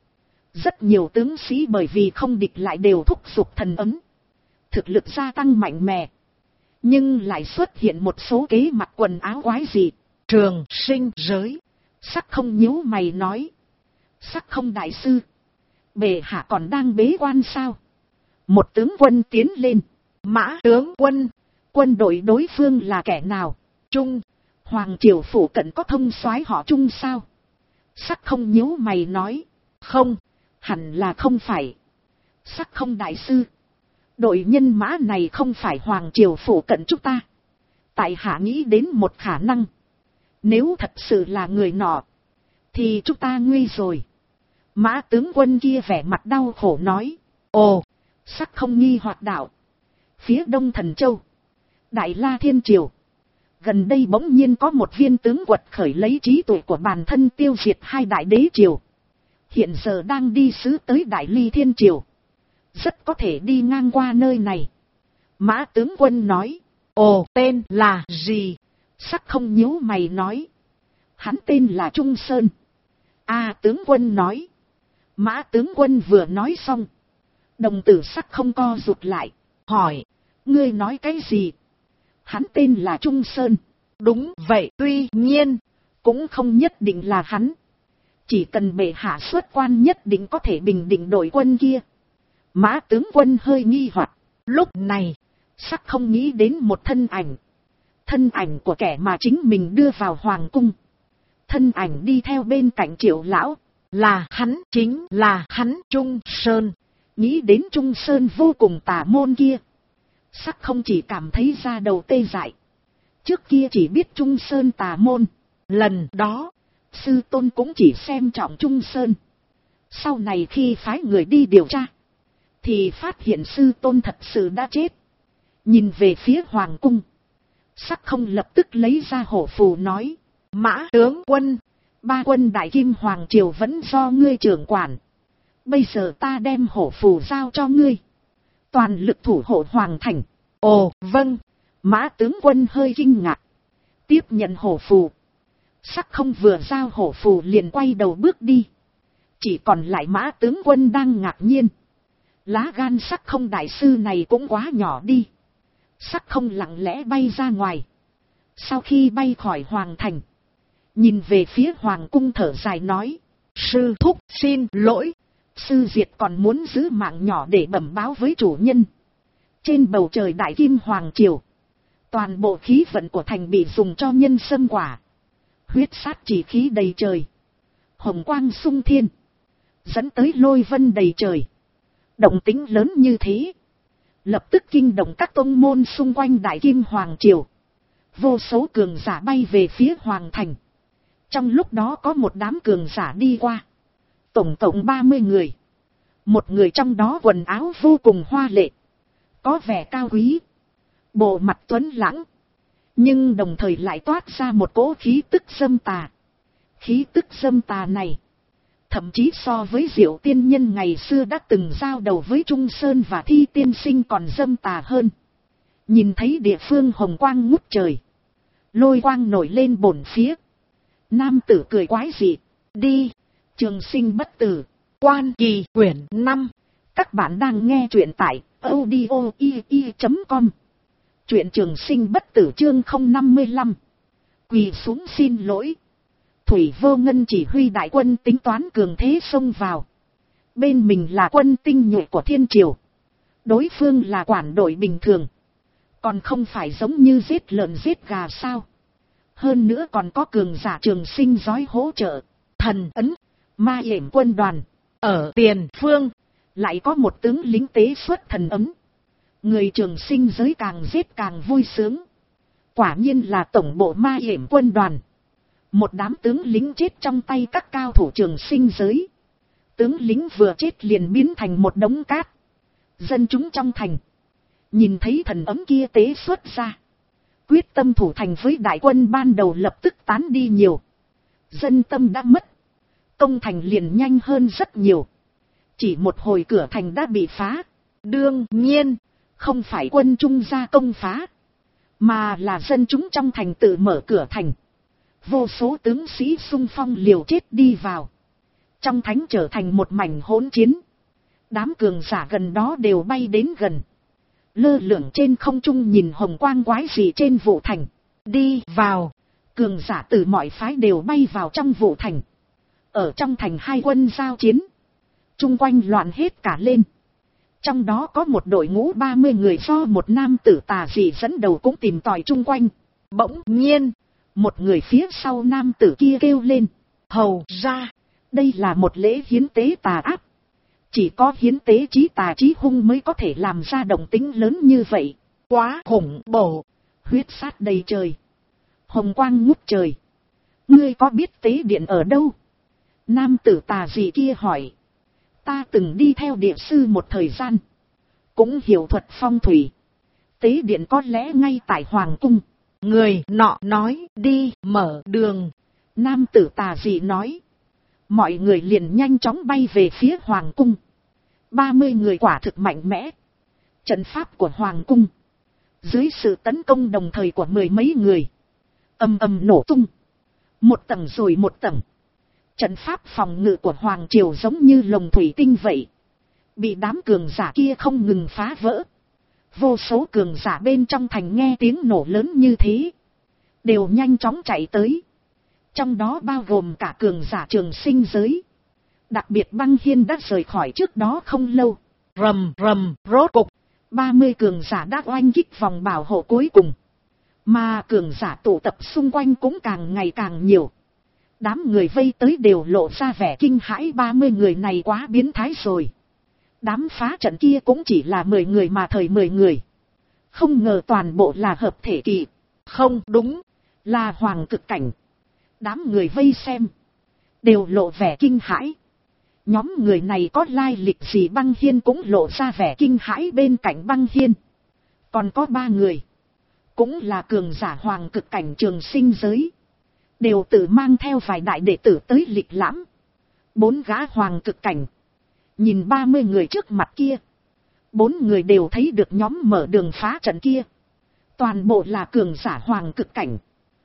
Rất nhiều tướng sĩ bởi vì không địch lại đều thúc giục thần ấm, thực lực gia tăng mạnh mẽ. Nhưng lại xuất hiện một số kế mặc quần áo quái dị. Trường Sinh giới. Sắc Không nhíu mày nói, Sắc Không đại sư, bệ hạ còn đang bế quan sao? Một tướng quân tiến lên. Mã tướng quân, quân đội đối phương là kẻ nào? Trung, hoàng triều phủ cận có thông soái họ Trung sao? Sắc Không nhíu mày nói, không, hẳn là không phải. Sắc Không đại sư, đội nhân mã này không phải hoàng triều phủ cận chúng ta. Tại hạ nghĩ đến một khả năng, nếu thật sự là người nọ, thì chúng ta nguy rồi. Mã tướng quân kia vẻ mặt đau khổ nói. Ồ, Sắc Không nghi hoặc đạo. Phía đông Thần Châu, Đại La Thiên Triều, gần đây bỗng nhiên có một viên tướng quật khởi lấy trí tuệ của bản thân tiêu diệt 2 đại đế triều. Hiện giờ đang đi sứ tới Đại Ly Thiên Triều, rất có thể đi ngang qua nơi này. Mã tướng quân nói. Ồ, tên là gì? Sắc Không nhíu mày nói. Hắn tên là Trung Sơn. Tướng quân nói. Mã tướng quân vừa nói xong, đồng tử Sắc Không co rụt lại, hỏi, ngươi nói cái gì? Hắn tên là Trung Sơn. Đúng vậy, tuy nhiên cũng không nhất định là hắn. Chỉ cần bệ hạ xuất quan nhất định có thể bình định đội quân kia. Mã tướng quân hơi nghi hoặc. Lúc này, Sắc Không nghĩ đến một thân ảnh. Thân ảnh của kẻ mà chính mình đưa vào hoàng cung. Thân ảnh đi theo bên cạnh Triệu lão. Là hắn, chính là hắn, Trung Sơn. Nghĩ đến Trung Sơn vô cùng tà môn kia. Sắc không chỉ cảm thấy da đầu tê dại. Trước kia chỉ biết Trung Sơn tà môn. Lần đó, sư tôn cũng chỉ xem trọng Trung Sơn. Sau này khi phái người đi điều tra, thì phát hiện sư tôn thật sự đã chết. Nhìn về phía hoàng cung. Sắc không lập tức lấy ra hổ phù nói. Mã tướng quân, 3 quân đại kim hoàng triều vẫn do ngươi trưởng quản. Bây giờ ta đem hổ phù giao cho ngươi. Toàn lực thủ hộ hoàng thành. Ồ, vâng. Mã tướng quân hơi kinh ngạc. Tiếp nhận hổ phù. Sắc không vừa giao hổ phù liền quay đầu bước đi. Chỉ còn lại mã tướng quân đang ngạc nhiên. Lá gan sắc không đại sư này cũng quá nhỏ đi. Sắc không lặng lẽ bay ra ngoài. Sau khi bay khỏi hoàng thành, nhìn về phía hoàng cung thở dài nói. Sư thúc xin lỗi. Sư Diệt còn muốn giữ mạng nhỏ để bẩm báo với chủ nhân. Trên bầu trời đại kim hoàng triều, toàn bộ khí vận của thành bị dùng cho nhân sâm quả. Huyết sát chỉ khí đầy trời. Hồng quang sung thiên. Dẫn tới lôi vân đầy trời. Động tĩnh lớn như thế, lập tức kinh động các tông môn xung quanh đại kim hoàng triều. Vô số cường giả bay về phía hoàng thành. Trong lúc đó có một đám cường giả đi qua. Tổng cộng 30 người. Một người trong đó quần áo vô cùng hoa lệ, có vẻ cao quý, bộ mặt tuấn lãng, nhưng đồng thời lại toát ra một cỗ khí tức dâm tà. Khí tức dâm tà này, thậm chí so với Diệu tiên nhân ngày xưa đã từng giao đầu với Trung Sơn và Thi tiên sinh còn dâm tà hơn. Nhìn thấy địa phương hồng quang ngút trời, lôi quang nổi lên bổn phía. Nam tử cười quái dị. Đi, trường sinh bất tử. Quan Kỳ quyển 5. Các bạn đang nghe truyện tại audio.com. Truyện trường sinh bất tử chương 055. Quỳ xuống xin lỗi. Thủy Vô Ngân chỉ huy đại quân tính toán cường thế xông vào. Bên mình là quân tinh nhuệ của thiên triều. Đối phương là quản đội bình thường. Còn không phải giống như giết lợn giết gà sao. Hơn nữa còn có cường giả trường sinh giói hỗ trợ. Thần ấn, ma yểm quân đoàn. Ở tiền phương, lại có một tướng lính tế xuất thần ấm. Người trường sinh giới càng giết càng vui sướng. Quả nhiên là tổng bộ ma yểm quân đoàn. Một đám tướng lính chết trong tay các cao thủ trường sinh giới. Tướng lính vừa chết liền biến thành một đống cát. Dân chúng trong thành, nhìn thấy thần ấm kia tế xuất ra, quyết tâm thủ thành với đại quân ban đầu lập tức tán đi nhiều. Dân tâm đã mất, công thành liền nhanh hơn rất nhiều. Chỉ một hồi cửa thành đã bị phá. Đương nhiên, không phải quân Trung gia công phá, mà là dân chúng trong thành tự mở cửa thành. Vô số tướng sĩ xung phong liều chết đi vào. Trong thánh trở thành một mảnh hỗn chiến. Đám cường giả gần đó đều bay đến gần, lơ lửng trên không trung nhìn hồng quang quái dị trên vụ thành. Đi vào, cường giả từ mọi phái đều bay vào trong vụ thành. Ở trong thành hai quân giao chiến, chung quanh loạn hết cả lên. Trong đó có một đội ngũ 30 người do một nam tử tà dị dẫn đầu cũng tìm tòi chung quanh. Bỗng nhiên, một người phía sau nam tử kia kêu lên. Hầu ra, đây là một lễ hiến tế tà ác. Chỉ có hiến tế chí tà chí hung mới có thể làm ra động tĩnh lớn như vậy. Quá khủng bố, huyết sát đầy trời, hồng quang ngút trời. Ngươi có biết tế điện ở đâu? Nam tử tà dị kia hỏi. Ta từng đi theo địa sư một thời gian, cũng hiểu thuật phong thủy. Tế điện có lẽ ngay tại hoàng cung. Người nọ nói. Đi mở đường. Nam tử tà dị nói. Mọi người liền nhanh chóng bay về phía hoàng cung. 30 người quả thực mạnh mẽ. Trận pháp của hoàng cung, dưới sự tấn công đồng thời của 10 mấy người, ầm ầm nổ tung. Một tầng rồi một tầng. Trận pháp phòng ngự của hoàng triều giống như lồng thủy tinh vậy, bị đám cường giả kia không ngừng phá vỡ. Vô số cường giả bên trong thành nghe tiếng nổ lớn như thế, đều nhanh chóng chạy tới. Trong đó bao gồm cả cường giả trường sinh giới. Đặc biệt Băng Hiên đã rời khỏi trước đó không lâu. Rầm rầm, rốt cục 30 cường giả đã oanh kích vòng bảo hộ cuối cùng. Mà cường giả tụ tập xung quanh cũng càng ngày càng nhiều. Đám người vây tới đều lộ ra vẻ kinh hãi, 30 người này quá biến thái rồi. Đám phá trận kia cũng chỉ là 10 người mà thời 10 người. Không ngờ toàn bộ là hợp thể kỳ. Không đúng, là hoàng cực cảnh. Đám người vây xem, đều lộ vẻ kinh hãi. Nhóm người này có lai lịch gì? Băng Hiên cũng lộ ra vẻ kinh hãi. Bên cạnh Băng Hiên còn có 3 người, cũng là cường giả hoàng cực cảnh Trường Sinh giới. Đều tự mang theo vài đại đệ tử tới lịch lãm. 4 gã hoàng cực cảnh. Nhìn 30 người trước mặt kia, 4 người đều thấy được nhóm mở đường phá trận kia. Toàn bộ là cường giả hoàng cực cảnh.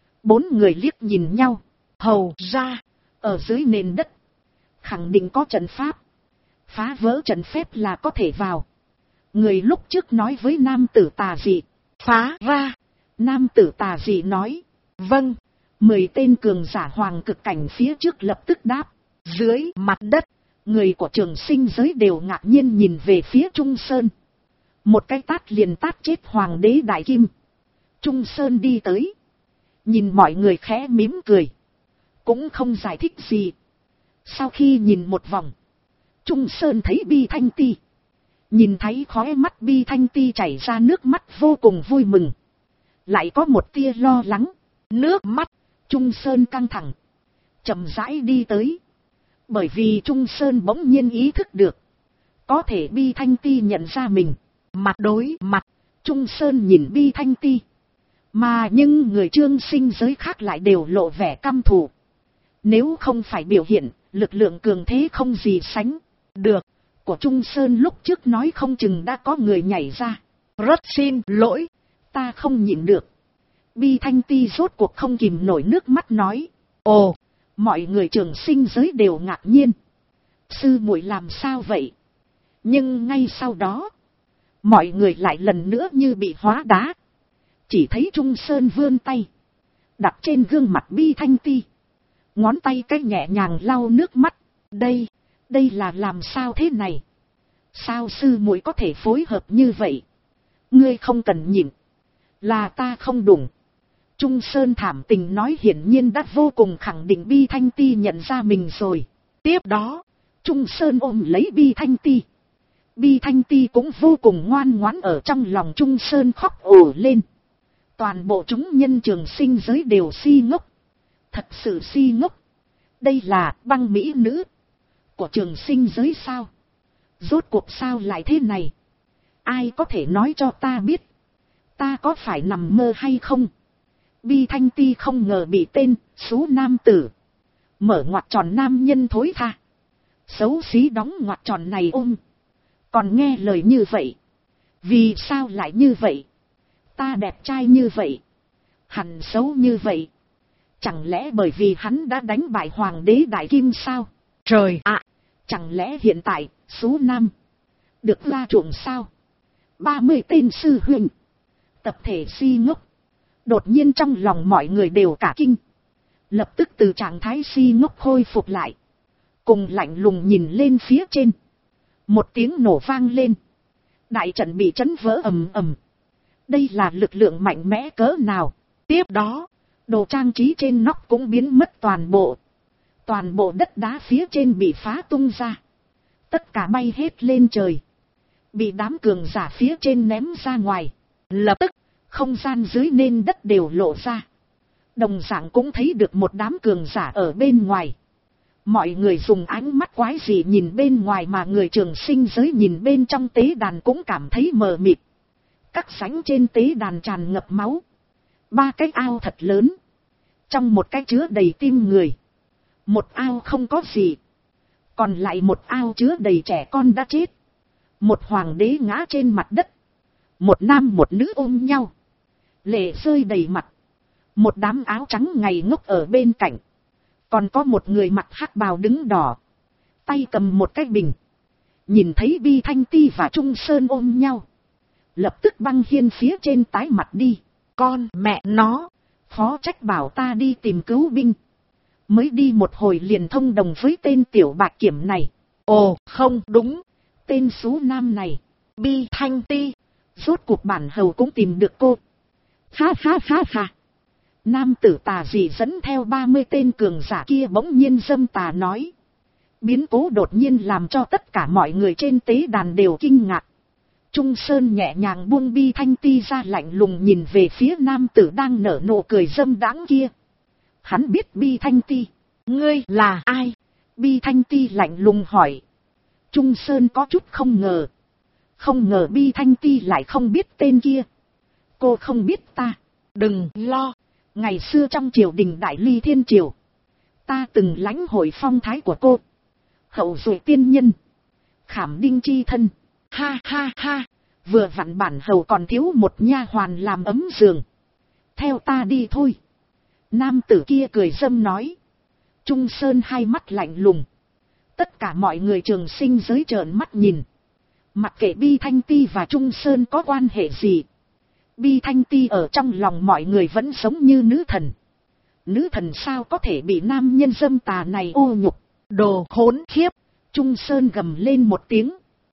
4 người liếc nhìn nhau. Hầu ra, ở dưới nền đất khẳng định có trận pháp. Phá vỡ trận phép là có thể vào. Người lúc trước nói với nam tử tà dị. Phá ra. Nam tử tà dị nói. Vâng. 10 tên cường giả hoàng cực cảnh phía trước lập tức đáp. Dưới mặt đất, người của Trường Sinh giới đều ngạc nhiên nhìn về phía Trung Sơn. Một cái tát liền tát chết hoàng đế Đại Kim. Trung Sơn đi tới, nhìn mọi người khẽ mỉm cười, cũng không giải thích gì. Sau khi nhìn một vòng, Trung Sơn thấy Bi Thanh Ti. Nhìn thấy khóe mắt Bi Thanh Ti chảy ra nước mắt, vô cùng vui mừng. Lại có một tia lo lắng. Nước mắt, Trung Sơn căng thẳng, chậm rãi đi tới. Bởi vì Trung Sơn bỗng nhiên ý thức được, có thể Bi Thanh Ti nhận ra mình. Mặt đối mặt, Trung Sơn nhìn Bi Thanh Ti. Mà nhưng người Trường Sinh giới khác lại đều lộ vẻ căm thù. Nếu không phải biểu hiện lực lượng cường thế không gì sánh được của Trung Sơn lúc trước, nói không chừng đã có người nhảy ra. Rất xin lỗi, ta không nhịn được. Bi Thanh Ti rốt cuộc không kìm nổi nước mắt nói. Ồ, mọi người Trường Sinh giới đều ngạc nhiên. Sư muội làm sao vậy? Nhưng ngay sau đó, mọi người lại lần nữa như bị hóa đá. Chỉ thấy Trung Sơn vươn tay, đặt trên gương mặt Bi Thanh Ti. Ngón tay cách nhẹ nhàng lau nước mắt. Đây là làm sao thế này? Sao sư muội có thể phối hợp như vậy? Ngươi không cần nhịn, là ta không đúng. Trung Sơn thảm tình nói, hiển nhiên đã vô cùng khẳng định Bi Thanh Ti nhận ra mình rồi. Tiếp đó, Trung Sơn ôm lấy Bi Thanh Ti. Bi Thanh Ti cũng vô cùng ngoan ngoãn ở trong lòng Trung Sơn khóc ồ lên. Toàn bộ chúng nhân Trường Sinh giới đều si ngốc. Thật sự si ngốc. Đây là băng mỹ nữ của Trường Sinh giới sao? Rốt cuộc sao lại thế này? Ai có thể nói cho ta biết, ta có phải nằm mơ hay không? Bi Thanh Ti không ngờ bị tên xú nam tử mở ngoặc tròn nam nhân thối tha, xấu xí đóng ngoặc tròn này ôm. Còn nghe lời như vậy. Vì sao lại như vậy? Ta đẹp trai như vậy, hẳn xấu như vậy. Chẳng lẽ bởi vì hắn đã đánh bại hoàng đế Đại Kim sao? Trời ạ, chẳng lẽ hiện tại xú nam được la chuộng sao? 30 tên sư huynh tập thể si ngốc. Đột nhiên trong lòng mọi người đều cả kinh, lập tức từ trạng thái si ngốc khôi phục lại, cùng lạnh lùng nhìn lên phía trên. Một tiếng nổ vang lên, đại trận bị chấn vỡ ầm ầm. Đây là lực lượng mạnh mẽ cỡ nào? Tiếp đó, đồ trang trí trên nóc cũng biến mất toàn bộ. Toàn bộ đất đá phía trên bị phá tung ra, tất cả bay hết lên trời, bị đám cường giả phía trên ném ra ngoài. Lập tức, không gian dưới nền đất đều lộ ra. Đồng dạng cũng thấy được một đám cường giả ở bên ngoài. Mọi người dùng ánh mắt quái dị nhìn bên ngoài, mà người Trường Sinh giới nhìn bên trong tế đàn cũng cảm thấy mờ mịt. Các sánh trên tế đàn tràn ngập máu. 3 cái ao thật lớn, trong một cái chứa đầy tim người. Một ao không có gì, còn lại một ao chứa đầy trẻ con đã chết. Một hoàng đế ngã trên mặt đất, một nam một nữ ôm nhau, lệ rơi đầy mặt. Một đám áo trắng ngây ngốc ở bên cạnh. Còn có một người mặc hắc bào đứng đỏ, tay cầm một cái bình. Nhìn thấy Bi Thanh Ti và Trung Sơn ôm nhau, lập tức Băng Hiên phía trên tái mặt đi. Con mẹ nó, phó trách bảo ta đi tìm cứu binh, mới đi một hồi liền thông đồng với tên tiểu bạc kiểm này. Ồ không đúng, tên xú nam này, Bi Thanh Ti. Rốt cuộc bản hầu cũng tìm được cô. Ha ha ha ha. Nam tử tà dị dẫn theo 30 tên cường giả kia bỗng nhiên dâm tà nói. Biến cố đột nhiên làm cho tất cả mọi người trên tế đàn đều kinh ngạc. Trung Sơn nhẹ nhàng buông Bi Thanh Ti ra, lạnh lùng nhìn về phía nam tử đang nở nụ cười dâm đãng kia. Hắn biết Bi Thanh Ti. Ngươi là ai? Bi Thanh Ti lạnh lùng hỏi. Trung Sơn có chút không ngờ. Không ngờ Bi Thanh Ti lại không biết tên kia. Cô không biết ta. Đừng lo. Ngày xưa trong triều đình Đại Ly Thiên Triều, ta từng lãnh hội phong thái của cô. Hậu duệ tiên nhân, khảm đinh chi thân. Ha ha ha. Vừa vặn bản hầu còn thiếu một nha hoàn làm ấm giường. Theo ta đi thôi. Nam tử kia cười dâm nói. Trung Sơn hai mắt lạnh lùng. Tất cả mọi người Trường Sinh giới trợn mắt nhìn. Mặc kệ Bi Thanh Ti và Trung Sơn có quan hệ gì, Bi Thanh Ti ở trong lòng mọi người vẫn giống như nữ thần. Nữ thần sao có thể bị nam nhân dâm tà này ô nhục. Đồ khốn khiếp. Trung Sơn gầm lên một tiếng.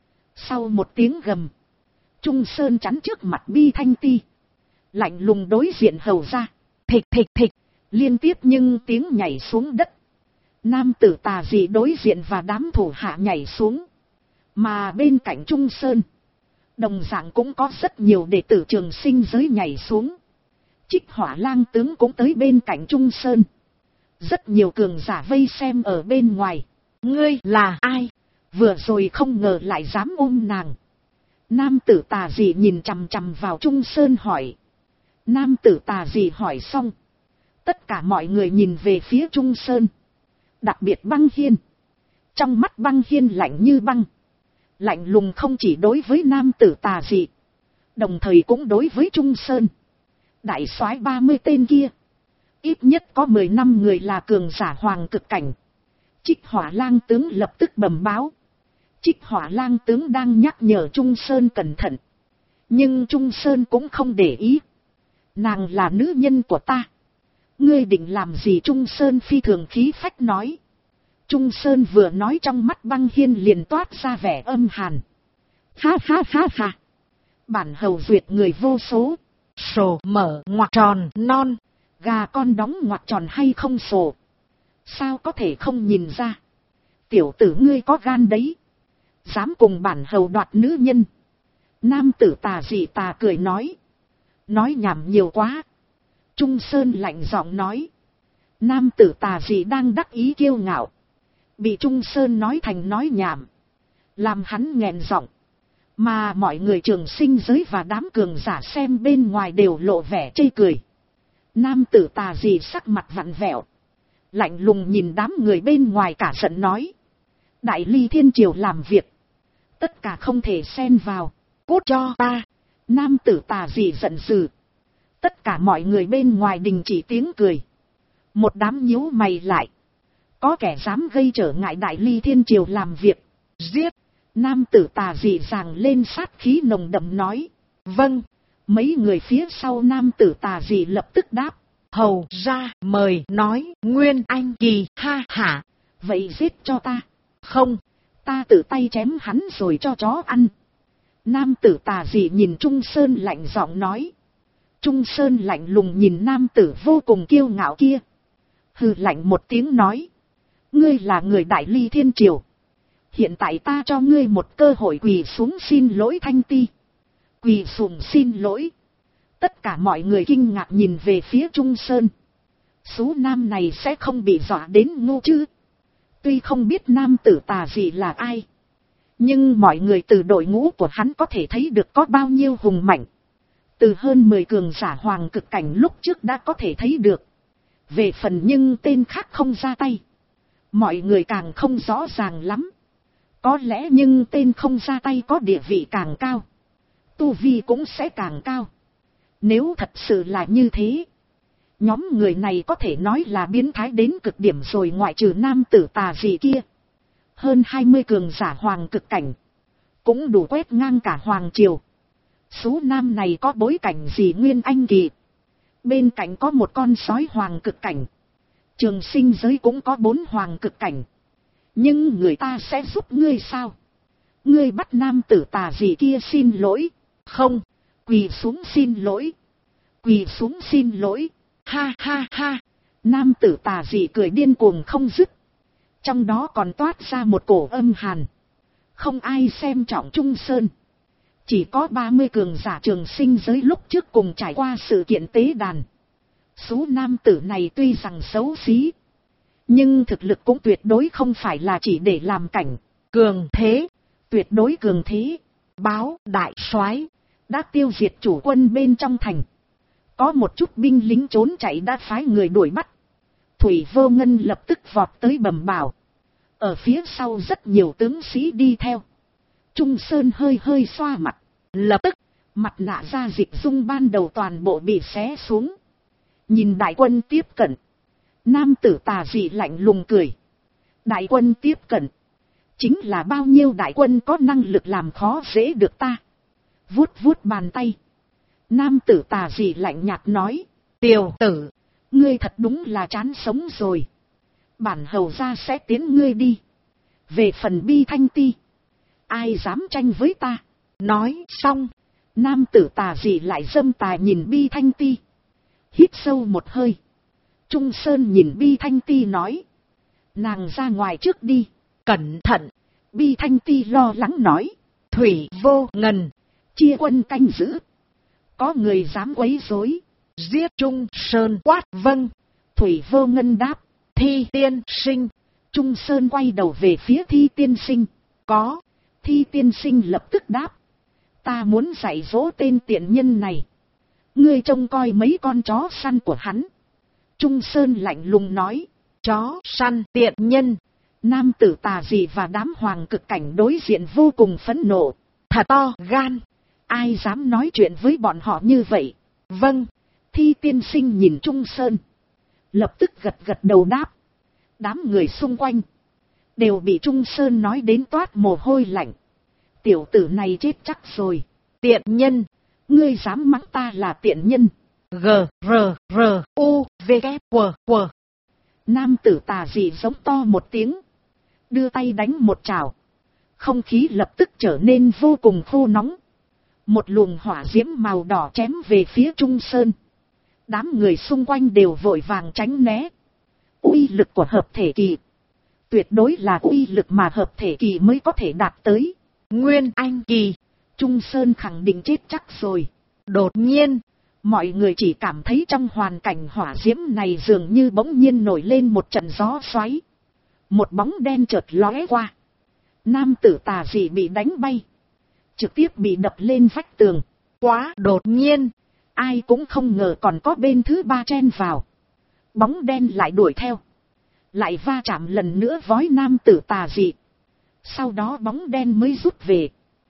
Sau một tiếng gầm, Trung Sơn chắn trước mặt Bi Thanh Ti, lạnh lùng đối diện hầu ra. Thịch thịch thịch. Liên tiếp nhưng tiếng nhảy xuống đất. Nam tử tà dị đối diện và đám thủ hạ nhảy xuống. Mà bên cạnh Trung Sơn, đồng dạng cũng có rất nhiều đệ tử Trường Sinh giới nhảy xuống. Trích Hỏa Lang tướng cũng tới bên cạnh Trung Sơn. Rất nhiều cường giả vây xem ở bên ngoài. Ngươi là ai? Vừa rồi không ngờ lại dám ôm nàng. Nam tử tà dị nhìn chằm chằm vào Trung Sơn hỏi. Nam tử tà dị hỏi xong, tất cả mọi người nhìn về phía Trung Sơn. Đặc biệt Băng Hiên. Trong mắt Băng Hiên lạnh như băng. Lạnh lùng không chỉ đối với nam tử tà dị, đồng thời cũng đối với Trung Sơn. Đại soái 30 tên kia, ít nhất có 10 năm người là cường giả hoàng cực cảnh. Trích Hỏa Lang tướng lập tức bẩm báo. Trích Hỏa Lang tướng đang nhắc nhở Trung Sơn cẩn thận. Nhưng Trung Sơn cũng không để ý. Nàng là nữ nhân của ta. Ngươi định làm gì? Trung Sơn phi thường khí phách nói. Trung Sơn vừa nói trong mắt Băng Hiên liền toát ra vẻ âm hàn. Ha ha ha ha. Bản hầu duyệt người vô số. Sổ mở ngoặc tròn non. Gà con đóng ngoặc tròn hay không sổ. Sao có thể không nhìn ra. Tiểu tử ngươi có gan đấy. Dám cùng bản hầu đoạt nữ nhân. Nam tử tà dị tà cười nói. Nói nhảm nhiều quá. Trung Sơn lạnh giọng nói. Nam tử tà dị đang đắc ý kiêu ngạo, bị Trung Sơn nói thành nói nhảm, làm hắn nghẹn giọng. Mà mọi người Trường Sinh giới và đám cường giả xem bên ngoài đều lộ vẻ chê cười. Nam tử tà dị sắc mặt vặn vẹo, lạnh lùng nhìn đám người bên ngoài cả giận nói. Đại Ly Thiên Triều làm việc, tất cả không thể xen vào. Cút cho ta. Nam tử tà dị giận dữ. Tất cả mọi người bên ngoài đình chỉ tiếng cười. Một đám nhíu mày lại. Có kẻ dám gây trở ngại Đại Ly Thiên Triều làm việc. Giết. Nam tử tà dị dàng lên sát khí nồng đậm nói. Vâng. Mấy người phía sau nam tử tà dị lập tức đáp. Hầu ra mời. Nói Nguyên Anh Kỳ. Ha hả. Vậy giết cho ta. Không. Ta tự tay chém hắn rồi cho chó ăn. Nam tử tà dị nhìn Trung Sơn lạnh giọng nói. Trung Sơn lạnh lùng nhìn nam tử vô cùng kiêu ngạo kia. Hừ lạnh một tiếng nói. Ngươi là người Đại Ly Thiên Triều. Hiện tại ta cho ngươi một cơ hội quỳ xuống xin lỗi Thanh Ti. Quỳ xuống xin lỗi. Tất cả mọi người kinh ngạc nhìn về phía Trung Sơn. Số nam này sẽ không bị dọa đến ngu chứ. Tuy không biết nam tử tà dị là ai, nhưng mọi người từ đội ngũ của hắn có thể thấy được có bao nhiêu hùng mạnh. Từ hơn 10 cường giả hoàng cực cảnh lúc trước đã có thể thấy được. Về phần nhưng tên khác không ra tay, mọi người càng không rõ ràng lắm. Có lẽ nhưng tên không ra tay có địa vị càng cao, tu vi cũng sẽ càng cao. Nếu thật sự là như thế, nhóm người này có thể nói là biến thái đến cực điểm rồi. Ngoại trừ nam tử tà dị kia, hơn 20 cường giả hoàng cực cảnh cũng đủ quét ngang cả hoàng triều. Số nam này có bối cảnh gì? Nguyên Anh Kỳ. Bên cạnh có một con sói hoàng cực cảnh. Trường Sinh giới cũng có 4 hoàng cực cảnh. Nhưng người ta sẽ giúp ngươi sao? Ngươi bắt nam tử tà dị kia xin lỗi. Không. Quỳ xuống xin lỗi. Quỳ xuống xin lỗi. Ha ha ha. Nam tử tà dị cười điên cuồng không dứt. Trong đó còn toát ra một cổ âm hàn. Không ai xem trọng Trung Sơn. Chỉ có 30 cường giả trường sinh giới lúc trước cùng trải qua sự kiện tế đàn. Số nam tử này tuy rằng xấu xí, nhưng thực lực cũng tuyệt đối không phải là chỉ để làm cảnh. Cường thế, tuyệt đối cường thế. Báo đại soái đã tiêu diệt chủ quân bên trong thành. Có một chút binh lính trốn chạy đã phái người đuổi bắt. Thủy Vô Ngân lập tức vọt tới bẩm bảo. Ở phía sau rất nhiều tướng sĩ đi theo. Trung Sơn hơi hơi xoa mặt. Lập tức, mặt nạ da dịch dung ban đầu toàn bộ bị xé xuống. Nhìn đại quân tiếp cận. Nam tử tà dị lạnh lùng cười. Đại quân tiếp cận. Chính là bao nhiêu đại quân có năng lực làm khó dễ được ta. Vuốt vuốt bàn tay. Nam tử tà dị lạnh nhạt nói. Tiểu tử, ngươi thật đúng là chán sống rồi. Bản hầu gia sẽ tiến ngươi đi. Về phần Bi Thanh Ti, ai dám tranh với ta. Nói xong, nam tử tà dị lại dâm tà nhìn Bi Thanh Ti. Hít sâu một hơi. Trung Sơn nhìn Bi Thanh Ti nói. Nàng ra ngoài trước đi. Cẩn thận. Bi Thanh Ti lo lắng nói. Thủy Vô Ngân, chia quân canh giữ. Có người dám quấy rối, giết. Trung Sơn quát vâng. Thủy Vô Ngân đáp. Thi tiên sinh. Trung Sơn quay đầu về phía Thi tiên sinh. Có. Thi tiên sinh lập tức đáp. Ta muốn dạy dỗ tên tiện nhân này. Ngươi trông coi mấy con chó săn của hắn. Trung Sơn lạnh lùng nói. Chó săn tiện nhân. Nam tử tà dị và đám hoàng cực cảnh đối diện vô cùng phẫn nộ. Thật to gan. Ai dám nói chuyện với bọn họ như vậy? Vâng. Thi tiên sinh nhìn Trung Sơn. Lập tức gật gật đầu đáp. Đám người xung quanh đều bị Trung Sơn nói đến toát mồ hôi lạnh. Tiểu tử này chết chắc rồi. Tiện nhân. Ngươi dám mắng ta là tiện nhân. G-R-R-U-V-K-W-W. Nam tử tà dị giống to một tiếng. Đưa tay đánh một trảo. Không khí lập tức trở nên vô cùng khô nóng. Một luồng hỏa diễm màu đỏ chém về phía Trung Sơn. Đám người xung quanh đều vội vàng tránh né. Uy lực của hợp thể kỳ tuyệt đối là uy lực mà hợp thể kỳ mới có thể đạt tới. Nguyên Anh kỳ, Trung Sơn khẳng định chết chắc rồi. Đột nhiên, mọi người chỉ cảm thấy trong hoàn cảnh hỏa diễm này dường như bỗng nhiên nổi lên một trận gió xoáy. Một bóng đen chợt lóe qua. Nam tử tà dị bị đánh bay. Trực tiếp bị đập lên vách tường. Quá đột nhiên, ai cũng không ngờ còn có bên thứ ba chen vào. Bóng đen lại đuổi theo. Lại va chạm lần nữa vói nam tử tà dị. Sau đó bóng đen mới rút về.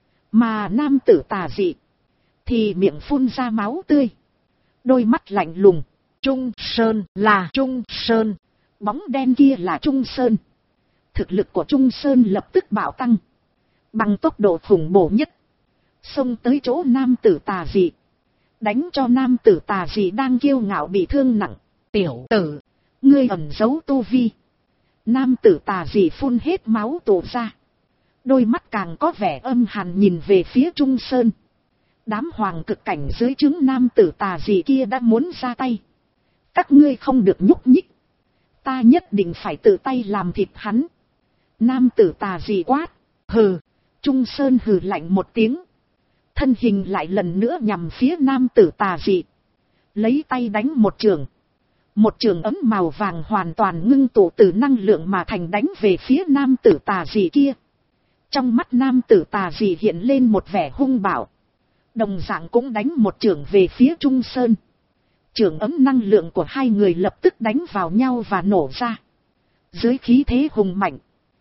Mà nam tử tà dị thì miệng phun ra máu tươi. Đôi mắt lạnh lùng. Trung Sơn là Trung Sơn. Bóng đen kia là Trung Sơn. Thực lực của Trung Sơn lập tức bạo tăng. Bằng tốc độ khủng bố nhất. Xông tới chỗ nam tử tà dị. Đánh cho nam tử tà dị đang kiêu ngạo bị thương nặng. Tiểu tử, ngươi ẩn giấu tu vi. Nam tử tà dị phun hết máu tụ ra. Đôi mắt càng có vẻ âm hàn nhìn về phía Trung Sơn. Đám hoàng cực cảnh dưới trướng nam tử tà dị kia đã muốn ra tay. Các ngươi không được nhúc nhích. Ta nhất định phải tự tay làm thịt hắn. Nam tử tà dị quát. Hừ. Trung Sơn hừ lạnh một tiếng. Thân hình lại lần nữa nhằm phía nam tử tà dị. Lấy tay đánh một trường. Một trường ấm màu vàng hoàn toàn ngưng tụ từ năng lượng mà thành đánh về phía nam tử tà dị kia. Trong mắt nam tử tà dị hiện lên một vẻ hung bạo. Đồng dạng cũng đánh một trường về phía Trung Sơn. Trường ấm năng lượng của hai người lập tức đánh vào nhau và nổ ra. Dưới khí thế hùng mạnh,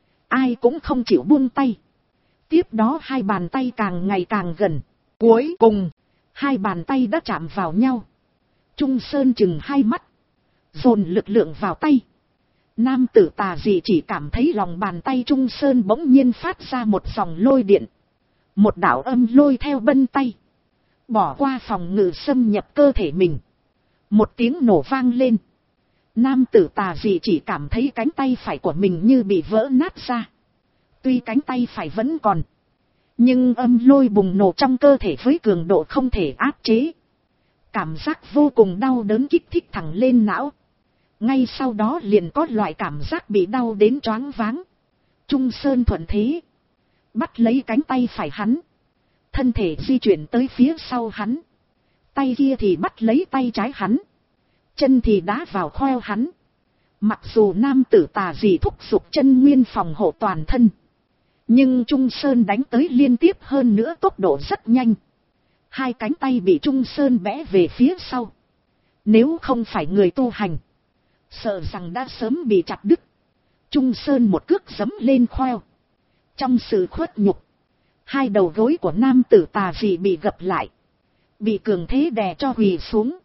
ai cũng không chịu buông tay. Tiếp đó hai bàn tay càng ngày càng gần. Cuối cùng, hai bàn tay đã chạm vào nhau. Trung Sơn chừng hai mắt, dồn lực lượng vào tay. Nam tử tà dị chỉ cảm thấy lòng bàn tay Trung Sơn bỗng nhiên phát ra một dòng lôi điện. Một đạo âm lôi theo bân tay. Bỏ qua phòng ngự xâm nhập cơ thể mình. Một tiếng nổ vang lên. Nam tử tà dị chỉ cảm thấy cánh tay phải của mình như bị vỡ nát ra. Tuy cánh tay phải vẫn còn, nhưng âm lôi bùng nổ trong cơ thể với cường độ không thể áp chế. cảm giác vô cùng đau đớn kích thích thẳng lên não. Ngay sau đó liền có loại cảm giác bị đau đến choáng váng. Trung Sơn thuận thế, bắt lấy cánh tay phải hắn, thân thể di chuyển tới phía sau hắn. Tay kia thì bắt lấy tay trái hắn, chân thì đá vào khoeo hắn. Mặc dù nam tử Tà Dị thúc giục chân nguyên phòng hộ toàn thân, nhưng Trung Sơn đánh tới liên tiếp, hơn nữa tốc độ rất nhanh. Hai cánh tay bị Trung Sơn bẽ về phía sau. Nếu không phải người tu hành, sợ rằng đã sớm bị chặt đứt. Trung Sơn một cước giẫm lên khoeo. Trong sự khuất nhục, hai đầu gối của nam tử Tà Dị bị gập lại, bị cường thế đè cho quỳ xuống.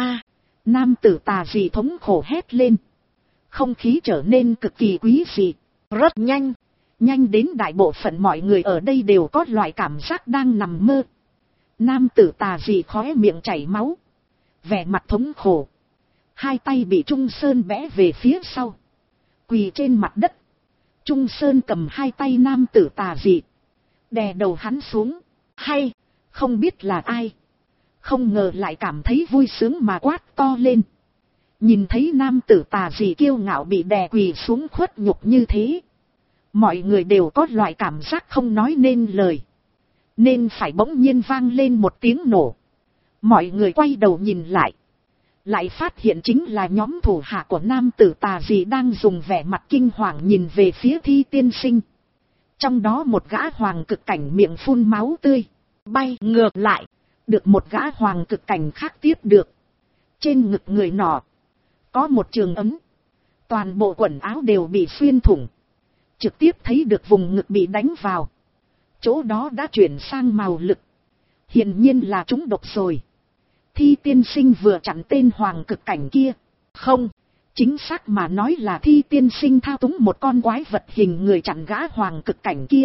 Nam tử Tà Dị thống khổ hét lên. Không khí trở nên cực kỳ quý dị, rất nhanh, nhanh đến đại bộ phận mọi người ở đây đều có loại cảm giác đang nằm mơ. Nam tử Tà Dị khóe miệng chảy máu, vẻ mặt thống khổ, hai tay bị Trung Sơn bẽ về phía sau, quỳ trên mặt đất. Trung Sơn cầm hai tay nam tử Tà Dị, đè đầu hắn xuống. Hay, không biết là ai, không ngờ lại cảm thấy vui sướng mà quát to lên. Nhìn thấy nam tử Tà Dị kiêu ngạo bị đè quỳ xuống khuất nhục như thế, mọi người đều có loại cảm giác không nói nên lời, nên phải bỗng nhiên vang lên một tiếng nổ. Mọi người quay đầu nhìn lại, lại phát hiện chính là nhóm thủ hạ của nam tử Tà Dị đang dùng vẻ mặt kinh hoàng nhìn về phía Thi tiên sinh. Trong đó một gã hoàng cực cảnh miệng phun máu tươi, bay ngược lại, được một gã hoàng cực cảnh khác tiếp được. Trên ngực người nọ có một trường ấm, toàn bộ quần áo đều bị xuyên thủng, trực tiếp thấy được vùng ngực bị đánh vào. Chỗ đó đã chuyển sang màu lực, hiển nhiên là trúng độc rồi. Thi tiên sinh vừa chặn tên hoàng cực cảnh kia, không, chính xác mà nói là Thi tiên sinh thao túng một con quái vật hình người chặn gã hoàng cực cảnh kia.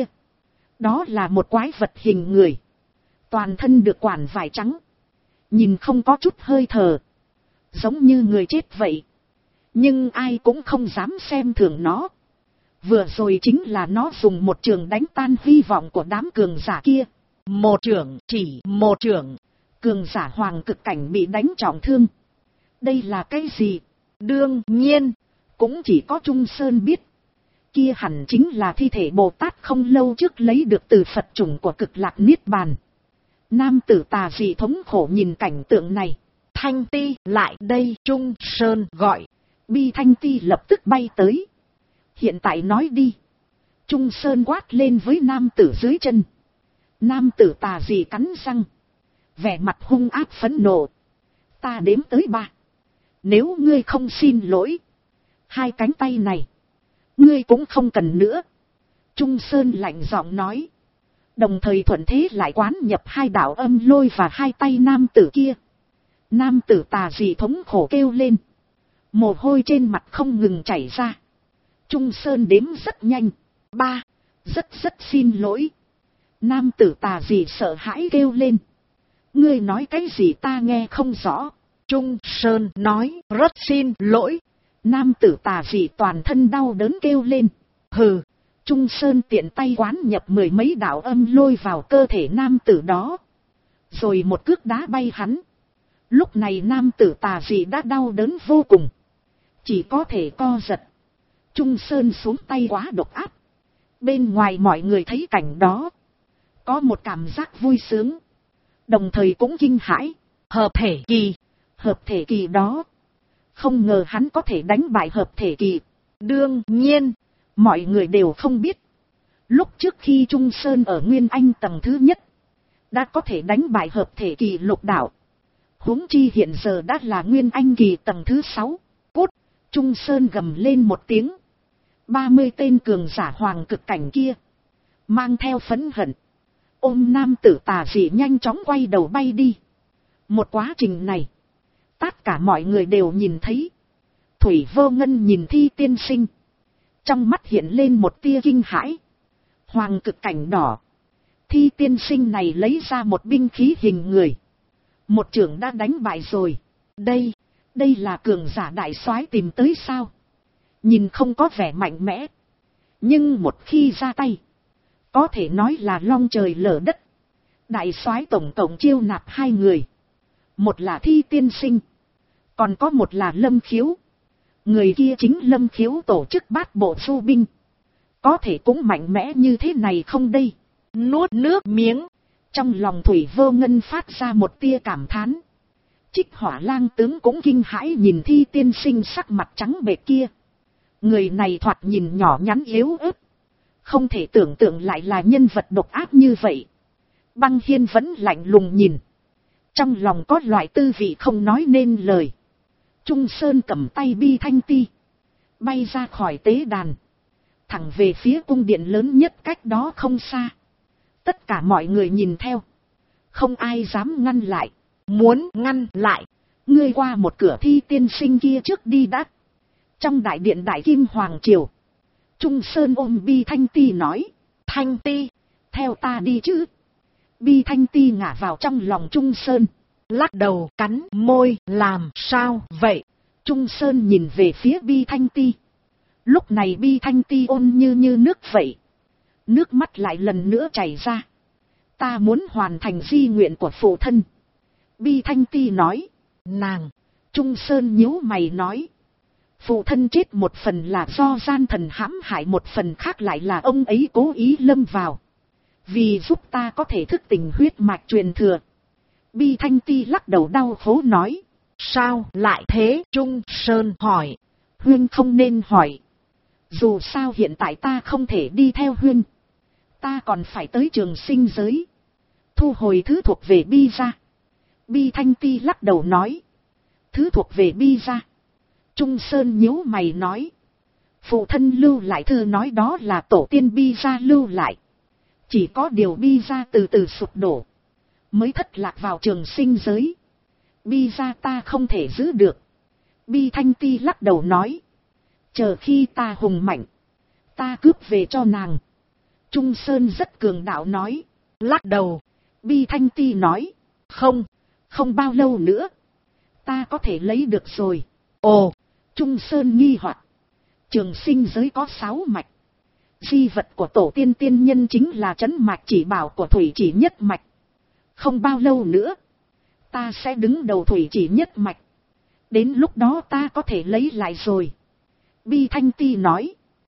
Đó là một quái vật hình người, toàn thân được quản vải trắng, nhìn không có chút hơi thở, giống như người chết vậy. Nhưng ai cũng không dám xem thường nó. Vừa rồi chính là nó dùng một trường đánh tan hy vọng của đám cường giả kia. Một trường, chỉ một trường, cường giả hoàng cực cảnh bị đánh trọng thương. Đây là cái gì? Đương nhiên, cũng chỉ có Trung Sơn biết. Kia hẳn chính là thi thể Bồ Tát không lâu trước lấy được từ Phật chủng của Cực Lạc Niết Bàn. Nam tử Tà Dị thống khổ nhìn cảnh tượng này. Thanh Ti lại đây, Trung Sơn gọi. Bi Thanh Ti lập tức bay tới. Hiện tại nói đi. Trung Sơn quát lên với nam tử dưới chân. Nam tử Tà Dị cắn răng, vẻ mặt hung ác phẫn nộ. Ta đếm tới 3. Nếu ngươi không xin lỗi, hai cánh tay này ngươi cũng không cần nữa. Trung Sơn lạnh giọng nói, đồng thời thuận thế lại quán nhập hai đạo âm lôi và hai tay nam tử kia. Nam tử Tà Dị thống khổ kêu lên, mồ hôi trên mặt không ngừng chảy ra. Trung Sơn đếm rất nhanh. 3. Rất xin lỗi. Nam tử Tà Dị sợ hãi kêu lên, ngươi nói cái gì ta nghe không rõ. Trung Sơn nói, rất xin lỗi. Nam tử Tà Dị toàn thân đau đớn kêu lên. Hừ. Trung Sơn tiện tay quán nhập 10 mấy đạo âm lôi vào cơ thể nam tử đó, rồi một cước đá bay hắn. Lúc này nam tử Tà Dị đã đau đớn vô cùng, chỉ có thể co giật. Trung Sơn xuống tay quá độc ác. Bên ngoài mọi người thấy cảnh đó, có một cảm giác vui sướng, đồng thời cũng kinh hãi. Hợp thể kỳ đó, không ngờ hắn có thể đánh bại hợp thể kỳ. Đương nhiên, mọi người đều không biết, lúc trước khi Trung Sơn ở Nguyên Anh tầng thứ nhất, đã có thể đánh bại hợp thể kỳ lục đạo. Huống chi hiện giờ đã là Nguyên Anh kỳ tầng thứ 6. Cút! Trung Sơn gầm lên một tiếng. 30 tên cường giả hoàng cực cảnh kia, mang theo phẫn hận, ôm nam tử Tà Dị nhanh chóng quay đầu bay đi. Một quá trình này, tất cả mọi người đều nhìn thấy. Thủy Vô Ngân nhìn Thi tiên sinh, trong mắt hiện lên một tia kinh hãi. Hoàng cực cảnh đỏ, Thi tiên sinh này lấy ra một binh khí hình người, một chưởng đã đánh bại rồi. Đây là cường giả đại soái tìm tới sao? Nhìn không có vẻ mạnh mẽ, nhưng một khi ra tay, có thể nói là long trời lở đất. Đại soái tổng cộng chiêu nạp 2 người, Một là Thi tiên sinh, còn có một là Lâm Khiếu. Người kia chính Lâm Khiếu tổ chức bát bộ du binh. Có thể cũng mạnh mẽ như thế này không đây? Nuốt nước miếng. Trong lòng Thủy Vô Ngân phát ra một tia cảm thán. Trích Hỏa Lang tướng cũng kinh hãi nhìn Thi tiên sinh sắc mặt trắng bệch kia. Người này thoạt nhìn nhỏ nhắn yếu ớt. Không thể tưởng tượng lại là nhân vật độc ác như vậy. Băng Hiên vẫn lạnh lùng nhìn. Trong lòng có loại tư vị không nói nên lời. Trung Sơn cầm tay Bi Thanh Ti. Bay ra khỏi tế đàn. Thẳng về phía cung điện lớn nhất cách đó không xa. Tất cả mọi người nhìn theo. Không ai dám ngăn lại. Muốn ngăn lại. Ngươi qua một cửa Thi tiên sinh kia trước đi đã. Trong đại điện Đại Kim Hoàng Triều. Trung Sơn ôm Bi Thanh Ti nói. Thanh Ti, theo ta đi chứ. Bi Thanh Ti ngả vào trong lòng Trung Sơn. Lắc đầu cắn môi. Làm sao vậy? Trung Sơn nhìn về phía Bi Thanh Ti. Lúc này Bi Thanh Ti ôn như nước vậy. Nước mắt lại lần nữa chảy ra. Ta muốn hoàn thành di nguyện của phụ thân. Bi Thanh Ti nói. Nàng. Trung Sơn nhíu mày nói. Phụ thân chết một phần là do gian thần hãm hại, một phần khác lại là ông ấy cố ý lâm vào. Vì giúp ta có thể thức tỉnh huyết mạch truyền thừa. Bi Thanh Ti lắc đầu đau khổ nói. Sao lại thế? Trung Sơn hỏi. Huyên không nên hỏi. Dù sao hiện tại ta không thể đi theo Huyên. Ta còn phải tới trường sinh giới. Thu hồi thứ thuộc về Bi gia. Bi Thanh Ti lắc đầu nói. Thứ thuộc về Bi gia. Trung Sơn nhíu mày nói. Phụ thân lưu lại thư nói đó là tổ tiên Bi gia lưu lại. Chỉ có điều Bi gia từ từ sụp đổ. Mới thất lạc vào trường sinh giới. Bi gia ta không thể giữ được. Bi Thanh Ti lắc đầu nói. Chờ khi ta hùng mạnh. Ta cướp về cho nàng. Trung Sơn rất cường đạo nói. Lắc đầu. Bi Thanh Ti nói. Không bao lâu nữa. Ta có thể lấy được rồi. Ồ. Trung Sơn nghi hoặc. Trường sinh giới có 6 mạch. Di vật của tổ tiên tiên nhân chính là trấn mạch chỉ bảo của Thủy Chỉ Nhất Mạch. Không bao lâu nữa. Ta sẽ đứng đầu Thủy Chỉ Nhất Mạch. Đến lúc đó ta có thể lấy lại rồi. Bi Thanh Ti nói.